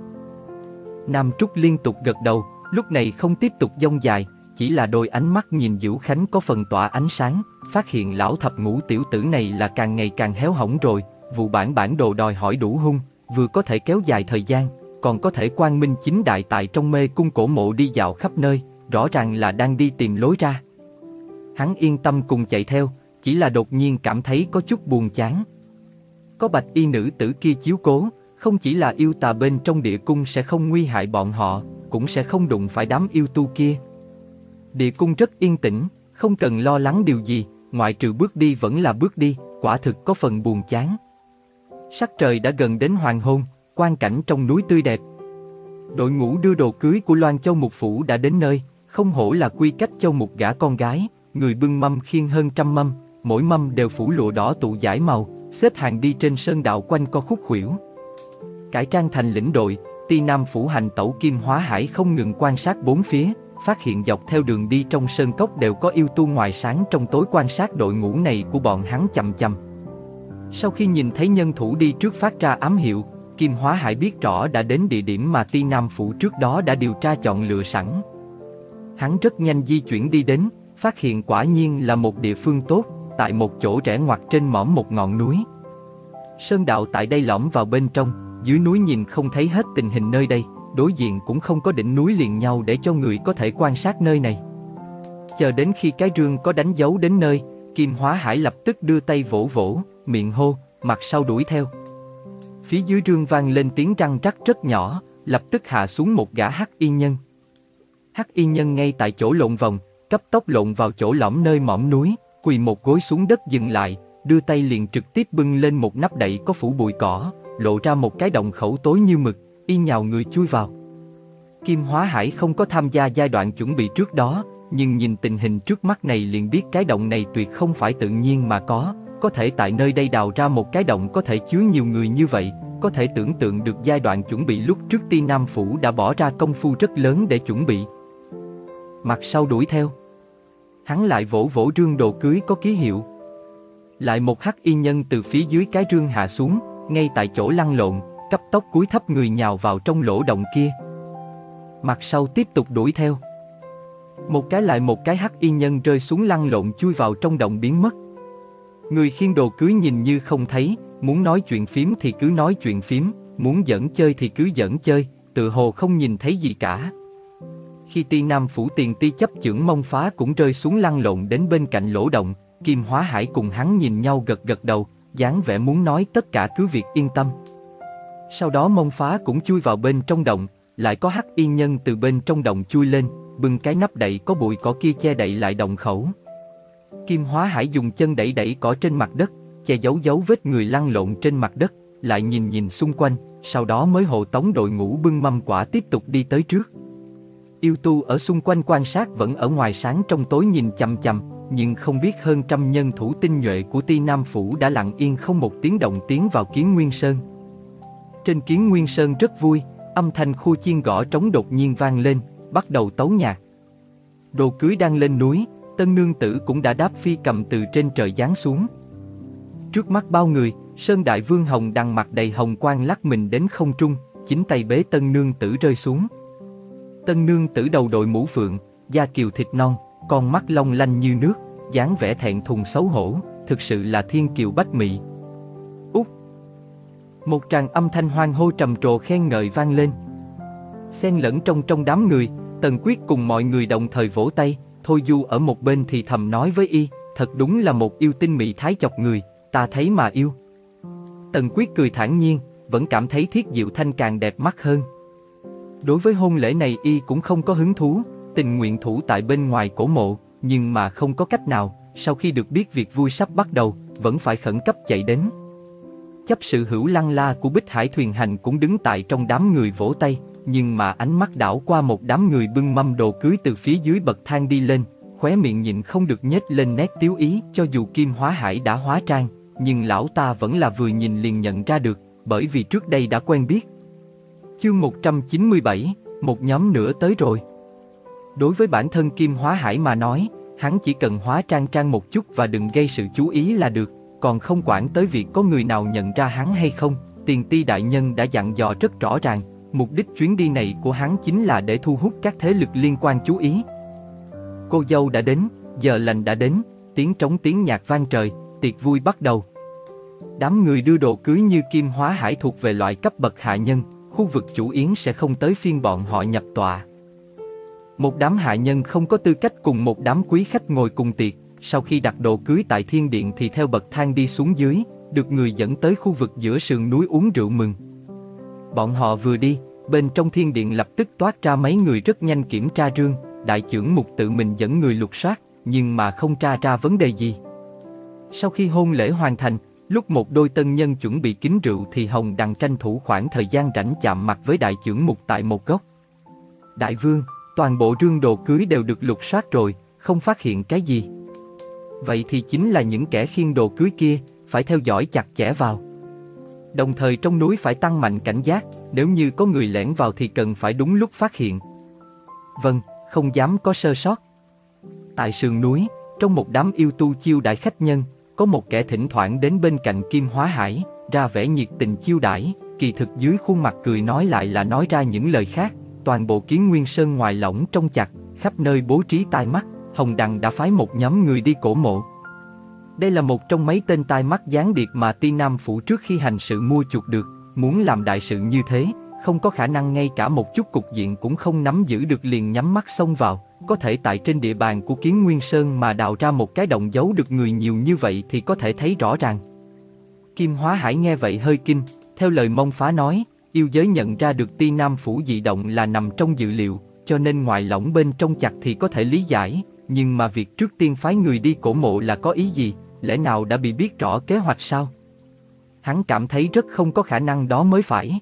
Nam Trúc liên tục gật đầu, lúc này không tiếp tục dông dài, chỉ là đôi ánh mắt nhìn Dữu Khánh có phần tỏa ánh sáng, phát hiện lão thập ngũ tiểu tử này là càng ngày càng héo hỏng rồi, vụ bản bản đồ đòi hỏi đủ hung, vừa có thể kéo dài thời gian, còn có thể quang minh chính đại tại trong mê cung cổ mộ đi dạo khắp nơi, rõ ràng là đang đi tìm lối ra. Hắn yên tâm cùng chạy theo, chỉ là đột nhiên cảm thấy có chút buồn chán. Có bạch y nữ tử kia chiếu cố, không chỉ là yêu tà bên trong địa cung sẽ không nguy hại bọn họ, cũng sẽ không đụng phải đám yêu tu kia. Địa cung rất yên tĩnh, không cần lo lắng điều gì, ngoại trừ bước đi vẫn là bước đi, quả thực có phần buồn chán. Sắc trời đã gần đến hoàng hôn, quang cảnh trong núi tươi đẹp. Đội ngũ đưa đồ cưới của Loan Châu Mục Phủ đã đến nơi, không hổ là quy cách Châu Mục gả con gái, người bưng mâm khiêng hơn trăm mâm, mỗi mâm đều phủ lụa đỏ tụ dải màu, xếp hàng đi trên sơn đạo quanh co khúc khuỷu. Cải trang thành lĩnh đội, Ti Nam Phủ hành tẩu Kim Hóa Hải không ngừng quan sát bốn phía, phát hiện dọc theo đường đi trong sơn cốc đều có yêu tu ngoài sáng trong tối quan sát đội ngũ này của bọn hắn chằm chằm. Sau khi nhìn thấy nhân thủ đi trước phát ra ám hiệu, Kim Hóa Hải biết rõ đã đến địa điểm mà Ti Nam Phủ trước đó đã điều tra chọn lựa sẵn. Hắn rất nhanh di chuyển đi đến, phát hiện quả nhiên là một địa phương tốt, tại một chỗ rẽ ngoặt trên mỏm một ngọn núi. Sơn đạo tại đây lõm vào bên trong, dưới núi nhìn không thấy hết tình hình nơi đây, đối diện cũng không có đỉnh núi liền nhau để cho người có thể quan sát nơi này. Chờ đến khi cái rương có đánh dấu đến nơi, Kim Hóa Hải lập tức đưa tay vỗ vỗ, miệng hô, mặt sau đuổi theo. Phía dưới rương vang lên tiếng răng rắc rất nhỏ, lập tức hạ xuống một gã hắc y nhân. Hắc y nhân ngay tại chỗ lộn vòng, cấp tốc lộn vào chỗ lõm nơi mỏm núi, quỳ một gối xuống đất dừng lại, đưa tay liền trực tiếp bưng lên một nắp đậy có phủ bụi cỏ, lộ ra một cái động khẩu tối như mực, y nhào người chui vào. Kim Hóa Hải không có tham gia giai đoạn chuẩn bị trước đó, nhưng nhìn tình hình trước mắt này liền biết cái động này tuyệt không phải tự nhiên mà có, có thể tại nơi đây đào ra một cái động có thể chứa nhiều người như vậy, có thể tưởng tượng được giai đoạn chuẩn bị lúc trước Ti Nam Phủ đã bỏ ra công phu rất lớn để chuẩn bị. Mặt sau đuổi theo. Hắn lại vỗ vỗ rương đồ cưới có ký hiệu. Lại một hắc y nhân từ phía dưới cái rương hạ xuống, ngay tại chỗ lăn lộn, cấp tốc cúi thấp người nhào vào trong lỗ động kia. Mặt sau tiếp tục đuổi theo. Một cái lại một cái hắc y nhân rơi xuống lăn lộn chui vào trong động biến mất. Người khiêng đồ cưới nhìn như không thấy, muốn nói chuyện phím thì cứ nói chuyện phím, muốn giỡn chơi thì cứ giỡn chơi, tự hồ không nhìn thấy gì cả. Khi Ti Nam Phủ tiền ti chấp chưởng Mông Phá cũng rơi xuống lăn lộn đến bên cạnh lỗ động, Kim Hóa Hải cùng hắn nhìn nhau gật gật đầu, dáng vẻ muốn nói tất cả cứ việc yên tâm. Sau đó Mông Phá cũng chui vào bên trong động, lại có hắc y nhân từ bên trong động chui lên, bưng cái nắp đậy có bụi cỏ kia che đậy lại động khẩu. Kim Hóa Hải dùng chân đẩy đẩy cỏ trên mặt đất, che giấu dấu vết người lăn lộn trên mặt đất, lại nhìn nhìn xung quanh, sau đó mới hộ tống đội ngũ bưng mâm quả tiếp tục đi tới trước. Yêu tu ở xung quanh quan sát vẫn ở ngoài sáng trong tối nhìn chằm chằm, nhưng không biết hơn trăm nhân thủ tinh nhuệ của Ti Nam Phủ đã lặng yên không một tiếng động tiến vào Kiến Nguyên Sơn. Trên Kiến Nguyên Sơn rất vui, âm thanh khu chiên gõ trống đột nhiên vang lên, bắt đầu tấu nhạc. Đồ cưới đang lên núi, tân nương tử cũng đã đáp phi cầm từ trên trời giáng xuống. Trước mắt bao người, Sơn Đại Vương Hồng Đằng mặt đầy hồng quang lắc mình đến không trung, chính tay bế tân nương tử rơi xuống. Tân nương tử đầu đội mũ phượng, da kiều thịt non, con mắt long lanh như nước, dáng vẻ thẹn thùng xấu hổ, thực sự là thiên kiều bách mị. Út! Một tràng âm thanh hoan hô trầm trồ khen ngợi vang lên. Xen lẫn trong trong đám người, Tần Quyết cùng mọi người đồng thời vỗ tay, Thôi Du ở một bên thì thầm nói với y, thật đúng là một yêu tinh mị thái chọc người, ta thấy mà yêu. Tần Quyết cười thản nhiên, vẫn cảm thấy Thiết Diệu Thanh càng đẹp mắt hơn. Đối với hôn lễ này y cũng không có hứng thú, tình nguyện thủ tại bên ngoài cổ mộ, nhưng mà không có cách nào, sau khi được biết việc vui sắp bắt đầu, vẫn phải khẩn cấp chạy đến. Chấp sự hữu Lăng La của Bích Hải Thuyền Hành cũng đứng tại trong đám người vỗ tay, nhưng mà ánh mắt đảo qua một đám người bưng mâm đồ cưới từ phía dưới bậc thang đi lên, khóe miệng nhịn không được nhếch lên nét tiếu ý. Cho dù Kim Hóa Hải đã hóa trang, nhưng lão ta vẫn là vừa nhìn liền nhận ra được, bởi vì trước đây đã quen biết. Chương một trăm chín mươi bảy, một nhóm nữa tới rồi. Đối với bản thân Kim Hóa Hải mà nói, hắn chỉ cần hóa trang trang một chút và đừng gây sự chú ý là được, còn không quản tới việc có người nào nhận ra hắn hay không. Tiền Ti đại nhân đã dặn dò rất rõ ràng, mục đích chuyến đi này của hắn chính là để thu hút các thế lực liên quan chú ý. Cô dâu đã đến, giờ lành đã đến, tiếng trống tiếng nhạc vang trời, tiệc vui bắt đầu. Đám người đưa đồ cưới như Kim Hóa Hải thuộc về loại cấp bậc hạ nhân, khu vực chủ yến sẽ không tới phiên bọn họ nhập tọa. Một đám hạ nhân không có tư cách cùng một đám quý khách ngồi cùng tiệc, sau khi đặt đồ cưới tại thiên điện thì theo bậc thang đi xuống dưới, được người dẫn tới khu vực giữa sườn núi uống rượu mừng. Bọn họ vừa đi, bên trong thiên điện lập tức toát ra mấy người rất nhanh kiểm tra rương, đại trưởng mục tự mình dẫn người lục soát, nhưng mà không tra ra vấn đề gì. Sau khi hôn lễ hoàn thành, lúc một đôi tân nhân chuẩn bị kính rượu thì Hồng Đằng tranh thủ khoảng thời gian rảnh chạm mặt với đại trưởng mục tại một góc. Đại vương, toàn bộ rương đồ cưới đều được lục soát rồi, không phát hiện cái gì. Vậy thì chính là những kẻ khiêng đồ cưới kia, phải theo dõi chặt chẽ vào. Đồng thời trong núi phải tăng mạnh cảnh giác, nếu như có người lẻn vào thì cần phải đúng lúc phát hiện. Vâng, không dám có sơ sót. Tại sườn núi, trong một đám yêu tu chiêu đãi khách nhân, có một kẻ thỉnh thoảng đến bên cạnh Kim Hóa Hải, ra vẻ nhiệt tình chiêu đãi, kỳ thực dưới khuôn mặt cười nói lại là nói ra những lời khác. Toàn bộ Kiến Nguyên Sơn ngoài lỏng trong chặt, khắp nơi bố trí tai mắt, Hồng Đằng đã phái một nhóm người đi cổ mộ. Đây là một trong mấy tên tai mắt gián điệp mà Ti Nam Phủ trước khi hành sự mua chuộc được, muốn làm đại sự như thế, không có khả năng ngay cả một chút cục diện cũng không nắm giữ được liền nhắm mắt xông vào, có thể tại trên địa bàn của Kiến Nguyên Sơn mà đào ra một cái động giấu được người nhiều như vậy thì có thể thấy rõ ràng. Kim Hóa Hải nghe vậy hơi kinh, theo lời Mông Phá nói, yêu giới nhận ra được Ti Nam Phủ dị động là nằm trong dự liệu, cho nên ngoài lỏng bên trong chặt thì có thể lý giải, nhưng mà việc trước tiên phái người đi cổ mộ là có ý gì, lẽ nào đã bị biết rõ kế hoạch sao? Hắn cảm thấy rất không có khả năng đó mới phải.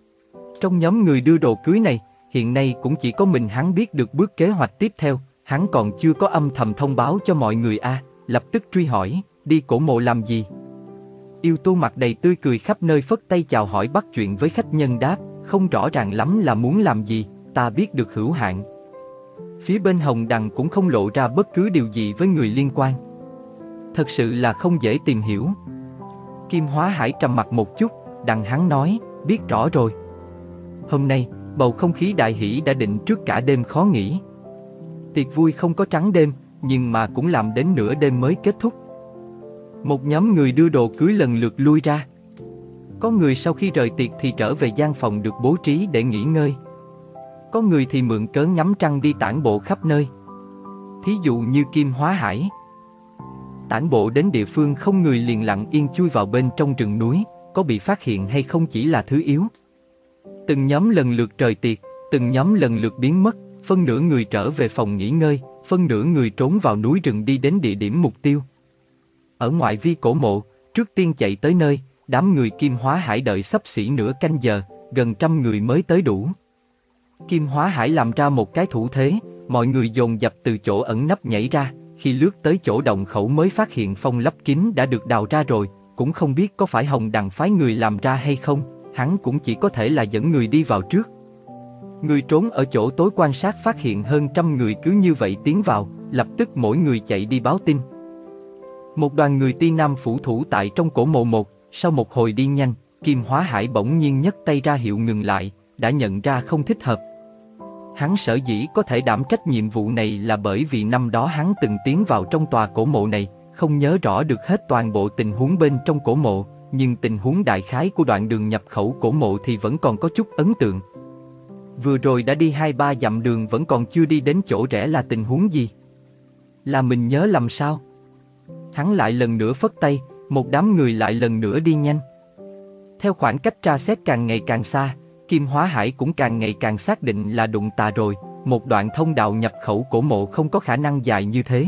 Trong nhóm người đưa đồ cưới này, hiện nay cũng chỉ có mình hắn biết được bước kế hoạch tiếp theo, hắn còn chưa có âm thầm thông báo cho mọi người a. Lập tức truy hỏi, đi cổ mộ làm gì? Yêu tu mặt đầy tươi cười khắp nơi phất tay chào hỏi bắt chuyện với khách nhân đáp, không rõ ràng lắm là muốn làm gì, ta biết được hữu hạn. Phía bên Hồng Đằng cũng không lộ ra bất cứ điều gì với người liên quan. Thật sự là không dễ tìm hiểu. Kim Hóa Hải trầm mặt một chút, đằng hắn nói, biết rõ rồi. Hôm nay, bầu không khí đại hỷ đã định trước cả đêm khó nghỉ. Tiệc vui không có trắng đêm, nhưng mà cũng làm đến nửa đêm mới kết thúc. Một nhóm người đưa đồ cưới lần lượt lui ra. Có người sau khi rời tiệc thì trở về gian phòng được bố trí để nghỉ ngơi. Có người thì mượn cớ ngắm trăng đi tản bộ khắp nơi. Thí dụ như Kim Hóa Hải. Tản bộ đến địa phương không người liền lặng yên chui vào bên trong rừng núi, có bị phát hiện hay không chỉ là thứ yếu. Từng nhóm lần lượt rời tiệc, từng nhóm lần lượt biến mất, phân nửa người trở về phòng nghỉ ngơi, phân nửa người trốn vào núi rừng đi đến địa điểm mục tiêu. Ở ngoại vi cổ mộ, trước tiên chạy tới nơi, đám người Kim Hóa Hải đợi xấp xỉ nửa canh giờ, gần trăm người mới tới đủ. Kim Hóa Hải làm ra một cái thủ thế, mọi người dồn dập từ chỗ ẩn nấp nhảy ra, khi lướt tới chỗ động khẩu mới phát hiện phong lấp kín đã được đào ra rồi, cũng không biết có phải Hồng Đằng phái người làm ra hay không, hắn cũng chỉ có thể là dẫn người đi vào trước. Người trốn ở chỗ tối quan sát phát hiện hơn trăm người cứ như vậy tiến vào, lập tức mỗi người chạy đi báo tin. Một đoàn người Ti Nam Phủ thủ tại trong cổ mộ một, sau một hồi đi nhanh, Kim Hóa Hải bỗng nhiên nhấc tay ra hiệu ngừng lại, đã nhận ra không thích hợp. Hắn sở dĩ có thể đảm trách nhiệm vụ này là bởi vì năm đó hắn từng tiến vào trong tòa cổ mộ này, không nhớ rõ được hết toàn bộ tình huống bên trong cổ mộ, nhưng tình huống đại khái của đoạn đường nhập khẩu cổ mộ thì vẫn còn có chút ấn tượng. Vừa rồi đã đi hai ba dặm đường vẫn còn chưa đi đến chỗ rẽ là tình huống gì? Là mình nhớ lầm sao? Hắn lại lần nữa phất tay, một đám người lại lần nữa đi nhanh. Theo khoảng cách tra xét càng ngày càng xa, Kim Hóa Hải cũng càng ngày càng xác định là đụng tà rồi, một đoạn thông đạo nhập khẩu cổ mộ không có khả năng dài như thế.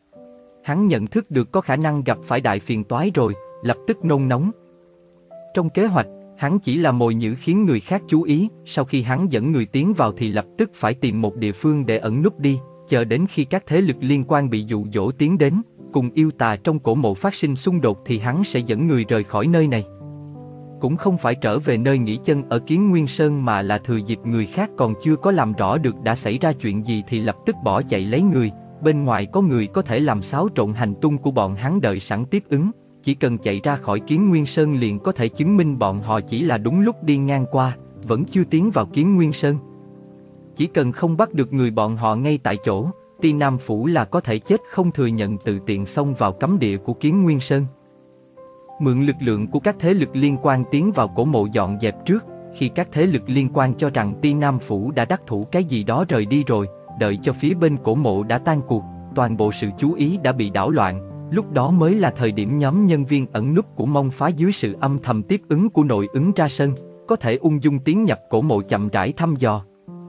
Hắn nhận thức được có khả năng gặp phải đại phiền toái rồi, lập tức nôn nóng. Trong kế hoạch, Hắn chỉ là mồi nhử khiến người khác chú ý, sau khi hắn dẫn người tiến vào thì lập tức phải tìm một địa phương để ẩn núp đi, chờ đến khi các thế lực liên quan bị dụ dỗ tiến đến, cùng yêu tà trong cổ mộ phát sinh xung đột thì hắn sẽ dẫn người rời khỏi nơi này. Cũng không phải trở về nơi nghỉ chân ở Kiến Nguyên Sơn mà là thừa dịp người khác còn chưa có làm rõ được đã xảy ra chuyện gì thì lập tức bỏ chạy lấy người, bên ngoài có người có thể làm xáo trộn hành tung của bọn hắn đợi sẵn tiếp ứng, chỉ cần chạy ra khỏi Kiến Nguyên Sơn liền có thể chứng minh bọn họ chỉ là đúng lúc đi ngang qua, vẫn chưa tiến vào Kiến Nguyên Sơn. Chỉ cần không bắt được người bọn họ ngay tại chỗ, Ti Nam Phủ là có thể chết không thừa nhận tự tiện xông vào cấm địa của Kiến Nguyên Sơn. Mượn lực lượng của các thế lực liên quan tiến vào cổ mộ dọn dẹp trước, khi các thế lực liên quan cho rằng Ti Nam Phủ đã đắc thủ cái gì đó rời đi rồi, đợi cho phía bên cổ mộ đã tan cuộc, toàn bộ sự chú ý đã bị đảo loạn, lúc đó mới là thời điểm nhóm nhân viên ẩn núp của Mông Phá dưới sự âm thầm tiếp ứng của nội ứng ra sân, có thể ung dung tiến nhập cổ mộ chậm rãi thăm dò.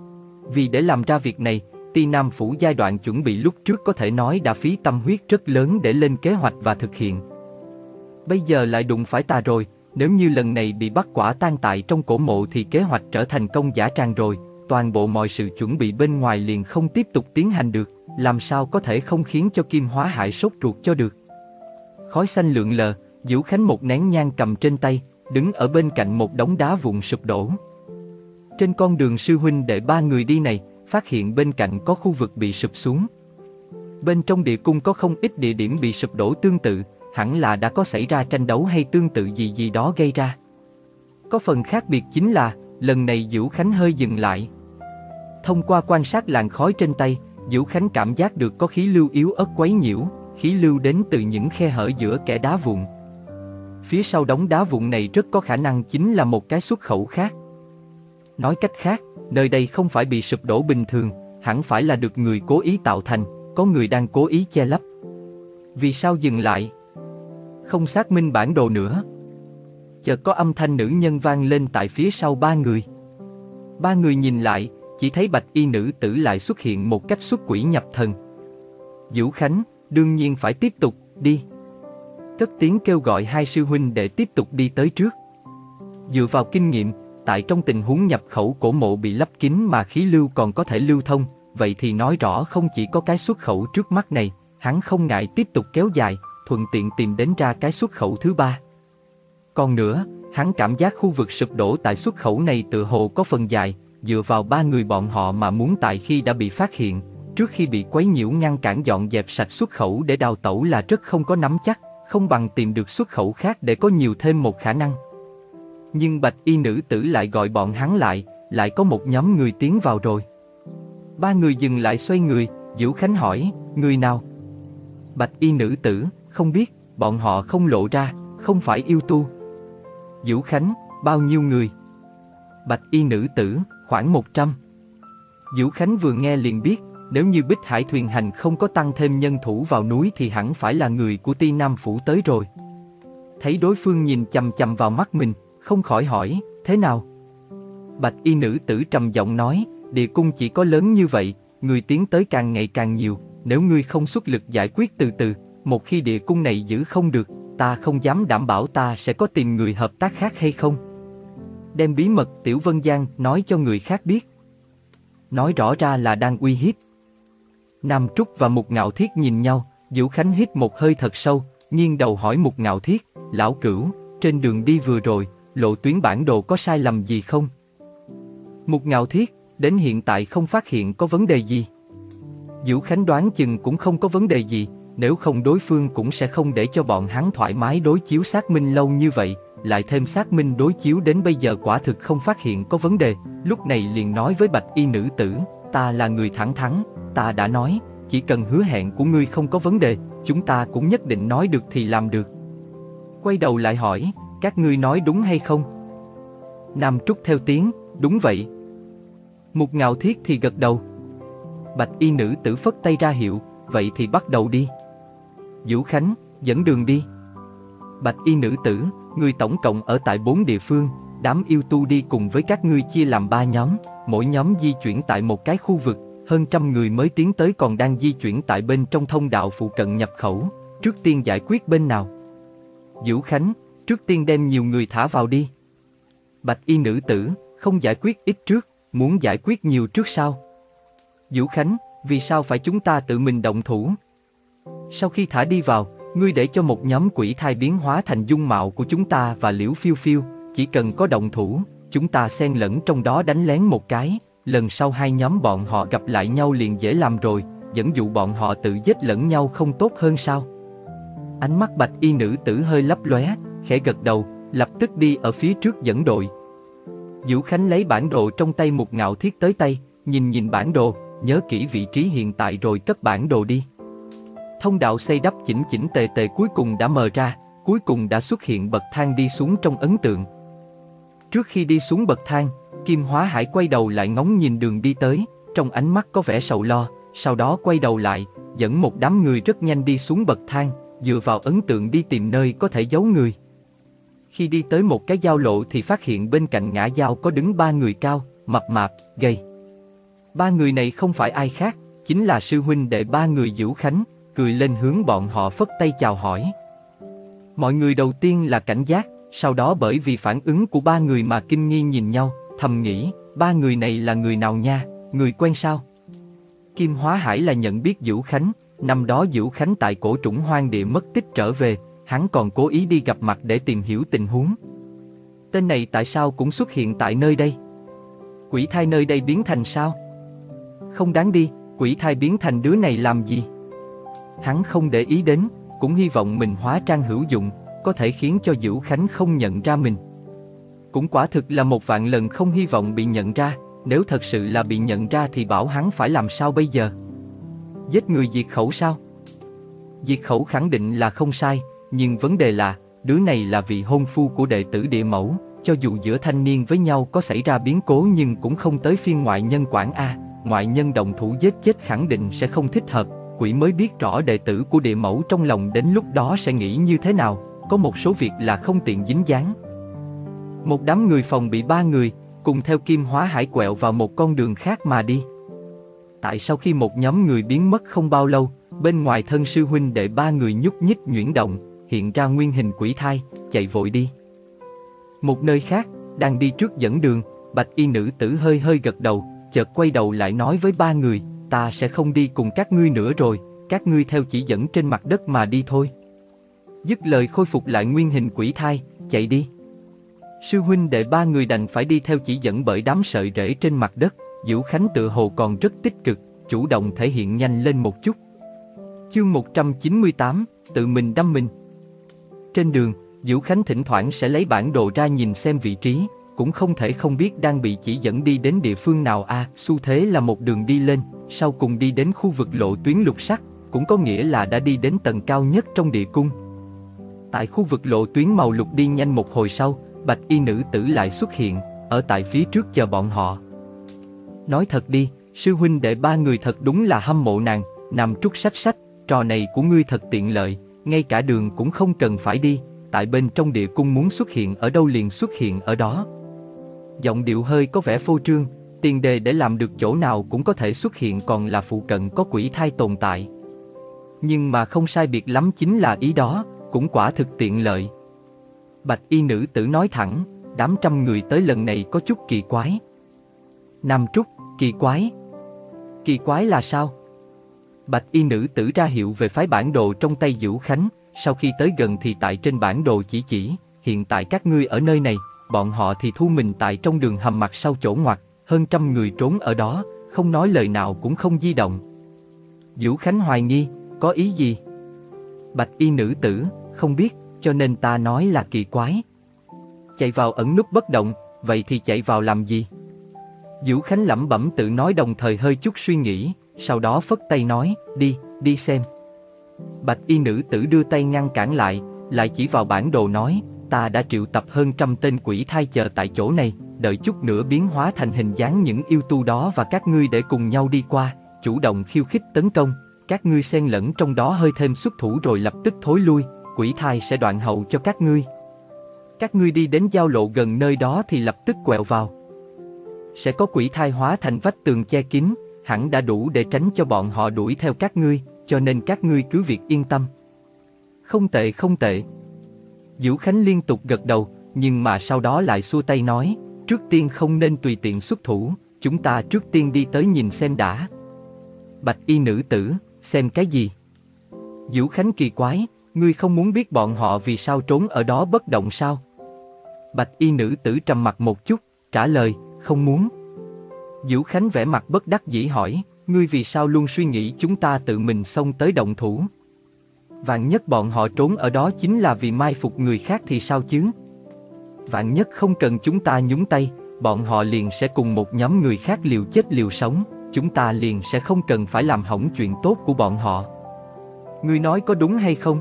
Vì để làm ra việc này, Ti Nam Phủ giai đoạn chuẩn bị lúc trước có thể nói đã phí tâm huyết rất lớn để lên kế hoạch và thực hiện. Bây giờ lại đụng phải tà rồi, nếu như lần này bị bắt quả tang tại trong cổ mộ thì kế hoạch trở thành công dã tràng rồi, toàn bộ mọi sự chuẩn bị bên ngoài liền không tiếp tục tiến hành được, làm sao có thể không khiến cho Kim Hóa Hải sốt ruột cho được. Khói xanh lượn lờ, Vũ Khánh một nén nhang cầm trên tay, đứng ở bên cạnh một đống đá vụn sụp đổ. Trên con đường sư huynh đệ ba người đi này, phát hiện bên cạnh có khu vực bị sụp xuống. Bên trong địa cung có không ít địa điểm bị sụp đổ tương tự, hẳn là đã có xảy ra tranh đấu hay tương tự gì gì đó gây ra. Có phần khác biệt chính là, lần này Vũ Khánh hơi dừng lại. Thông qua quan sát làn khói trên tay, Vũ Khánh cảm giác được có khí lưu yếu ớt quấy nhiễu, khí lưu đến từ những khe hở giữa kẽ đá vụn. Phía sau đống đá vụn này rất có khả năng chính là một cái xuất khẩu khác. Nói cách khác, nơi đây không phải bị sụp đổ bình thường, hẳn phải là được người cố ý tạo thành, có người đang cố ý che lấp. Vì sao dừng lại? Không xác minh bản đồ nữa. Chợt có âm thanh nữ nhân vang lên tại phía sau ba người. Ba người nhìn lại, chỉ thấy bạch y nữ tử lại xuất hiện một cách xuất quỷ nhập thần. Vũ Khánh, đương nhiên phải tiếp tục, đi. Cất tiếng kêu gọi hai sư huynh để tiếp tục đi tới trước. Dựa vào kinh nghiệm, tại trong tình huống nhập khẩu cổ mộ bị lấp kín mà khí lưu còn có thể lưu thông, vậy thì nói rõ không chỉ có cái xuất khẩu trước mắt này, hắn không ngại tiếp tục kéo dài, thuận tiện tìm đến ra cái xuất khẩu thứ ba. Còn nữa, hắn cảm giác khu vực sụp đổ tại xuất khẩu này tựa hồ có phần dài, dựa vào ba người bọn họ mà muốn tại khi đã bị phát hiện, trước khi bị quấy nhiễu ngăn cản dọn dẹp sạch xuất khẩu để đào tẩu là rất không có nắm chắc, không bằng tìm được xuất khẩu khác để có nhiều thêm một khả năng. Nhưng bạch y nữ tử lại gọi bọn hắn lại, lại có một nhóm người tiến vào rồi. Ba người dừng lại xoay người, Vũ Khánh hỏi, người nào? Bạch y nữ tử, không biết, bọn họ không lộ ra, không phải yêu tu. Vũ Khánh, bao nhiêu người? Bạch y nữ tử, khoảng một trăm. Vũ Khánh vừa nghe liền biết, nếu như Bích Hải thuyền hành không có tăng thêm nhân thủ vào núi thì hẳn phải là người của Ti Nam Phủ tới rồi. Thấy đối phương nhìn chằm chằm vào mắt mình, không khỏi hỏi, thế nào? Bạch y nữ tử trầm giọng nói, địa cung chỉ có lớn như vậy, người tiến tới càng ngày càng nhiều, nếu ngươi không xuất lực giải quyết từ từ, một khi địa cung này giữ không được, ta không dám đảm bảo ta sẽ có tìm người hợp tác khác hay không. Đem bí mật Tiểu Vân Giang nói cho người khác biết. Nói rõ ra là đang uy hiếp. Nam Trúc và Mục Ngạo Thiết nhìn nhau, Vũ Khánh hít một hơi thật sâu, nghiêng đầu hỏi Mục Ngạo Thiết, lão cửu, trên đường đi vừa rồi, lộ tuyến bản đồ có sai lầm gì không? Mục Ngạo Thiết, đến hiện tại không phát hiện có vấn đề gì. Vũ Khánh đoán chừng cũng không có vấn đề gì, nếu không đối phương cũng sẽ không để cho bọn hắn thoải mái đối chiếu xác minh lâu như vậy, lại thêm xác minh đối chiếu đến bây giờ quả thực không phát hiện có vấn đề, lúc này liền nói với bạch y nữ tử, ta là người thẳng thắn, ta đã nói, chỉ cần hứa hẹn của ngươi không có vấn đề, chúng ta cũng nhất định nói được thì làm được. Quay đầu lại hỏi, các ngươi nói đúng hay không? Nam Trúc theo tiếng, đúng vậy. Mục Ngạo Thiết thì gật đầu. Bạch y nữ tử phất tay ra hiệu, vậy thì bắt đầu đi. Vũ Khánh, dẫn đường đi. Bạch y nữ tử, ngươi tổng cộng ở tại bốn địa phương, đám yêu tu đi cùng với các ngươi chia làm ba nhóm, mỗi nhóm di chuyển tại một cái khu vực, hơn trăm người mới tiến tới còn đang di chuyển tại bên trong thông đạo phụ cận nhập khẩu, trước tiên giải quyết bên nào? Vũ Khánh, trước tiên đem nhiều người thả vào đi. Bạch y nữ tử, không giải quyết ít trước, muốn giải quyết nhiều trước sao? Vũ Khánh, vì sao phải chúng ta tự mình động thủ? Sau khi thả đi vào, ngươi để cho một nhóm quỷ thai biến hóa thành dung mạo của chúng ta và Liễu Phiêu Phiêu, chỉ cần có động thủ, chúng ta xen lẫn trong đó đánh lén một cái, lần sau hai nhóm bọn họ gặp lại nhau liền dễ làm rồi, dẫn dụ bọn họ tự giết lẫn nhau không tốt hơn sao? Ánh mắt bạch y nữ tử hơi lấp lóe, khẽ gật đầu, lập tức đi ở phía trước dẫn đội. Vũ Khánh lấy bản đồ trong tay Mục Ngạo Thiết tới tay, nhìn nhìn bản đồ, nhớ kỹ vị trí hiện tại rồi cất bản đồ đi. Thông đạo xây đắp chỉnh chỉnh tề tề cuối cùng đã mờ ra, cuối cùng đã xuất hiện bậc thang đi xuống trong ấn tượng. Trước khi đi xuống bậc thang, Kim Hóa Hải quay đầu lại ngóng nhìn đường đi tới, trong ánh mắt có vẻ sầu lo, sau đó quay đầu lại, dẫn một đám người rất nhanh đi xuống bậc thang, dựa vào ấn tượng đi tìm nơi có thể giấu người. Khi đi tới một cái giao lộ thì phát hiện bên cạnh ngã giao có đứng ba người cao, mập mạp, gầy. Ba người này không phải ai khác, chính là sư huynh đệ ba người Vũ Khánh, cười lên hướng bọn họ phất tay chào hỏi. Mọi người đầu tiên là cảnh giác, sau đó bởi vì phản ứng của ba người mà kinh nghi nhìn nhau, thầm nghĩ, ba người này là người nào nha, người quen sao? Kim Hóa Hải là nhận biết Vũ Khánh, năm đó Vũ Khánh tại cổ trũng hoang địa mất tích trở về, hắn còn cố ý đi gặp mặt để tìm hiểu tình huống. Tên này tại sao cũng xuất hiện tại nơi đây? Quỷ thai nơi đây biến thành sao? Không đáng đi, quỷ thai biến thành đứa này làm gì? Hắn không để ý đến, cũng hy vọng mình hóa trang hữu dụng, có thể khiến cho Vũ Khánh không nhận ra mình. Cũng quả thực là một vạn lần không hy vọng bị nhận ra, nếu thật sự là bị nhận ra thì bảo hắn phải làm sao bây giờ? Giết người diệt khẩu sao? Diệt khẩu khẳng định là không sai, nhưng vấn đề là, đứa này là vị hôn phu của đệ tử địa mẫu, cho dù giữa thanh niên với nhau có xảy ra biến cố nhưng cũng không tới phiên ngoại nhân quản a, ngoại nhân động thủ giết chết khẳng định sẽ không thích hợp, quỷ mới biết rõ đệ tử của địa mẫu trong lòng đến lúc đó sẽ nghĩ như thế nào, có một số việc là không tiện dính dáng. Một đám người phòng bị ba người, cùng theo Kim Hóa Hải quẹo vào một con đường khác mà đi. Tại sau khi một nhóm người biến mất không bao lâu, bên ngoài thân sư huynh đệ ba người nhúc nhích nhuyễn động, hiện ra nguyên hình quỷ thai, chạy vội đi. Một nơi khác, đang đi trước dẫn đường, bạch y nữ tử hơi hơi gật đầu, chợt quay đầu lại nói với ba người, ta sẽ không đi cùng các ngươi nữa rồi, các ngươi theo chỉ dẫn trên mặt đất mà đi thôi. Dứt lời khôi phục lại nguyên hình quỷ thai, chạy đi. Sư huynh đệ ba người đành phải đi theo chỉ dẫn bởi đám sợi rễ trên mặt đất. Vũ Khánh tự hồ còn rất tích cực, chủ động thể hiện nhanh lên một chút. Chương một trăm chín mươi tám, tự mình đâm mình. Trên đường, Vũ Khánh thỉnh thoảng sẽ lấy bản đồ ra nhìn xem vị trí, cũng không thể không biết đang bị chỉ dẫn đi đến địa phương nào a. À, xu thế là một đường đi lên, sau cùng đi đến khu vực lộ tuyến lục sắc, cũng có nghĩa là đã đi đến tầng cao nhất trong địa cung. Tại khu vực lộ tuyến màu lục đi nhanh một hồi sau, bạch y nữ tử lại xuất hiện, ở tại phía trước chờ bọn họ. Nói thật đi, sư huynh đệ ba người thật đúng là hâm mộ nàng, nằm trút sách sách, trò này của ngươi thật tiện lợi, ngay cả đường cũng không cần phải đi, tại bên trong địa cung muốn xuất hiện ở đâu liền xuất hiện ở đó. Giọng điệu hơi có vẻ phô trương, tiền đề để làm được chỗ nào cũng có thể xuất hiện còn là phụ cận có quỷ thai tồn tại. Nhưng mà không sai biệt lắm chính là ý đó, cũng quả thực tiện lợi. Bạch y nữ tử nói thẳng, đám trăm người tới lần này có chút kỳ quái. Nam Trúc, kỳ quái. Kỳ quái là sao? Bạch y nữ tử ra hiệu về phái bản đồ trong tay Vũ Khánh, sau khi tới gần thì tại trên bản đồ chỉ chỉ, hiện tại các ngươi ở nơi này, bọn họ thì thu mình tại trong đường hầm mặt sau chỗ ngoặt, hơn trăm người trốn ở đó, không nói lời nào cũng không di động. Vũ Khánh hoài nghi, có ý gì? Bạch y nữ tử, không biết, cho nên ta nói là kỳ quái. Chạy vào ẩn núp bất động, vậy thì chạy vào làm gì? Vũ Khánh lẩm bẩm tự nói đồng thời hơi chút suy nghĩ, sau đó phất tay nói, đi, đi xem. Bạch y nữ tử đưa tay ngăn cản lại, lại chỉ vào bản đồ nói, ta đã triệu tập hơn trăm tên quỷ thai chờ tại chỗ này, đợi chút nữa biến hóa thành hình dáng những yêu tu đó và các ngươi để cùng nhau đi qua, chủ động khiêu khích tấn công, các ngươi xen lẫn trong đó hơi thêm xuất thủ rồi lập tức thối lui, quỷ thai sẽ đoạn hậu cho các ngươi. Các ngươi đi đến giao lộ gần nơi đó thì lập tức quẹo vào. Sẽ có quỷ thai hóa thành vách tường che kín, hẳn đã đủ để tránh cho bọn họ đuổi theo các ngươi, cho nên các ngươi cứ việc yên tâm. Không tệ không tệ. Vũ Khánh liên tục gật đầu, nhưng mà sau đó lại xua tay nói, trước tiên không nên tùy tiện xuất thủ, chúng ta trước tiên đi tới nhìn xem đã. Bạch y nữ tử, xem cái gì? Vũ Khánh kỳ quái, ngươi không muốn biết bọn họ vì sao trốn ở đó bất động sao? Bạch y nữ tử trầm mặt một chút, trả lời, không muốn. Vũ Khánh vẻ mặt bất đắc dĩ hỏi, ngươi vì sao luôn suy nghĩ chúng ta tự mình xông tới động thủ? Vạn nhất bọn họ trốn ở đó chính là vì mai phục người khác thì sao chứ? Vạn nhất không cần chúng ta nhúng tay, bọn họ liền sẽ cùng một nhóm người khác liều chết liều sống, chúng ta liền sẽ không cần phải làm hỏng chuyện tốt của bọn họ. Ngươi nói có đúng hay không?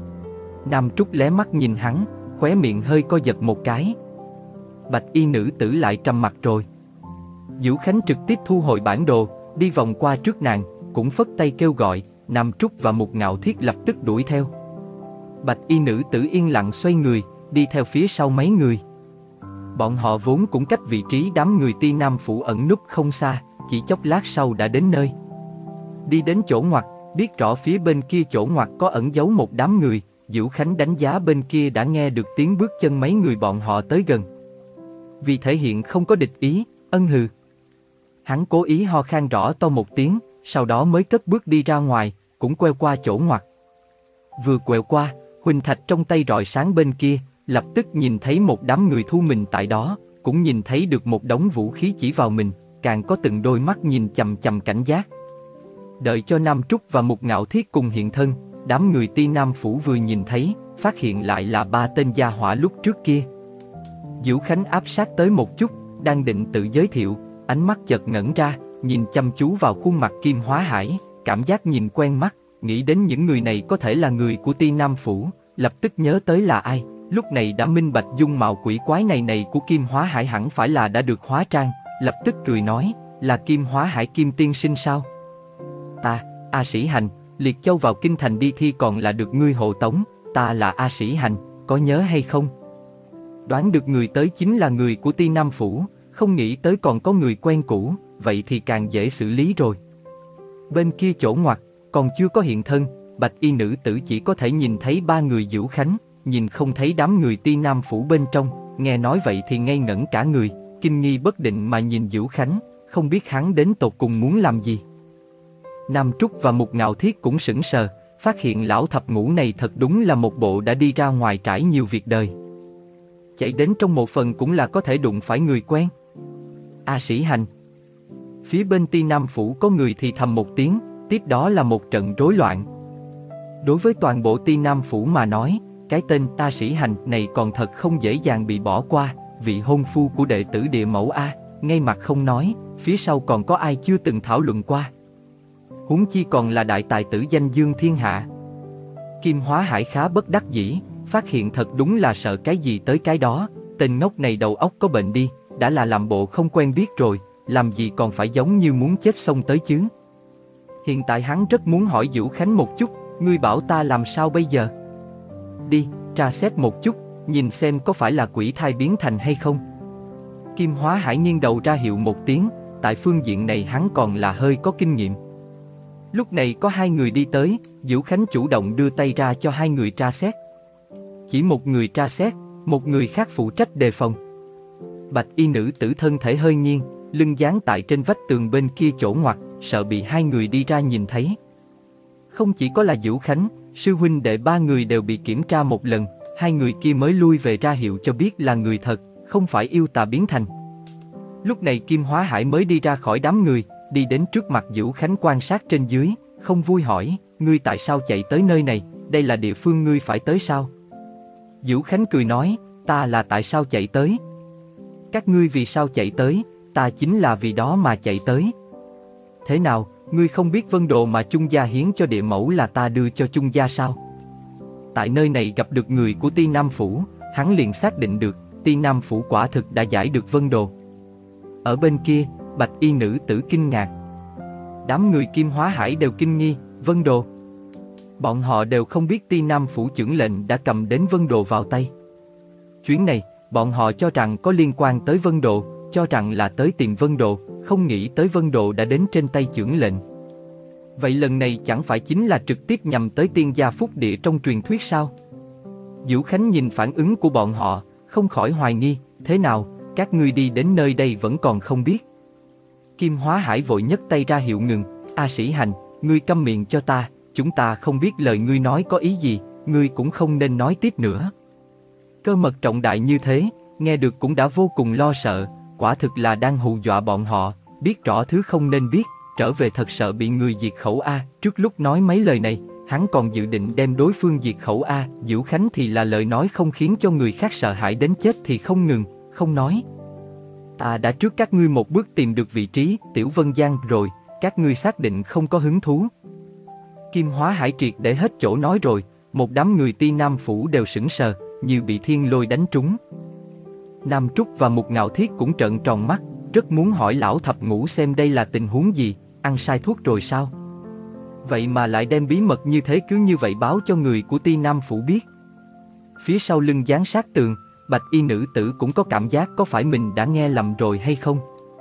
Nam Trúc lé mắt nhìn hắn, khóe miệng hơi co giật một cái. Bạch y nữ tử lại trầm mặt rồi. Vũ Khánh trực tiếp thu hồi bản đồ, đi vòng qua trước nàng, cũng phất tay kêu gọi, Nam Trúc và Mục Ngạo Thiết lập tức đuổi theo. Bạch y nữ tử yên lặng xoay người, đi theo phía sau mấy người. Bọn họ vốn cũng cách vị trí đám người Ti Nam Phủ ẩn núp không xa, chỉ chốc lát sau đã đến nơi. Đi đến chỗ ngoặt, biết rõ phía bên kia chỗ ngoặt có ẩn giấu một đám người, Vũ Khánh đánh giá bên kia đã nghe được tiếng bước chân mấy người bọn họ tới gần. Vì thể hiện không có địch ý, ân hừ. Hắn cố ý ho khan rõ to một tiếng, sau đó mới cất bước đi ra ngoài, cũng queo qua chỗ ngoặt. Vừa quẹo qua, huỳnh thạch trong tay rọi sáng bên kia, lập tức nhìn thấy một đám người thu mình tại đó, cũng nhìn thấy được một đống vũ khí chỉ vào mình, càng có từng đôi mắt nhìn chằm chằm cảnh giác. Đợi cho Nam Trúc và Mục Ngạo Thiết cùng hiện thân, đám người Ti Nam Phủ vừa nhìn thấy, phát hiện lại là ba tên gia hỏa lúc trước kia. Vũ Khánh áp sát tới một chút, đang định tự giới thiệu, ánh mắt chợt ngẩn ra, nhìn chăm chú vào khuôn mặt Kim Hóa Hải, cảm giác nhìn quen mắt, nghĩ đến những người này có thể là người của Ti Nam Phủ, lập tức nhớ tới là ai, lúc này đã minh bạch dung mạo quỷ quái này này của Kim Hóa Hải hẳn phải là đã được hóa trang, lập tức cười nói, là Kim Hóa Hải Kim tiên sinh sao? Ta, A Sĩ Hành, Liệt Châu vào kinh thành đi thi còn là được ngươi hộ tống, ta là A Sĩ Hành, có nhớ hay không? Đoán được người tới chính là người của Ti Nam Phủ, không nghĩ tới còn có người quen cũ, vậy thì càng dễ xử lý rồi. Bên kia chỗ ngoặt, còn chưa có hiện thân, bạch y nữ tử chỉ có thể nhìn thấy ba người Vũ Khánh, nhìn không thấy đám người Ti Nam Phủ bên trong, nghe nói vậy thì ngây ngẩn cả người, kinh nghi bất định mà nhìn Vũ Khánh, không biết hắn đến tột cùng muốn làm gì. Nam Trúc và Mục Ngạo Thiết cũng sững sờ, phát hiện lão thập ngũ này thật đúng là một bộ đã đi ra ngoài trải nhiều việc đời. Chạy đến trong một phần cũng là có thể đụng phải người quen. A Sĩ Hành. Phía bên Ti Nam Phủ có người thì thầm một tiếng, tiếp đó là một trận rối loạn. Đối với toàn bộ Ti Nam Phủ mà nói, cái tên A Sĩ Hành này còn thật không dễ dàng bị bỏ qua, vị hôn phu của đệ tử địa mẫu A, ngay mặt không nói, phía sau còn có ai chưa từng thảo luận qua. Huống chi còn là đại tài tử danh dương thiên hạ. Kim Hóa Hải khá bất đắc dĩ, phát hiện thật đúng là sợ cái gì tới cái đó, tên ngốc này đầu óc có bệnh đi, đã là làm bộ không quen biết rồi, làm gì còn phải giống như muốn chết xông tới chứ. Hiện tại hắn rất muốn hỏi Vũ Khánh một chút, ngươi bảo ta làm sao bây giờ? Đi, tra xét một chút, nhìn xem có phải là quỷ thai biến thành hay không. Kim Hóa Hải nghiêng đầu ra hiệu một tiếng, tại phương diện này hắn còn là hơi có kinh nghiệm. Lúc này có hai người đi tới, Vũ Khánh chủ động đưa tay ra cho hai người tra xét. Chỉ một người tra xét, một người khác phụ trách đề phòng. Bạch y nữ tử thân thể hơi nghiêng, lưng dán tại trên vách tường bên kia chỗ ngoặt, sợ bị hai người đi ra nhìn thấy. Không chỉ có là Vũ Khánh, sư huynh đệ ba người đều bị kiểm tra một lần, hai người kia mới lui về ra hiệu cho biết là người thật, không phải yêu tà biến thành. Lúc này Kim Hóa Hải mới đi ra khỏi đám người, đi đến trước mặt Vũ Khánh quan sát trên dưới, không vui hỏi, ngươi tại sao chạy tới nơi này, đây là địa phương ngươi phải tới sao? Vũ Khánh cười nói, ta là tại sao chạy tới? Các ngươi vì sao chạy tới, ta chính là vì đó mà chạy tới. Thế nào, ngươi không biết vân đồ mà Chung gia hiến cho địa mẫu là ta đưa cho Chung gia sao? Tại nơi này gặp được người của Ti Nam Phủ, hắn liền xác định được, Ti Nam Phủ quả thực đã giải được vân đồ. Ở bên kia, bạch y nữ tử kinh ngạc. Đám người Kim Hóa Hải đều kinh nghi, vân đồ. Bọn họ đều không biết Ti Nam Phủ chưởng lệnh đã cầm đến vân đồ vào tay. Chuyến này, bọn họ cho rằng có liên quan tới vân đồ, cho rằng là tới tìm vân đồ, không nghĩ tới vân đồ đã đến trên tay chưởng lệnh. Vậy lần này chẳng phải chính là trực tiếp nhằm tới tiên gia phúc địa trong truyền thuyết sao? Vũ Khánh nhìn phản ứng của bọn họ, không khỏi hoài nghi, thế nào, các ngươi đi đến nơi đây vẫn còn không biết. Kim Hóa Hải vội nhấc tay ra hiệu ngừng, A Sĩ Hành, ngươi câm miệng cho ta, chúng ta không biết lời ngươi nói có ý gì, ngươi cũng không nên nói tiếp nữa. Cơ mật trọng đại như thế, nghe được cũng đã vô cùng lo sợ, quả thực là đang hù dọa bọn họ, biết rõ thứ không nên biết, trở về thật sợ bị người diệt khẩu A. Trước lúc nói mấy lời này, hắn còn dự định đem đối phương diệt khẩu A. Diễu Khánh thì là lời nói không khiến cho người khác sợ hãi đến chết thì không ngừng, không nói. Ta đã trước các ngươi một bước tìm được vị trí Tiểu Vân Giang rồi, các ngươi xác định không có hứng thú. Kim Hóa Hải triệt để hết chỗ nói rồi, một đám người Ti Nam Phủ đều sững sờ, như bị thiên lôi đánh trúng. Nam Trúc và Mục Ngạo Thiết cũng trợn tròn mắt, rất muốn hỏi lão thập ngũ xem đây là tình huống gì, ăn sai thuốc rồi sao? Vậy mà lại đem bí mật như thế cứ như vậy báo cho người của Ti Nam Phủ biết. Phía sau lưng dán sát tường, Bạch Y nữ tử cũng có cảm giác có phải mình đã nghe lầm rồi hay không?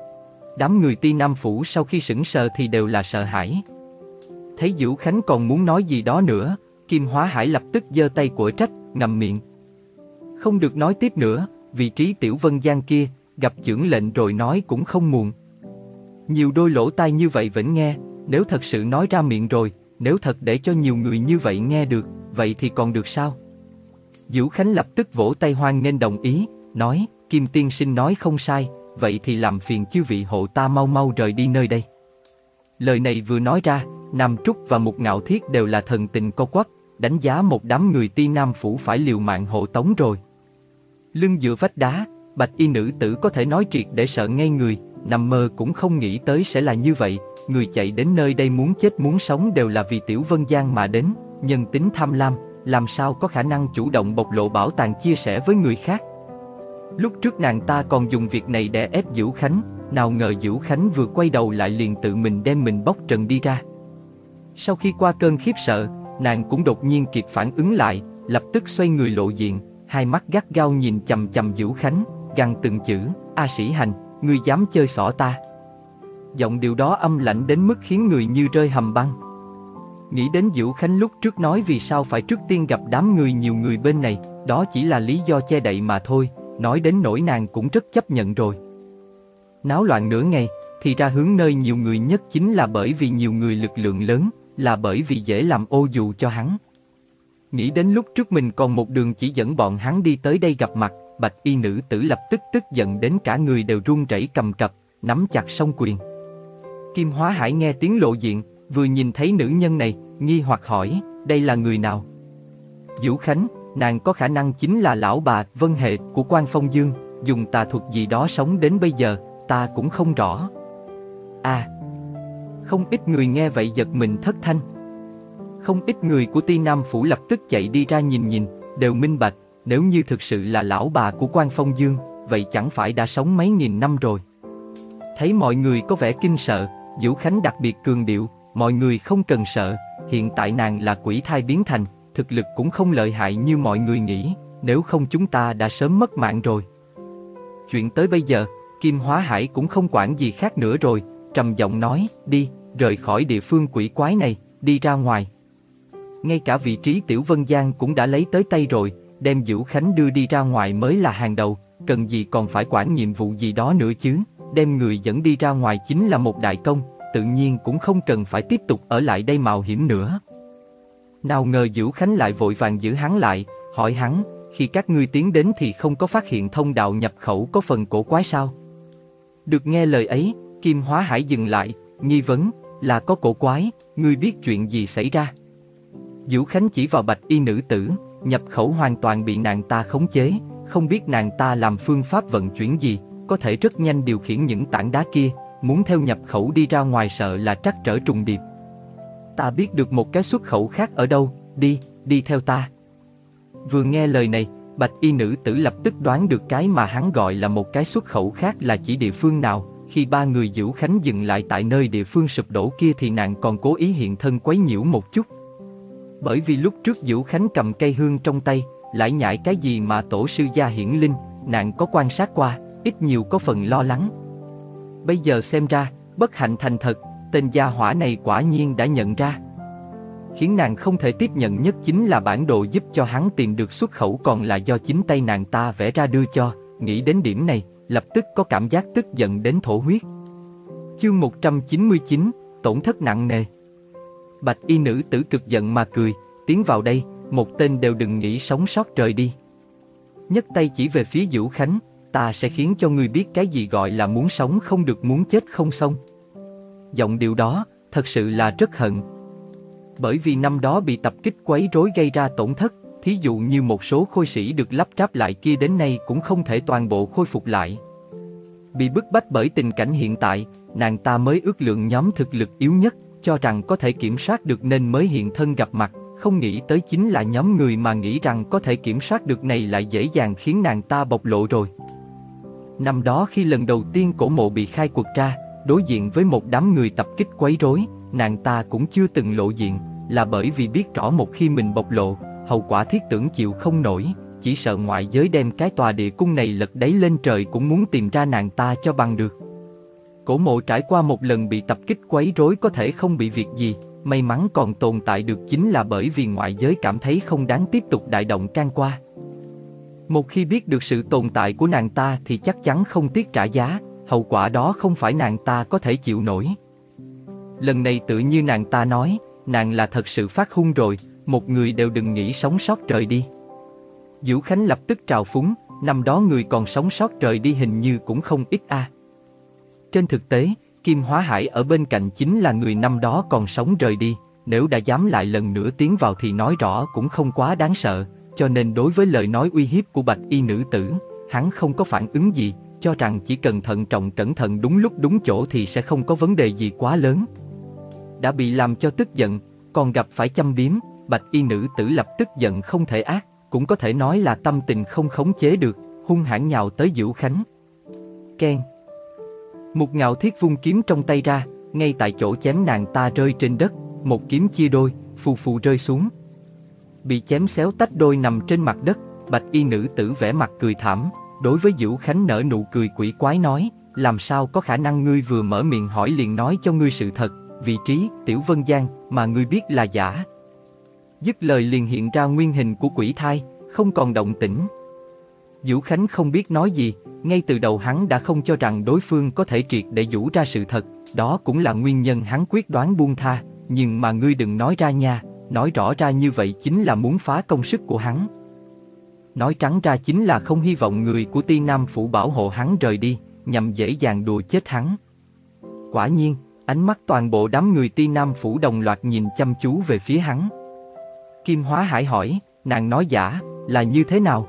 Đám người Ti Nam Phủ sau khi sững sờ thì đều là sợ hãi. Thấy Diễu Khánh còn muốn nói gì đó nữa, Kim Hóa Hải lập tức giơ tay của trách, ngậm miệng. Không được nói tiếp nữa, vị trí Tiểu Vân Giang kia, gặp chưởng lệnh rồi nói cũng không muộn. Nhiều đôi lỗ tai như vậy vẫn nghe, nếu thật sự nói ra miệng rồi, nếu thật để cho nhiều người như vậy nghe được, vậy thì còn được sao? Diễu Khánh lập tức vỗ tay hoan nghênh đồng ý, nói, Kim tiên sinh nói không sai, vậy thì làm phiền chư vị hộ ta mau mau rời đi nơi đây. Lời này vừa nói ra, Nam Trúc và Mục Ngạo Thiết đều là thần tình co quắp, đánh giá một đám người Ti Nam Phủ phải liều mạng hộ tống rồi. Lưng dựa vách đá, Bạch Y nữ tử có thể nói triệt để sợ ngây người, nằm mơ cũng không nghĩ tới sẽ là như vậy, người chạy đến nơi đây muốn chết muốn sống đều là vì Tiểu Vân Giang mà đến, nhân tính tham lam, làm sao có khả năng chủ động bộc lộ bảo tàng chia sẻ với người khác. Lúc trước nàng ta còn dùng việc này để ép Diễu Khánh, nào ngờ Diễu Khánh vừa quay đầu lại liền tự mình đem mình bóc trần đi ra. Sau khi qua cơn khiếp sợ, nàng cũng đột nhiên kịp phản ứng lại, lập tức xoay người lộ diện, hai mắt gắt gao nhìn chằm chằm Diễu Khánh, gằn từng chữ, A Sĩ Hành, ngươi dám chơi xỏ ta. Giọng điều đó âm lãnh đến mức khiến người như rơi hầm băng. Nghĩ đến Diễu Khánh lúc trước nói vì sao phải trước tiên gặp đám người nhiều người bên này, đó chỉ là lý do che đậy mà thôi, nói đến nỗi nàng cũng rất chấp nhận rồi. Náo loạn nửa ngày, thì ra hướng nơi nhiều người nhất chính là bởi vì nhiều người lực lượng lớn, là bởi vì dễ làm ô dù cho hắn. Nghĩ đến lúc trước mình còn một đường chỉ dẫn bọn hắn đi tới đây gặp mặt, Bạch Y nữ tử lập tức tức giận đến cả người đều run rẩy cầm cập, nắm chặt song quyền. Kim Hóa Hải nghe tiếng lộ diện, vừa nhìn thấy nữ nhân này, nghi hoặc hỏi, đây là người nào? Diễu Khánh, nàng có khả năng chính là lão bà Vân Hệ của Quan Phong Dương, dùng tà thuật gì đó sống đến bây giờ, ta cũng không rõ. À, không ít người nghe vậy giật mình thất thanh. Không ít người của Ti Nam Phủ lập tức chạy đi ra nhìn nhìn, đều minh bạch, nếu như thực sự là lão bà của Quan Phong Dương, vậy chẳng phải đã sống mấy nghìn năm rồi. Thấy mọi người có vẻ kinh sợ, Diễu Khánh đặc biệt cường điệu, mọi người không cần sợ, hiện tại nàng là quỷ thai biến thành, thực lực cũng không lợi hại như mọi người nghĩ, nếu không chúng ta đã sớm mất mạng rồi. Chuyện tới bây giờ, Kim Hóa Hải cũng không quản gì khác nữa rồi, trầm giọng nói, đi, rời khỏi địa phương quỷ quái này, đi ra ngoài. Ngay cả vị trí Tiểu Vân Giang cũng đã lấy tới tay rồi, đem Diễu Khánh đưa đi ra ngoài mới là hàng đầu, cần gì còn phải quản nhiệm vụ gì đó nữa chứ, đem người dẫn đi ra ngoài chính là một đại công, tự nhiên cũng không cần phải tiếp tục ở lại đây mạo hiểm nữa. Nào ngờ Diễu Khánh lại vội vàng giữ hắn lại, hỏi hắn, khi các ngươi tiến đến thì không có phát hiện thông đạo nhập khẩu có phần cổ quái sao? Được nghe lời ấy, Kim Hóa Hải dừng lại, nghi vấn, là có cổ quái, ngươi biết chuyện gì xảy ra? Diễu Khánh chỉ vào Bạch Y nữ tử, nhập khẩu hoàn toàn bị nàng ta khống chế, không biết nàng ta làm phương pháp vận chuyển gì, có thể rất nhanh điều khiển những tảng đá kia, muốn theo nhập khẩu đi ra ngoài sợ là trắc trở trùng điệp. Ta biết được một cái xuất khẩu khác ở đâu, đi, đi theo ta. Vừa nghe lời này, Bạch Y nữ tử lập tức đoán được cái mà hắn gọi là một cái xuất khẩu khác là chỉ địa phương nào. Khi ba người Diễu Khánh dừng lại tại nơi địa phương sụp đổ kia thì nàng còn cố ý hiện thân quấy nhiễu một chút. Bởi vì lúc trước Diễu Khánh cầm cây hương trong tay, lại nhại cái gì mà tổ sư gia hiển linh, nàng có quan sát qua, ít nhiều có phần lo lắng. Bây giờ xem ra, bất hạnh thành thật, tên gia hỏa này quả nhiên đã nhận ra. khiến nàng không thể tiếp nhận nhất chính là bản đồ giúp cho hắn tìm được xuất khẩu còn là do chính tay nàng ta vẽ ra đưa cho. Nghĩ đến điểm này, lập tức có cảm giác tức giận đến thổ huyết. Chương một trăm chín mươi chín, tổn thất nặng nề. Bạch y nữ tử cực giận mà cười, tiến vào đây, một tên đều đừng nghĩ sống sót rời đi. Nhấc tay chỉ về phía Vũ Khánh, ta sẽ khiến cho ngươi biết cái gì gọi là muốn sống không được muốn chết không xong. Giọng điệu đó, thật sự là rất hận. Bởi vì năm đó bị tập kích quấy rối gây ra tổn thất, thí dụ như một số khôi sĩ được lắp ráp lại kia đến nay cũng không thể toàn bộ khôi phục lại. Bị bức bách bởi tình cảnh hiện tại, nàng ta mới ước lượng nhóm thực lực yếu nhất, cho rằng có thể kiểm soát được nên mới hiện thân gặp mặt, không nghĩ tới chính là nhóm người mà nghĩ rằng có thể kiểm soát được này lại dễ dàng khiến nàng ta bộc lộ rồi. Năm đó khi lần đầu tiên cổ mộ bị khai quật ra, đối diện với một đám người tập kích quấy rối, nàng ta cũng chưa từng lộ diện, là bởi vì biết rõ một khi mình bộc lộ, hậu quả thiết tưởng chịu không nổi, chỉ sợ ngoại giới đem cái tòa địa cung này lật đáy lên trời cũng muốn tìm ra nàng ta cho bằng được. Cổ mộ trải qua một lần bị tập kích quấy rối có thể không bị việc gì, may mắn còn tồn tại được chính là bởi vì ngoại giới cảm thấy không đáng tiếp tục đại động can qua. Một khi biết được sự tồn tại của nàng ta thì chắc chắn không tiếc trả giá, hậu quả đó không phải nàng ta có thể chịu nổi. Lần này tự như nàng ta nói, nàng là thật sự phát hung rồi, một người đều đừng nghĩ sống sót rời đi. Vũ Khánh lập tức trào phúng, năm đó người còn sống sót rời đi hình như cũng không ít a. À. Trên thực tế, Kim Hóa Hải ở bên cạnh chính là người năm đó còn sống rời đi, nếu đã dám lại lần nữa tiến vào thì nói rõ cũng không quá đáng sợ, cho nên đối với lời nói uy hiếp của bạch y nữ tử, hắn không có phản ứng gì, cho rằng chỉ cần thận trọng cẩn thận đúng lúc đúng chỗ thì sẽ không có vấn đề gì quá lớn. Đã bị làm cho tức giận, còn gặp phải châm biếm, bạch y nữ tử lập tức giận không thể ác, cũng có thể nói là tâm tình không khống chế được, hung hãn nhào tới Vũ Khánh. Keng. Một ngạo thiết vung kiếm trong tay ra, ngay tại chỗ chém nàng ta rơi trên đất, một kiếm chia đôi, phù phù rơi xuống. Bị chém xéo tách đôi nằm trên mặt đất, bạch y nữ tử vẻ mặt cười thảm, đối với Vũ Khánh nở nụ cười quỷ quái nói, làm sao có khả năng ngươi vừa mở miệng hỏi liền nói cho ngươi sự thật, vị trí, Tiểu Vân Giang, mà ngươi biết là giả. Dứt lời liền hiện ra nguyên hình của quỷ thai, không còn động tĩnh. Vũ Khánh không biết nói gì, ngay từ đầu hắn đã không cho rằng đối phương có thể triệt để vũ ra sự thật, đó cũng là nguyên nhân hắn quyết đoán buông tha, nhưng mà ngươi đừng nói ra nha, nói rõ ra như vậy chính là muốn phá công sức của hắn. Nói trắng ra chính là không hy vọng người của Ti Nam Phủ bảo hộ hắn rời đi, nhằm dễ dàng đùa chết hắn. Quả nhiên, ánh mắt toàn bộ đám người Ti Nam Phủ đồng loạt nhìn chăm chú về phía hắn. Kim Hóa Hải hỏi, nàng nói giả, là như thế nào?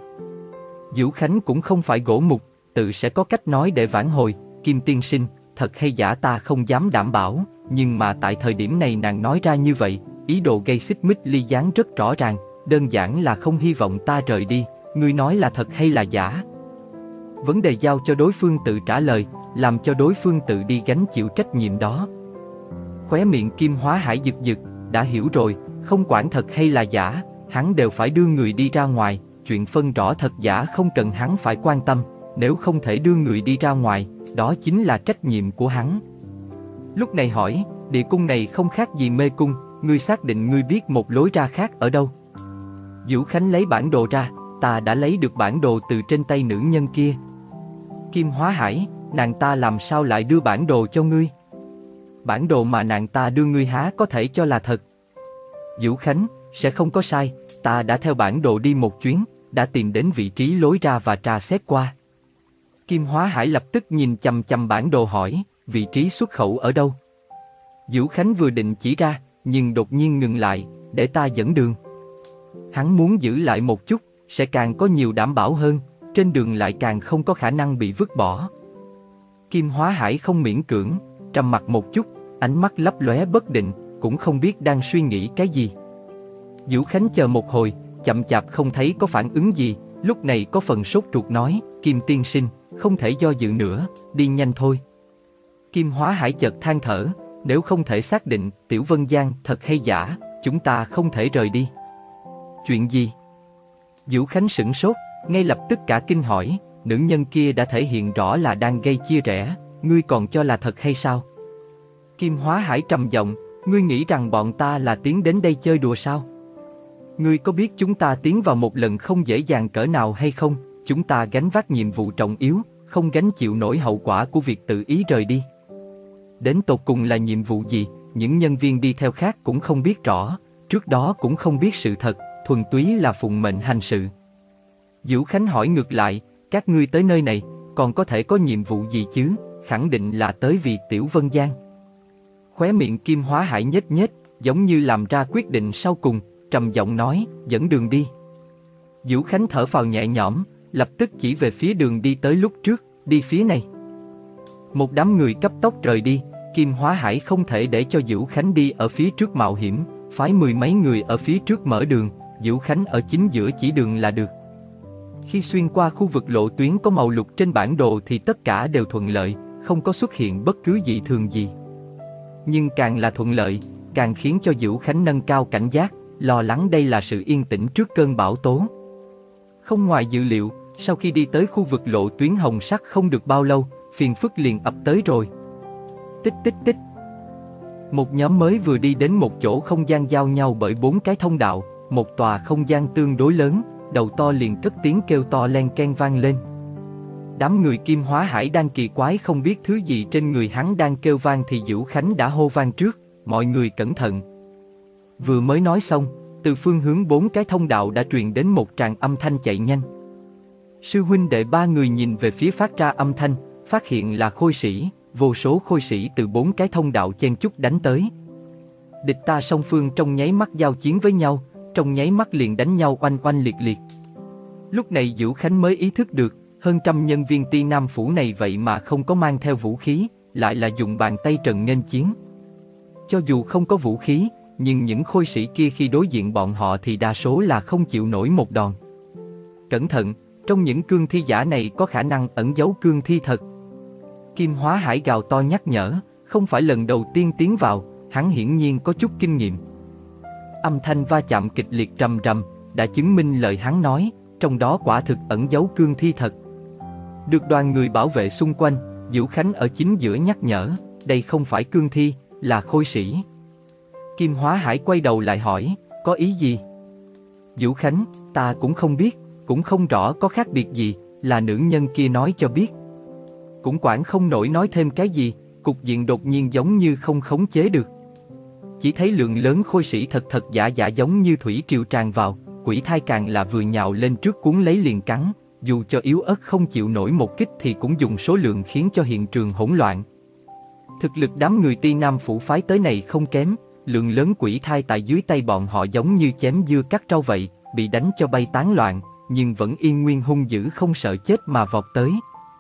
Vũ Khánh cũng không phải gỗ mục, tự sẽ có cách nói để vãn hồi, Kim tiên sinh, thật hay giả ta không dám đảm bảo, nhưng mà tại thời điểm này nàng nói ra như vậy, ý đồ gây xích mích ly gián rất rõ ràng, đơn giản là không hy vọng ta rời đi, ngươi nói là thật hay là giả? Vấn đề giao cho đối phương tự trả lời, làm cho đối phương tự đi gánh chịu trách nhiệm đó. Khóe miệng Kim Hóa Hải giật giật, đã hiểu rồi, không quản thật hay là giả, hắn đều phải đưa người đi ra ngoài, chuyện phân rõ thật giả không cần hắn phải quan tâm, nếu không thể đưa người đi ra ngoài, đó chính là trách nhiệm của hắn. Lúc này hỏi, địa cung này không khác gì mê cung, ngươi xác định ngươi biết một lối ra khác ở đâu? Vũ Khánh lấy bản đồ ra, ta đã lấy được bản đồ từ trên tay nữ nhân kia. Kim Hóa Hải, nàng ta làm sao lại đưa bản đồ cho ngươi? Bản đồ mà nàng ta đưa ngươi há có thể cho là thật? Vũ Khánh, sẽ không có sai, ta đã theo bản đồ đi một chuyến, đã tìm đến vị trí lối ra và tra xét qua. Kim Hóa Hải lập tức nhìn chằm chằm bản đồ hỏi, vị trí xuất khẩu ở đâu? Vũ Khánh vừa định chỉ ra, nhưng đột nhiên ngừng lại, để ta dẫn đường. Hắn muốn giữ lại một chút, sẽ càng có nhiều đảm bảo hơn, trên đường lại càng không có khả năng bị vứt bỏ. Kim Hóa Hải không miễn cưỡng, trầm mặt một chút, ánh mắt lấp lóe bất định, cũng không biết đang suy nghĩ cái gì. Vũ Khánh chờ một hồi, chậm chạp không thấy có phản ứng gì, lúc này có phần sốt ruột nói, Kim tiên sinh, không thể do dự nữa, đi nhanh thôi. Kim Hóa Hải chợt than thở, nếu không thể xác định Tiểu Vân Giang thật hay giả, chúng ta không thể rời đi. Chuyện gì? Vũ Khánh sửng sốt, ngay lập tức cả kinh hỏi, nữ nhân kia đã thể hiện rõ là đang gây chia rẽ, ngươi còn cho là thật hay sao? Kim Hóa Hải trầm giọng, Ngươi nghĩ rằng bọn ta là tiến đến đây chơi đùa sao? Ngươi có biết chúng ta tiến vào một lần không dễ dàng cỡ nào hay không? Chúng ta gánh vác nhiệm vụ trọng yếu, không gánh chịu nổi hậu quả của việc tự ý rời đi. Đến tột cùng là nhiệm vụ gì, những nhân viên đi theo khác cũng không biết rõ, trước đó cũng không biết sự thật, thuần túy là phụng mệnh hành sự. Dữu Khánh hỏi ngược lại, các ngươi tới nơi này, còn có thể có nhiệm vụ gì chứ, khẳng định là tới vì Tiểu Vân Giang. Khóe miệng Kim Hóa Hải nhếch nhếch, giống như làm ra quyết định sau cùng, trầm giọng nói, dẫn đường đi. Dữu Khánh thở phào nhẹ nhõm, lập tức chỉ về phía đường đi tới lúc trước, đi phía này. Một đám người cấp tốc rời đi, Kim Hóa Hải không thể để cho Dữu Khánh đi ở phía trước mạo hiểm, phái mười mấy người ở phía trước mở đường, Dữu Khánh ở chính giữa chỉ đường là được. Khi xuyên qua khu vực lộ tuyến có màu lục trên bản đồ thì tất cả đều thuận lợi, không có xuất hiện bất cứ dị thường gì. Nhưng càng là thuận lợi, càng khiến cho Dữu Khánh nâng cao cảnh giác, lo lắng đây là sự yên tĩnh trước cơn bão tố. Không ngoài dự liệu, sau khi đi tới khu vực lộ tuyến hồng sắc không được bao lâu, phiền phức liền ập tới rồi. Tích tích tích. Một nhóm mới vừa đi đến một chỗ không gian giao nhau bởi bốn cái thông đạo, một tòa không gian tương đối lớn, đầu to liền cất tiếng kêu to len ken vang lên. Đám người Kim Hóa Hải đang kỳ quái không biết thứ gì trên người hắn đang kêu vang thì Dữu Khánh đã hô vang trước, mọi người cẩn thận. Vừa mới nói xong, từ phương hướng bốn cái thông đạo đã truyền đến một tràng âm thanh chạy nhanh. Sư huynh đệ ba người nhìn về phía phát ra âm thanh, phát hiện là khôi sĩ, vô số khôi sĩ từ bốn cái thông đạo chen chúc đánh tới. Địch ta song phương trong nháy mắt giao chiến với nhau, trong nháy mắt liền đánh nhau oanh oanh liệt liệt. Lúc này Dữu Khánh mới ý thức được, hơn trăm nhân viên Ti Nam Phủ này vậy mà không có mang theo vũ khí, lại là dùng bàn tay trần nghênh chiến. Cho dù không có vũ khí, nhưng những khôi sĩ kia khi đối diện bọn họ thì đa số là không chịu nổi một đòn. Cẩn thận, trong những cương thi giả này có khả năng ẩn giấu cương thi thật. Kim Hóa Hải gào to nhắc nhở, không phải lần đầu tiên tiến vào, hắn hiển nhiên có chút kinh nghiệm. Âm thanh va chạm kịch liệt rầm rầm, đã chứng minh lời hắn nói, trong đó quả thực ẩn giấu cương thi thật. Được đoàn người bảo vệ xung quanh, Dữu Khánh ở chính giữa nhắc nhở, đây không phải cương thi, là khôi sĩ. Kim Hóa Hải quay đầu lại hỏi, có ý gì? Dữu Khánh, ta cũng không biết, cũng không rõ có khác biệt gì, là nữ nhân kia nói cho biết. Cũng quản không nổi nói thêm cái gì, cục diện đột nhiên giống như không khống chế được. Chỉ thấy lượng lớn khôi sĩ thật thật giả giả giống như thủy triều tràn vào, quỷ thai càng là vừa nhào lên trước cuốn lấy liền cắn, dù cho yếu ớt không chịu nổi một kích thì cũng dùng số lượng khiến cho hiện trường hỗn loạn. Thực lực đám người Ti Nam Phủ phái tới này không kém, lượng lớn quỷ thai tại dưới tay bọn họ giống như chém dưa cắt rau vậy, bị đánh cho bay tán loạn, nhưng vẫn yên nguyên hung dữ không sợ chết mà vọt tới.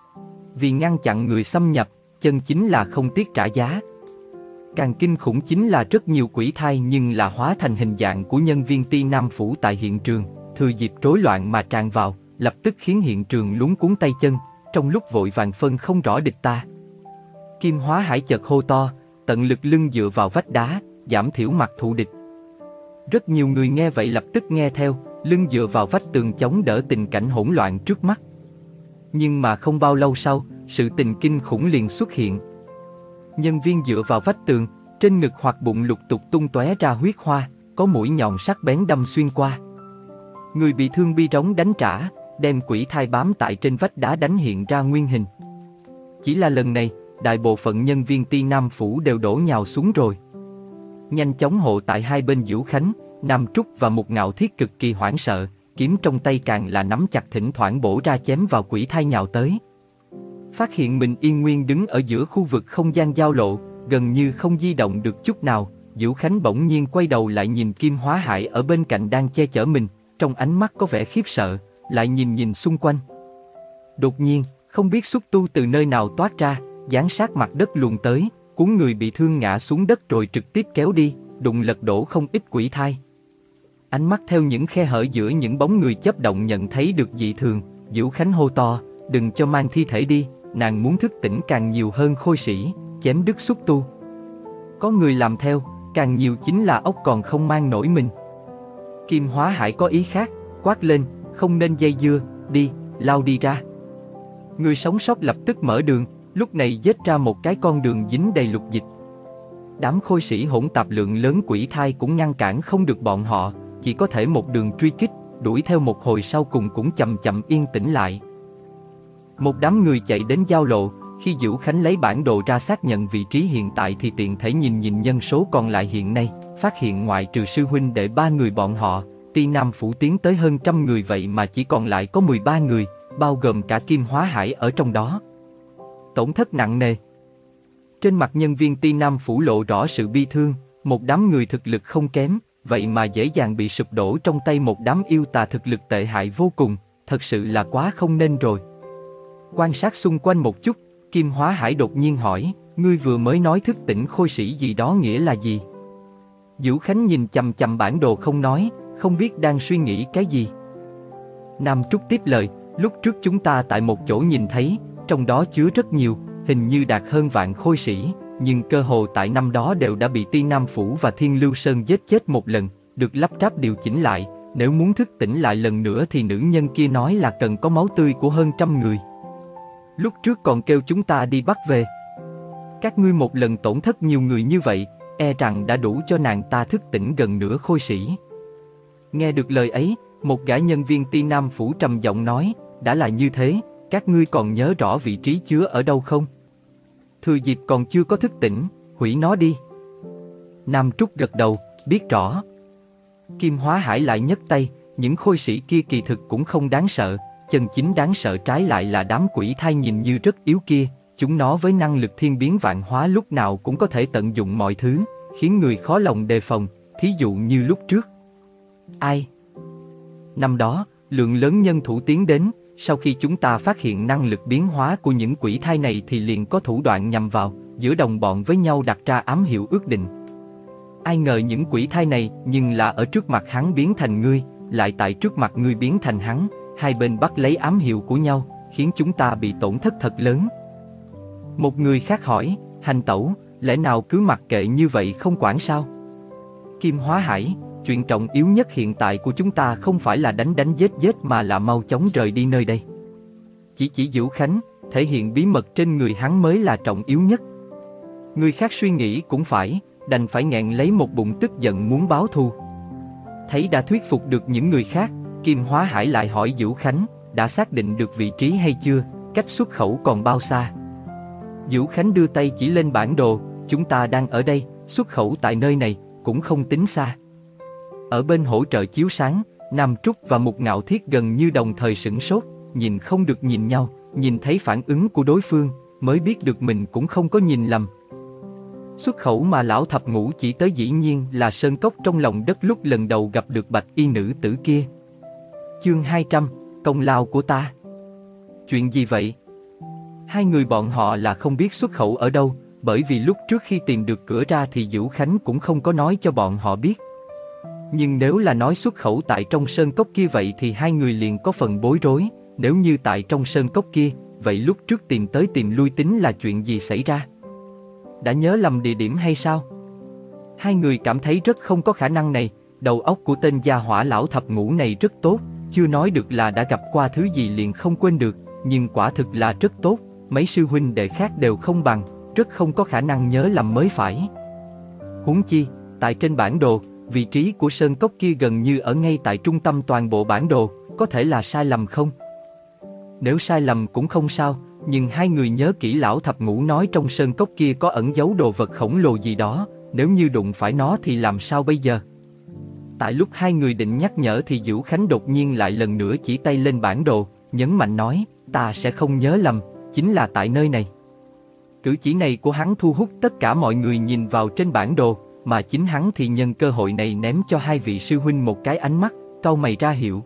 Vì ngăn chặn người xâm nhập, chân chính là không tiếc trả giá. Càng kinh khủng chính là rất nhiều quỷ thai nhưng là hóa thành hình dạng của nhân viên Ti Nam Phủ tại hiện trường, thừa dịp rối loạn mà tràn vào, lập tức khiến hiện trường lúng cuống tay chân, trong lúc vội vàng phân không rõ địch ta. Kim Hóa Hải chợt hô to, tận lực lưng dựa vào vách đá, giảm thiểu mặt thù địch. Rất nhiều người nghe vậy lập tức nghe theo, lưng dựa vào vách tường chống đỡ tình cảnh hỗn loạn trước mắt. Nhưng mà không bao lâu sau, sự tình kinh khủng liền xuất hiện. Nhân viên dựa vào vách tường, trên ngực hoặc bụng lục tục tung tóe ra huyết hoa, có mũi nhọn sắc bén đâm xuyên qua. Người bị thương bi rống đánh trả, đem quỷ thai bám tại trên vách đá đánh hiện ra nguyên hình. Chỉ là lần này, đại bộ phận nhân viên Ti Nam Phủ đều đổ nhào xuống rồi. Nhanh chóng hộ tại hai bên Dữu Khánh, Nam Trúc và Một Ngạo Thiết cực kỳ hoảng sợ, kiếm trong tay càng là nắm chặt thỉnh thoảng bổ ra chém vào quỷ thai nhào tới. Phát hiện mình yên nguyên đứng ở giữa khu vực không gian giao lộ, gần như không di động được chút nào, Dữu Khánh bỗng nhiên quay đầu lại nhìn Kim Hóa Hải ở bên cạnh đang che chở mình, trong ánh mắt có vẻ khiếp sợ, lại nhìn nhìn xung quanh. Đột nhiên, không biết xúc tu từ nơi nào toát ra, dán sát mặt đất luồn tới, cuốn người bị thương ngã xuống đất rồi trực tiếp kéo đi, đụng lật đổ không ít quỷ thai. Ánh mắt theo những khe hở giữa những bóng người chớp động nhận thấy được dị thường, Dữu Khánh hô to, đừng cho mang thi thể đi, nàng muốn thức tỉnh càng nhiều hơn khôi sĩ, chém đứt xúc tu. Có người làm theo, càng nhiều chính là ốc còn không mang nổi mình. Kim Hóa Hải có ý khác, quát lên, không nên dây dưa, đi, lao đi ra. Người sống sót lập tức mở đường, lúc này giết ra một cái con đường dính đầy lục dịch. Đám khôi sĩ hỗn tạp lượng lớn quỷ thai cũng ngăn cản không được bọn họ, chỉ có thể một đường truy kích, đuổi theo một hồi sau cùng cũng chậm chậm yên tĩnh lại. Một đám người chạy đến giao lộ, khi Vũ Khánh lấy bản đồ ra xác nhận vị trí hiện tại thì tiện thể nhìn nhìn nhân số còn lại hiện nay, phát hiện ngoại trừ sư huynh đệ ba người bọn họ, Ti Nam Phủ tiến tới hơn trăm người vậy mà chỉ còn lại có mười ba người, bao gồm cả Kim Hóa Hải ở trong đó. Tổn thất nặng nề. Trên mặt nhân viên Ti Nam Phủ lộ rõ sự bi thương, một đám người thực lực không kém, vậy mà dễ dàng bị sụp đổ trong tay một đám yêu tà thực lực tệ hại vô cùng, thật sự là quá không nên rồi. Quan sát xung quanh một chút, Kim Hóa Hải đột nhiên hỏi, ngươi vừa mới nói thức tỉnh khôi sĩ gì đó nghĩa là gì? Vũ Khánh nhìn chằm chằm bản đồ không nói, không biết đang suy nghĩ cái gì. Nam Trúc tiếp lời, lúc trước chúng ta tại một chỗ nhìn thấy, trong đó chứa rất nhiều, hình như đạt hơn vạn khôi sĩ, nhưng cơ hồ tại năm đó đều đã bị Ti Nam Phủ và Thiên Lưu Sơn giết chết một lần, được lắp ráp điều chỉnh lại, nếu muốn thức tỉnh lại lần nữa thì nữ nhân kia nói là cần có máu tươi của hơn trăm người. Lúc trước còn kêu chúng ta đi bắt về. Các ngươi một lần tổn thất nhiều người như vậy, e rằng đã đủ cho nàng ta thức tỉnh gần nửa khôi sĩ. Nghe được lời ấy, một gã nhân viên Ti Nam Phủ trầm giọng nói, đã là như thế, các ngươi còn nhớ rõ vị trí chứa ở đâu không? Thừa dịp còn chưa có thức tỉnh, hủy nó đi. Nam Trúc gật đầu, biết rõ. Kim Hóa Hải lại nhấc tay, những khôi sĩ kia kỳ thực cũng không đáng sợ, chân chính đáng sợ trái lại là đám quỷ thai nhìn như rất yếu kia, chúng nó với năng lực thiên biến vạn hóa lúc nào cũng có thể tận dụng mọi thứ, khiến người khó lòng đề phòng, thí dụ như lúc trước. Ai? Năm đó, lượng lớn nhân thủ tiến đến, sau khi chúng ta phát hiện năng lực biến hóa của những quỷ thai này thì liền có thủ đoạn nhằm vào, giữa đồng bọn với nhau đặt ra ám hiệu ước định. Ai ngờ những quỷ thai này nhưng là ở trước mặt hắn biến thành ngươi, lại tại trước mặt ngươi biến thành hắn, hai bên bắt lấy ám hiệu của nhau, khiến chúng ta bị tổn thất thật lớn. Một người khác hỏi, hành tẩu, lẽ nào cứ mặc kệ như vậy không quản sao? Kim Hóa Hải, chuyện trọng yếu nhất hiện tại của chúng ta không phải là đánh đánh giết giết mà là mau chóng rời đi nơi đây. Chỉ chỉ Vũ Khánh, thể hiện bí mật trên người hắn mới là trọng yếu nhất. Người khác suy nghĩ cũng phải, đành phải nghẹn lấy một bụng tức giận muốn báo thù. Thấy đã thuyết phục được những người khác, Kim Hóa Hải lại hỏi Vũ Khánh, đã xác định được vị trí hay chưa, cách xuất khẩu còn bao xa? Vũ Khánh đưa tay chỉ lên bản đồ, chúng ta đang ở đây, xuất khẩu tại nơi này, cũng không tính xa. Ở bên hỗ trợ chiếu sáng, Nam Trúc và Mục Ngạo Thiết gần như đồng thời sửng sốt, nhìn không được nhìn nhau, nhìn thấy phản ứng của đối phương, mới biết được mình cũng không có nhìn lầm. Xuất khẩu mà lão thập ngũ chỉ tới dĩ nhiên là sơn cốc trong lòng đất lúc lần đầu gặp được bạch y nữ tử kia. Chương hai trăm, công lao của ta. Chuyện gì vậy? Hai người bọn họ là không biết xuất khẩu ở đâu, bởi vì lúc trước khi tìm được cửa ra thì Vũ Khánh cũng không có nói cho bọn họ biết. Nhưng nếu là nói xuất khẩu tại trong sơn cốc kia vậy thì hai người liền có phần bối rối, nếu như tại trong sơn cốc kia, vậy lúc trước tìm tới tìm lui tính là chuyện gì xảy ra? Đã nhớ lầm địa điểm hay sao? Hai người cảm thấy rất không có khả năng này, đầu óc của tên gia hỏa lão thập ngũ này rất tốt, chưa nói được là đã gặp qua thứ gì liền không quên được, nhưng quả thực là rất tốt, mấy sư huynh đệ khác đều không bằng, rất không có khả năng nhớ lầm mới phải. Huống chi, tại trên bản đồ, vị trí của sơn cốc kia gần như ở ngay tại trung tâm toàn bộ bản đồ, có thể là sai lầm không? Nếu sai lầm cũng không sao, nhưng hai người nhớ kỹ lão thập ngũ nói trong sơn cốc kia có ẩn giấu đồ vật khổng lồ gì đó, nếu như đụng phải nó thì làm sao bây giờ? Tại lúc hai người định nhắc nhở thì Vũ Khánh đột nhiên lại lần nữa chỉ tay lên bản đồ, nhấn mạnh nói, ta sẽ không nhớ lầm, chính là tại nơi này. Cử chỉ này của hắn thu hút tất cả mọi người nhìn vào trên bản đồ, mà chính hắn thì nhân cơ hội này ném cho hai vị sư huynh một cái ánh mắt, cau mày ra hiệu.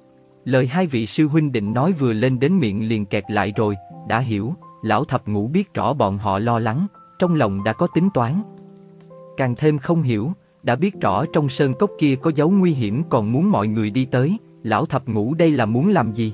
Lời hai vị sư huynh định nói vừa lên đến miệng liền kẹt lại rồi, đã hiểu, lão thập ngũ biết rõ bọn họ lo lắng, trong lòng đã có tính toán. Càng thêm không hiểu, đã biết rõ trong sơn cốc kia có dấu nguy hiểm còn muốn mọi người đi tới, lão thập ngũ đây là muốn làm gì?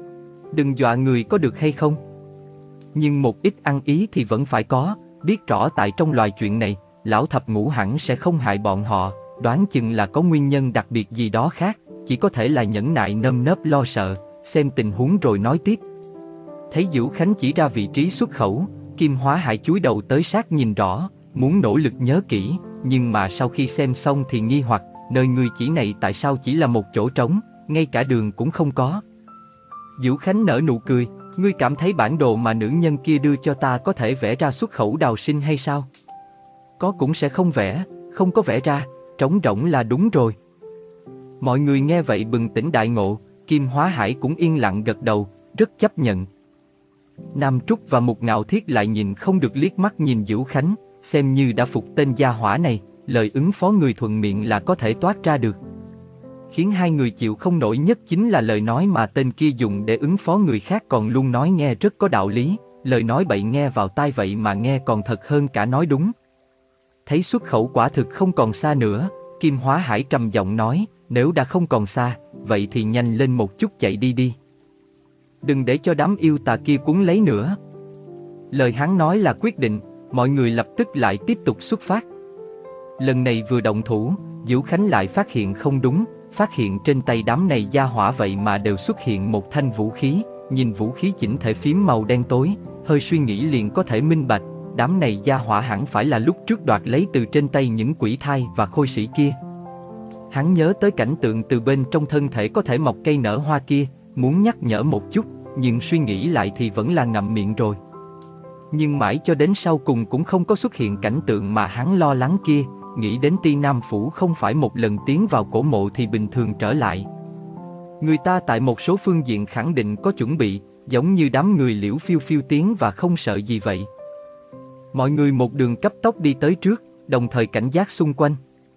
Đừng dọa người có được hay không? Nhưng một ít ăn ý thì vẫn phải có, biết rõ tại trong loài chuyện này, lão thập ngũ hẳn sẽ không hại bọn họ, đoán chừng là có nguyên nhân đặc biệt gì đó khác, chỉ có thể là nhẫn nại nơm nớp lo sợ, xem tình huống rồi nói tiếp. Thấy Vũ Khánh chỉ ra vị trí xuất khẩu, Kim Hóa Hải chúi đầu tới sát nhìn rõ, muốn nỗ lực nhớ kỹ, nhưng mà sau khi xem xong thì nghi hoặc, nơi ngươi chỉ này tại sao chỉ là một chỗ trống, ngay cả đường cũng không có. Vũ Khánh nở nụ cười, ngươi cảm thấy bản đồ mà nữ nhân kia đưa cho ta có thể vẽ ra xuất khẩu đào sinh hay sao? Có cũng sẽ không vẽ, không có vẽ ra, trống rỗng là đúng rồi. Mọi người nghe vậy bừng tỉnh đại ngộ, Kim Hóa Hải cũng yên lặng gật đầu, rất chấp nhận. Nam Trúc và Mục Ngạo Thiết lại nhìn không được liếc mắt nhìn Vũ Khánh, xem như đã phục tên gia hỏa này, lời ứng phó người thuận miệng là có thể toát ra được. Khiến hai người chịu không nổi nhất chính là lời nói mà tên kia dùng để ứng phó người khác còn luôn nói nghe rất có đạo lý, lời nói bậy nghe vào tai vậy mà nghe còn thật hơn cả nói đúng. Thấy xuất khẩu quả thực không còn xa nữa, Kim Hóa Hải trầm giọng nói, nếu đã không còn xa, vậy thì nhanh lên một chút chạy đi đi. Đừng để cho đám yêu tà kia cuốn lấy nữa. Lời hắn nói là quyết định, mọi người lập tức lại tiếp tục xuất phát. Lần này vừa động thủ, Vũ Khánh lại phát hiện không đúng, phát hiện trên tay đám này gia hỏa vậy mà đều xuất hiện một thanh vũ khí, nhìn vũ khí chỉnh thể phím màu đen tối, hơi suy nghĩ liền có thể minh bạch, đám này gia hỏa hẳn phải là lúc trước đoạt lấy từ trên tay những quỷ thai và khôi sĩ kia. Hắn nhớ tới cảnh tượng từ bên trong thân thể có thể mọc cây nở hoa kia, muốn nhắc nhở một chút, nhưng suy nghĩ lại thì vẫn là ngậm miệng rồi. Nhưng mãi cho đến sau cùng cũng không có xuất hiện cảnh tượng mà hắn lo lắng kia, nghĩ đến Ti Nam Phủ không phải một lần tiến vào cổ mộ thì bình thường trở lại. Người ta tại một số phương diện khẳng định có chuẩn bị, giống như đám người Liễu Phiêu Phiêu tiến và không sợ gì vậy. Mọi người một đường cấp tốc đi tới trước, đồng thời cảnh giác xung quanh.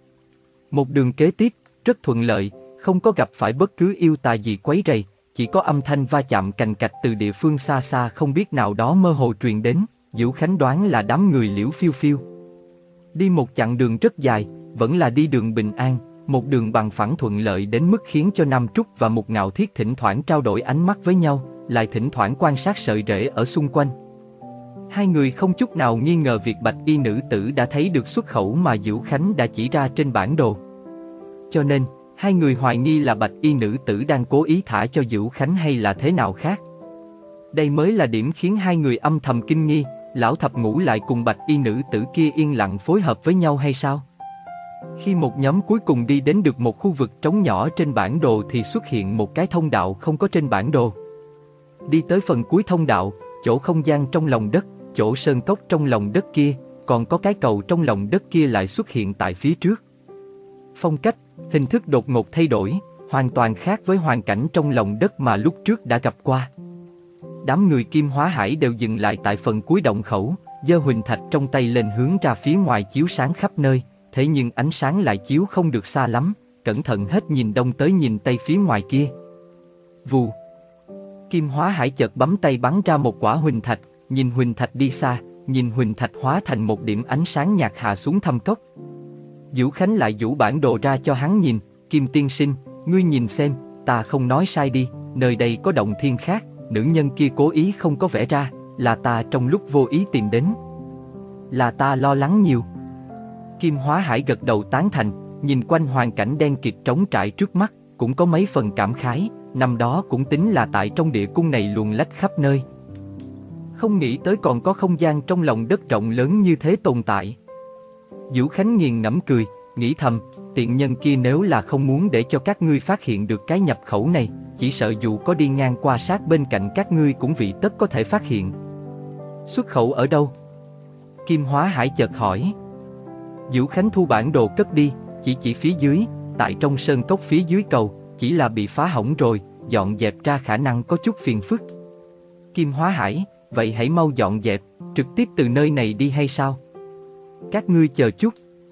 Một đường kế tiếp, rất thuận lợi, không có gặp phải bất cứ yêu tà gì quấy rầy, chỉ có âm thanh va chạm cành cạch từ địa phương xa xa không biết nào đó mơ hồ truyền đến, Vũ Khánh đoán là đám người Liễu Phiêu Phiêu. Đi một chặng đường rất dài, vẫn là đi đường bình an, một đường bằng phẳng thuận lợi đến mức khiến cho Nam Trúc và Mục Ngạo Thiết thỉnh thoảng trao đổi ánh mắt với nhau, lại thỉnh thoảng quan sát sợi rễ ở xung quanh. Hai người không chút nào nghi ngờ việc bạch y nữ tử đã thấy được xuất khẩu mà Vũ Khánh đã chỉ ra trên bản đồ. Cho nên, hai người hoài nghi là bạch y nữ tử đang cố ý thả cho Vũ Khánh hay là thế nào khác. Đây mới là điểm khiến hai người âm thầm kinh nghi, lão thập ngũ lại cùng bạch y nữ tử kia yên lặng phối hợp với nhau hay sao? Khi một nhóm cuối cùng đi đến được một khu vực trống nhỏ trên bản đồ thì xuất hiện một cái thông đạo không có trên bản đồ. Đi tới phần cuối thông đạo, chỗ không gian trong lòng đất, chỗ sơn cốc trong lòng đất kia, còn có cái cầu trong lòng đất kia lại xuất hiện tại phía trước. Phong cách, hình thức đột ngột thay đổi, hoàn toàn khác với hoàn cảnh trong lòng đất mà lúc trước đã gặp qua. Đám người Kim Hóa Hải đều dừng lại tại phần cuối động khẩu, giơ huỳnh thạch trong tay lên hướng ra phía ngoài chiếu sáng khắp nơi, thế nhưng ánh sáng lại chiếu không được xa lắm, cẩn thận hết nhìn đông tới nhìn tây phía ngoài kia. Vù. Kim Hóa Hải chợt bấm tay bắn ra một quả huỳnh thạch, nhìn huỳnh thạch đi xa, nhìn huỳnh thạch hóa thành một điểm ánh sáng nhạt hạ xuống thâm cốc. Vũ Khánh lại giũ bản đồ ra cho hắn nhìn, Kim tiên sinh, ngươi nhìn xem, ta không nói sai đi, nơi đây có động thiên khác, nữ nhân kia cố ý không có vẽ ra, là ta trong lúc vô ý tìm đến. Là ta lo lắng nhiều. Kim Hóa Hải gật đầu tán thành, nhìn quanh hoàn cảnh đen kịt trống trải trước mắt, cũng có mấy phần cảm khái, năm đó cũng tính là tại trong địa cung này luồn lách khắp nơi. Không nghĩ tới còn có không gian trong lòng đất rộng lớn như thế tồn tại. Vũ Khánh nghiền ngẫm cười, nghĩ thầm, tiện nhân kia nếu là không muốn để cho các ngươi phát hiện được cái nhập khẩu này, chỉ sợ dù có đi ngang qua sát bên cạnh các ngươi cũng vị tất có thể phát hiện. Xuất khẩu ở đâu? Kim Hóa Hải chợt hỏi. Vũ Khánh thu bản đồ cất đi, chỉ chỉ phía dưới, tại trong sơn cốc phía dưới cầu, chỉ là bị phá hỏng rồi, dọn dẹp ra khả năng có chút phiền phức. Kim Hóa Hải, vậy hãy mau dọn dẹp, trực tiếp từ nơi này đi hay sao? Các ngươi chờ chút.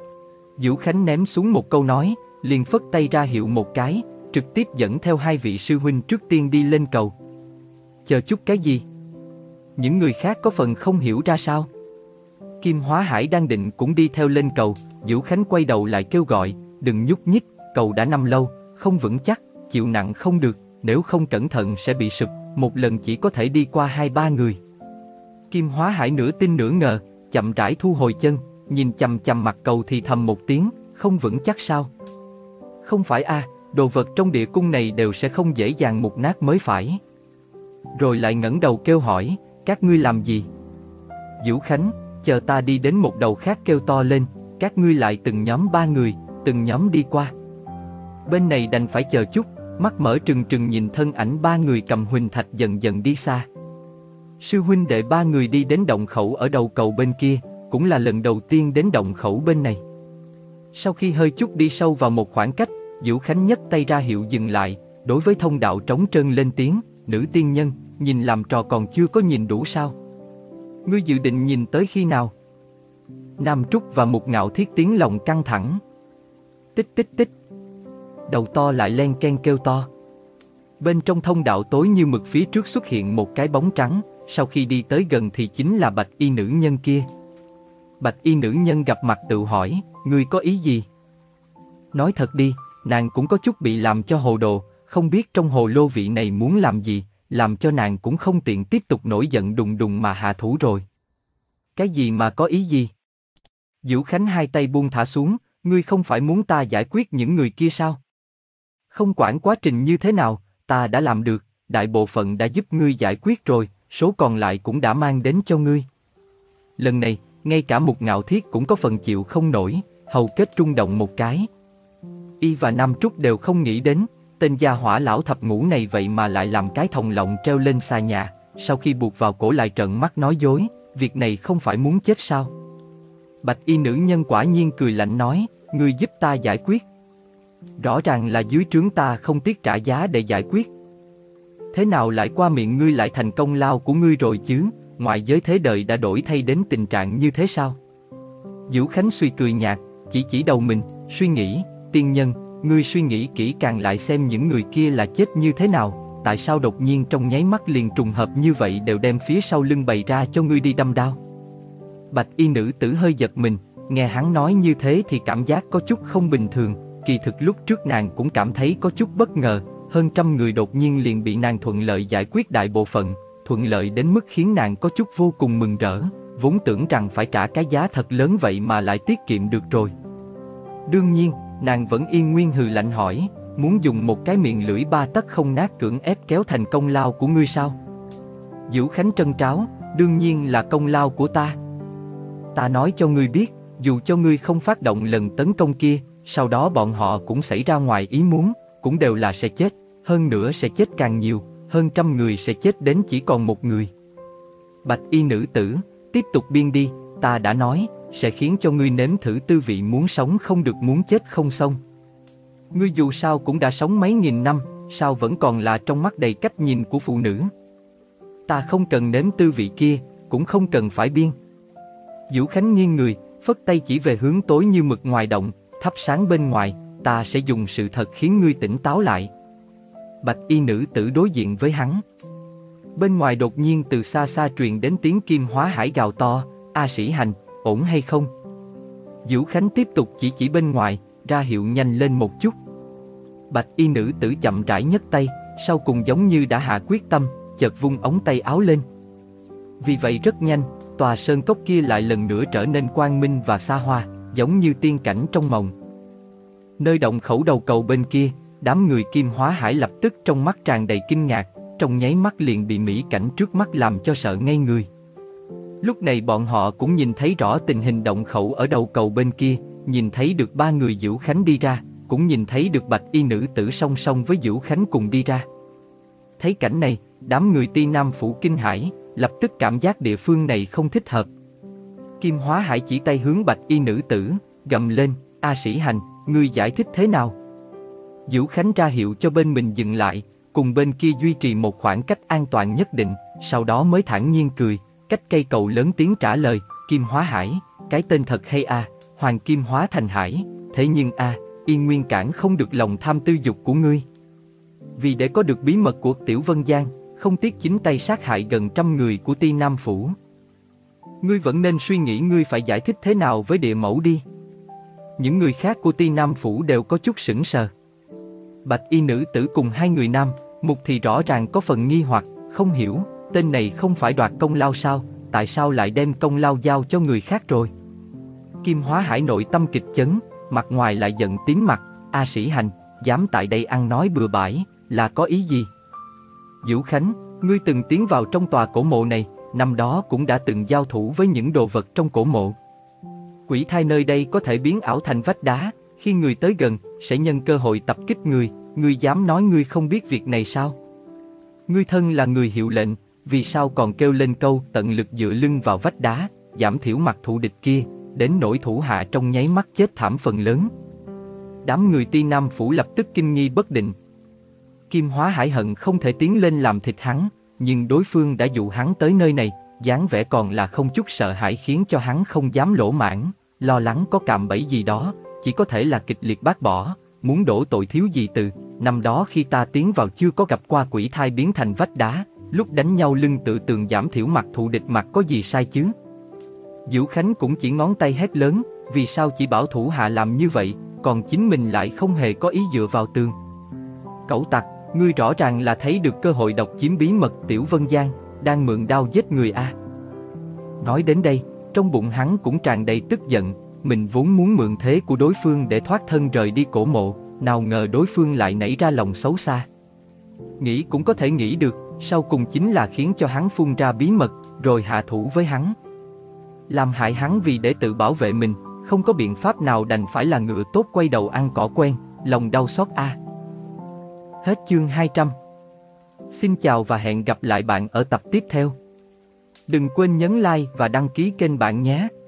Vũ Khánh ném xuống một câu nói, liền phất tay ra hiệu một cái, trực tiếp dẫn theo hai vị sư huynh trước tiên đi lên cầu. Chờ chút cái gì? Những người khác có phần không hiểu ra sao? Kim Hóa Hải đang định cũng đi theo lên cầu, Vũ Khánh quay đầu lại kêu gọi, đừng nhúc nhích, cầu đã nằm lâu, không vững chắc, chịu nặng không được, nếu không cẩn thận sẽ bị sụp, một lần chỉ có thể đi qua hai ba người. Kim Hóa Hải nửa tin nửa ngờ, chậm rãi thu hồi chân, nhìn chằm chằm mặt cầu thì thầm một tiếng, không vững chắc sao? Không phải a, à, đồ vật trong địa cung này đều sẽ không dễ dàng mục nát mới phải. Rồi lại ngẩng đầu kêu hỏi, các ngươi làm gì? Vũ Khánh, chờ ta đi đến một đầu khác kêu to lên, các ngươi lại từng nhóm ba người, từng nhóm đi qua. Bên này đành phải chờ chút, mắt mở trừng trừng nhìn thân ảnh ba người cầm huỳnh thạch dần dần đi xa. Sư huynh đệ ba người đi đến động khẩu ở đầu cầu bên kia, cũng là lần đầu tiên đến động khẩu bên này. Sau khi hơi chút đi sâu vào một khoảng cách, Vũ Khánh nhấc tay ra hiệu dừng lại, đối với thông đạo trống trơn lên tiếng, nữ tiên nhân, nhìn làm trò còn chưa có nhìn đủ sao? Ngươi dự định nhìn tới khi nào? Nam Trúc và Mục Ngạo Thiết tiếng lòng căng thẳng. Tích tích tích. Đầu to lại len ken kêu to. Bên trong thông đạo tối như mực phía trước xuất hiện một cái bóng trắng, sau khi đi tới gần thì chính là bạch y nữ nhân kia. Bạch y nữ nhân gặp mặt tự hỏi, ngươi có ý gì? Nói thật đi, nàng cũng có chút bị làm cho hồ đồ, không biết trong hồ lô vị này muốn làm gì, làm cho nàng cũng không tiện tiếp tục nổi giận đùng đùng mà hạ thủ rồi. Cái gì mà có ý gì? Vũ Khánh hai tay buông thả xuống, ngươi không phải muốn ta giải quyết những người kia sao? Không quản quá trình như thế nào, ta đã làm được, đại bộ phận đã giúp ngươi giải quyết rồi, số còn lại cũng đã mang đến cho ngươi. Lần này, ngay cả Mục Ngạo Thiết cũng có phần chịu không nổi, hầu kết rung động một cái. Y và Nam Trúc đều không nghĩ đến, tên gia hỏa lão thập ngũ này vậy mà lại làm cái thòng lọng treo lên xà nhà, sau khi buộc vào cổ lại trợn mắt nói dối, việc này không phải muốn chết sao? Bạch y nữ nhân quả nhiên cười lạnh nói, ngươi giúp ta giải quyết. Rõ ràng là dưới trướng ta không tiếc trả giá để giải quyết. Thế nào lại qua miệng ngươi lại thành công lao của ngươi rồi chứ, ngoại giới thế đời đã đổi thay đến tình trạng như thế sao? Vũ Khánh suy cười nhạt, chỉ chỉ đầu mình, suy nghĩ, tiên nhân, ngươi suy nghĩ kỹ càng lại xem những người kia là chết như thế nào, tại sao đột nhiên trong nháy mắt liền trùng hợp như vậy đều đem phía sau lưng bày ra cho ngươi đi đâm đao. Bạch y nữ tử hơi giật mình, nghe hắn nói như thế thì cảm giác có chút không bình thường, kỳ thực lúc trước nàng cũng cảm thấy có chút bất ngờ, hơn trăm người đột nhiên liền bị nàng thuận lợi giải quyết đại bộ phận, thuận lợi đến mức khiến nàng có chút vô cùng mừng rỡ, vốn tưởng rằng phải trả cái giá thật lớn vậy mà lại tiết kiệm được rồi. Đương nhiên, nàng vẫn yên nguyên hừ lạnh hỏi, muốn dùng một cái miệng lưỡi ba tấc không nát cưỡng ép kéo thành công lao của ngươi sao? Vũ Khánh trân tráo, đương nhiên là công lao của ta. Ta nói cho ngươi biết, dù cho ngươi không phát động lần tấn công kia, sau đó bọn họ cũng xảy ra ngoài ý muốn, cũng đều là sẽ chết, hơn nữa sẽ chết càng nhiều, hơn trăm người sẽ chết đến chỉ còn một người. Bạch y nữ tử, tiếp tục biên đi, ta đã nói, sẽ khiến cho ngươi nếm thử tư vị muốn sống không được muốn chết không xong. Ngươi dù sao cũng đã sống mấy nghìn năm, sao vẫn còn là trong mắt đầy cách nhìn của phụ nữ. Ta không cần nếm tư vị kia, cũng không cần phải biên. Vũ Khánh nghiêng người, phất tay chỉ về hướng tối như mực ngoài động, thắp sáng bên ngoài, ta sẽ dùng sự thật khiến ngươi tỉnh táo lại. Bạch y nữ tử đối diện với hắn. Bên ngoài đột nhiên từ xa xa truyền đến tiếng Kim Hóa Hải gào to, A Sĩ Hành, ổn hay không? Vũ Khánh tiếp tục chỉ chỉ bên ngoài, ra hiệu nhanh lên một chút. Bạch y nữ tử chậm rãi nhấc tay, sau cùng giống như đã hạ quyết tâm, chợt vung ống tay áo lên. Vì vậy rất nhanh, tòa sơn cốc kia lại lần nữa trở nên quang minh và xa hoa, giống như tiên cảnh trong mộng. Nơi động khẩu đầu cầu bên kia, đám người Kim Hóa Hải lập tức trong mắt tràn đầy kinh ngạc, trong nháy mắt liền bị mỹ cảnh trước mắt làm cho sợ ngây người. Lúc này bọn họ cũng nhìn thấy rõ tình hình động khẩu ở đầu cầu bên kia, nhìn thấy được ba người Vũ Khánh đi ra, cũng nhìn thấy được bạch y nữ tử song song với Vũ Khánh cùng đi ra. Thấy cảnh này, đám người Ti Nam Phủ kinh hãi, lập tức cảm giác địa phương này không thích hợp. Kim Hóa Hải chỉ tay hướng bạch y nữ tử, gầm lên, A Sĩ Hành, ngươi giải thích thế nào? Vũ Khánh ra hiệu cho bên mình dừng lại, cùng bên kia duy trì một khoảng cách an toàn nhất định, sau đó mới thản nhiên cười, cách cây cầu lớn tiếng trả lời, Kim Hóa Hải, cái tên thật hay a, Hoàng Kim hóa thành hải, thế nhưng a, Yên Nguyên cản không được lòng tham tư dục của ngươi. Vì để có được bí mật của Tiểu Vân Giang, không tiếc chính tay sát hại gần trăm người của Ti Nam Phủ. Ngươi vẫn nên suy nghĩ ngươi phải giải thích thế nào với địa mẫu đi. Những người khác của Ti Nam Phủ đều có chút sững sờ. Bạch y nữ tử cùng hai người nam, Mục thì rõ ràng có phần nghi hoặc, không hiểu, tên này không phải đoạt công lao sao, tại sao lại đem công lao giao cho người khác rồi. Kim Hóa Hải nội tâm kịch chấn, mặt ngoài lại giận tím mặt, A Sĩ Hành, dám tại đây ăn nói bừa bãi, là có ý gì? Vũ Khánh, ngươi từng tiến vào trong tòa cổ mộ này, năm đó cũng đã từng giao thủ với những đồ vật trong cổ mộ. Quỷ thai nơi đây có thể biến ảo thành vách đá, khi người tới gần, sẽ nhân cơ hội tập kích người, ngươi dám nói ngươi không biết việc này sao? Ngươi thân là người hiệu lệnh, vì sao còn kêu lên câu tận lực dựa lưng vào vách đá, giảm thiểu mặt thù địch kia, đến nỗi thủ hạ trong nháy mắt chết thảm phần lớn. Đám người Ti Nam Phủ lập tức kinh nghi bất định. Kim Hóa Hải hận không thể tiến lên làm thịt hắn, nhưng đối phương đã dụ hắn tới nơi này, dáng vẻ còn là không chút sợ hãi khiến cho hắn không dám lỗ mãng, lo lắng có cạm bẫy gì đó, chỉ có thể là kịch liệt bác bỏ, muốn đổ tội thiếu gì từ, năm đó khi ta tiến vào chưa có gặp qua quỷ thai biến thành vách đá, lúc đánh nhau lưng tự tường giảm thiểu mặt thù địch mặt có gì sai chứ? Diễu Khánh cũng chỉ ngón tay hét lớn, vì sao chỉ bảo thủ hạ làm như vậy, còn chính mình lại không hề có ý dựa vào tường. Cẩu tặc, ngươi rõ ràng là thấy được cơ hội độc chiếm bí mật Tiểu Vân Giang, đang mượn đao giết người a. À. Nói đến đây, trong bụng hắn cũng tràn đầy tức giận, mình vốn muốn mượn thế của đối phương để thoát thân rời đi cổ mộ, nào ngờ đối phương lại nảy ra lòng xấu xa. Nghĩ cũng có thể nghĩ được, sau cùng chính là khiến cho hắn phun ra bí mật, rồi hạ thủ với hắn. Làm hại hắn vì để tự bảo vệ mình, không có biện pháp nào đành phải là ngựa tốt quay đầu ăn cỏ quen, lòng đau xót a. À. Hết chương hai trăm. Xin chào và hẹn gặp lại bạn ở tập tiếp theo. Đừng quên nhấn like và đăng ký kênh bạn nhé.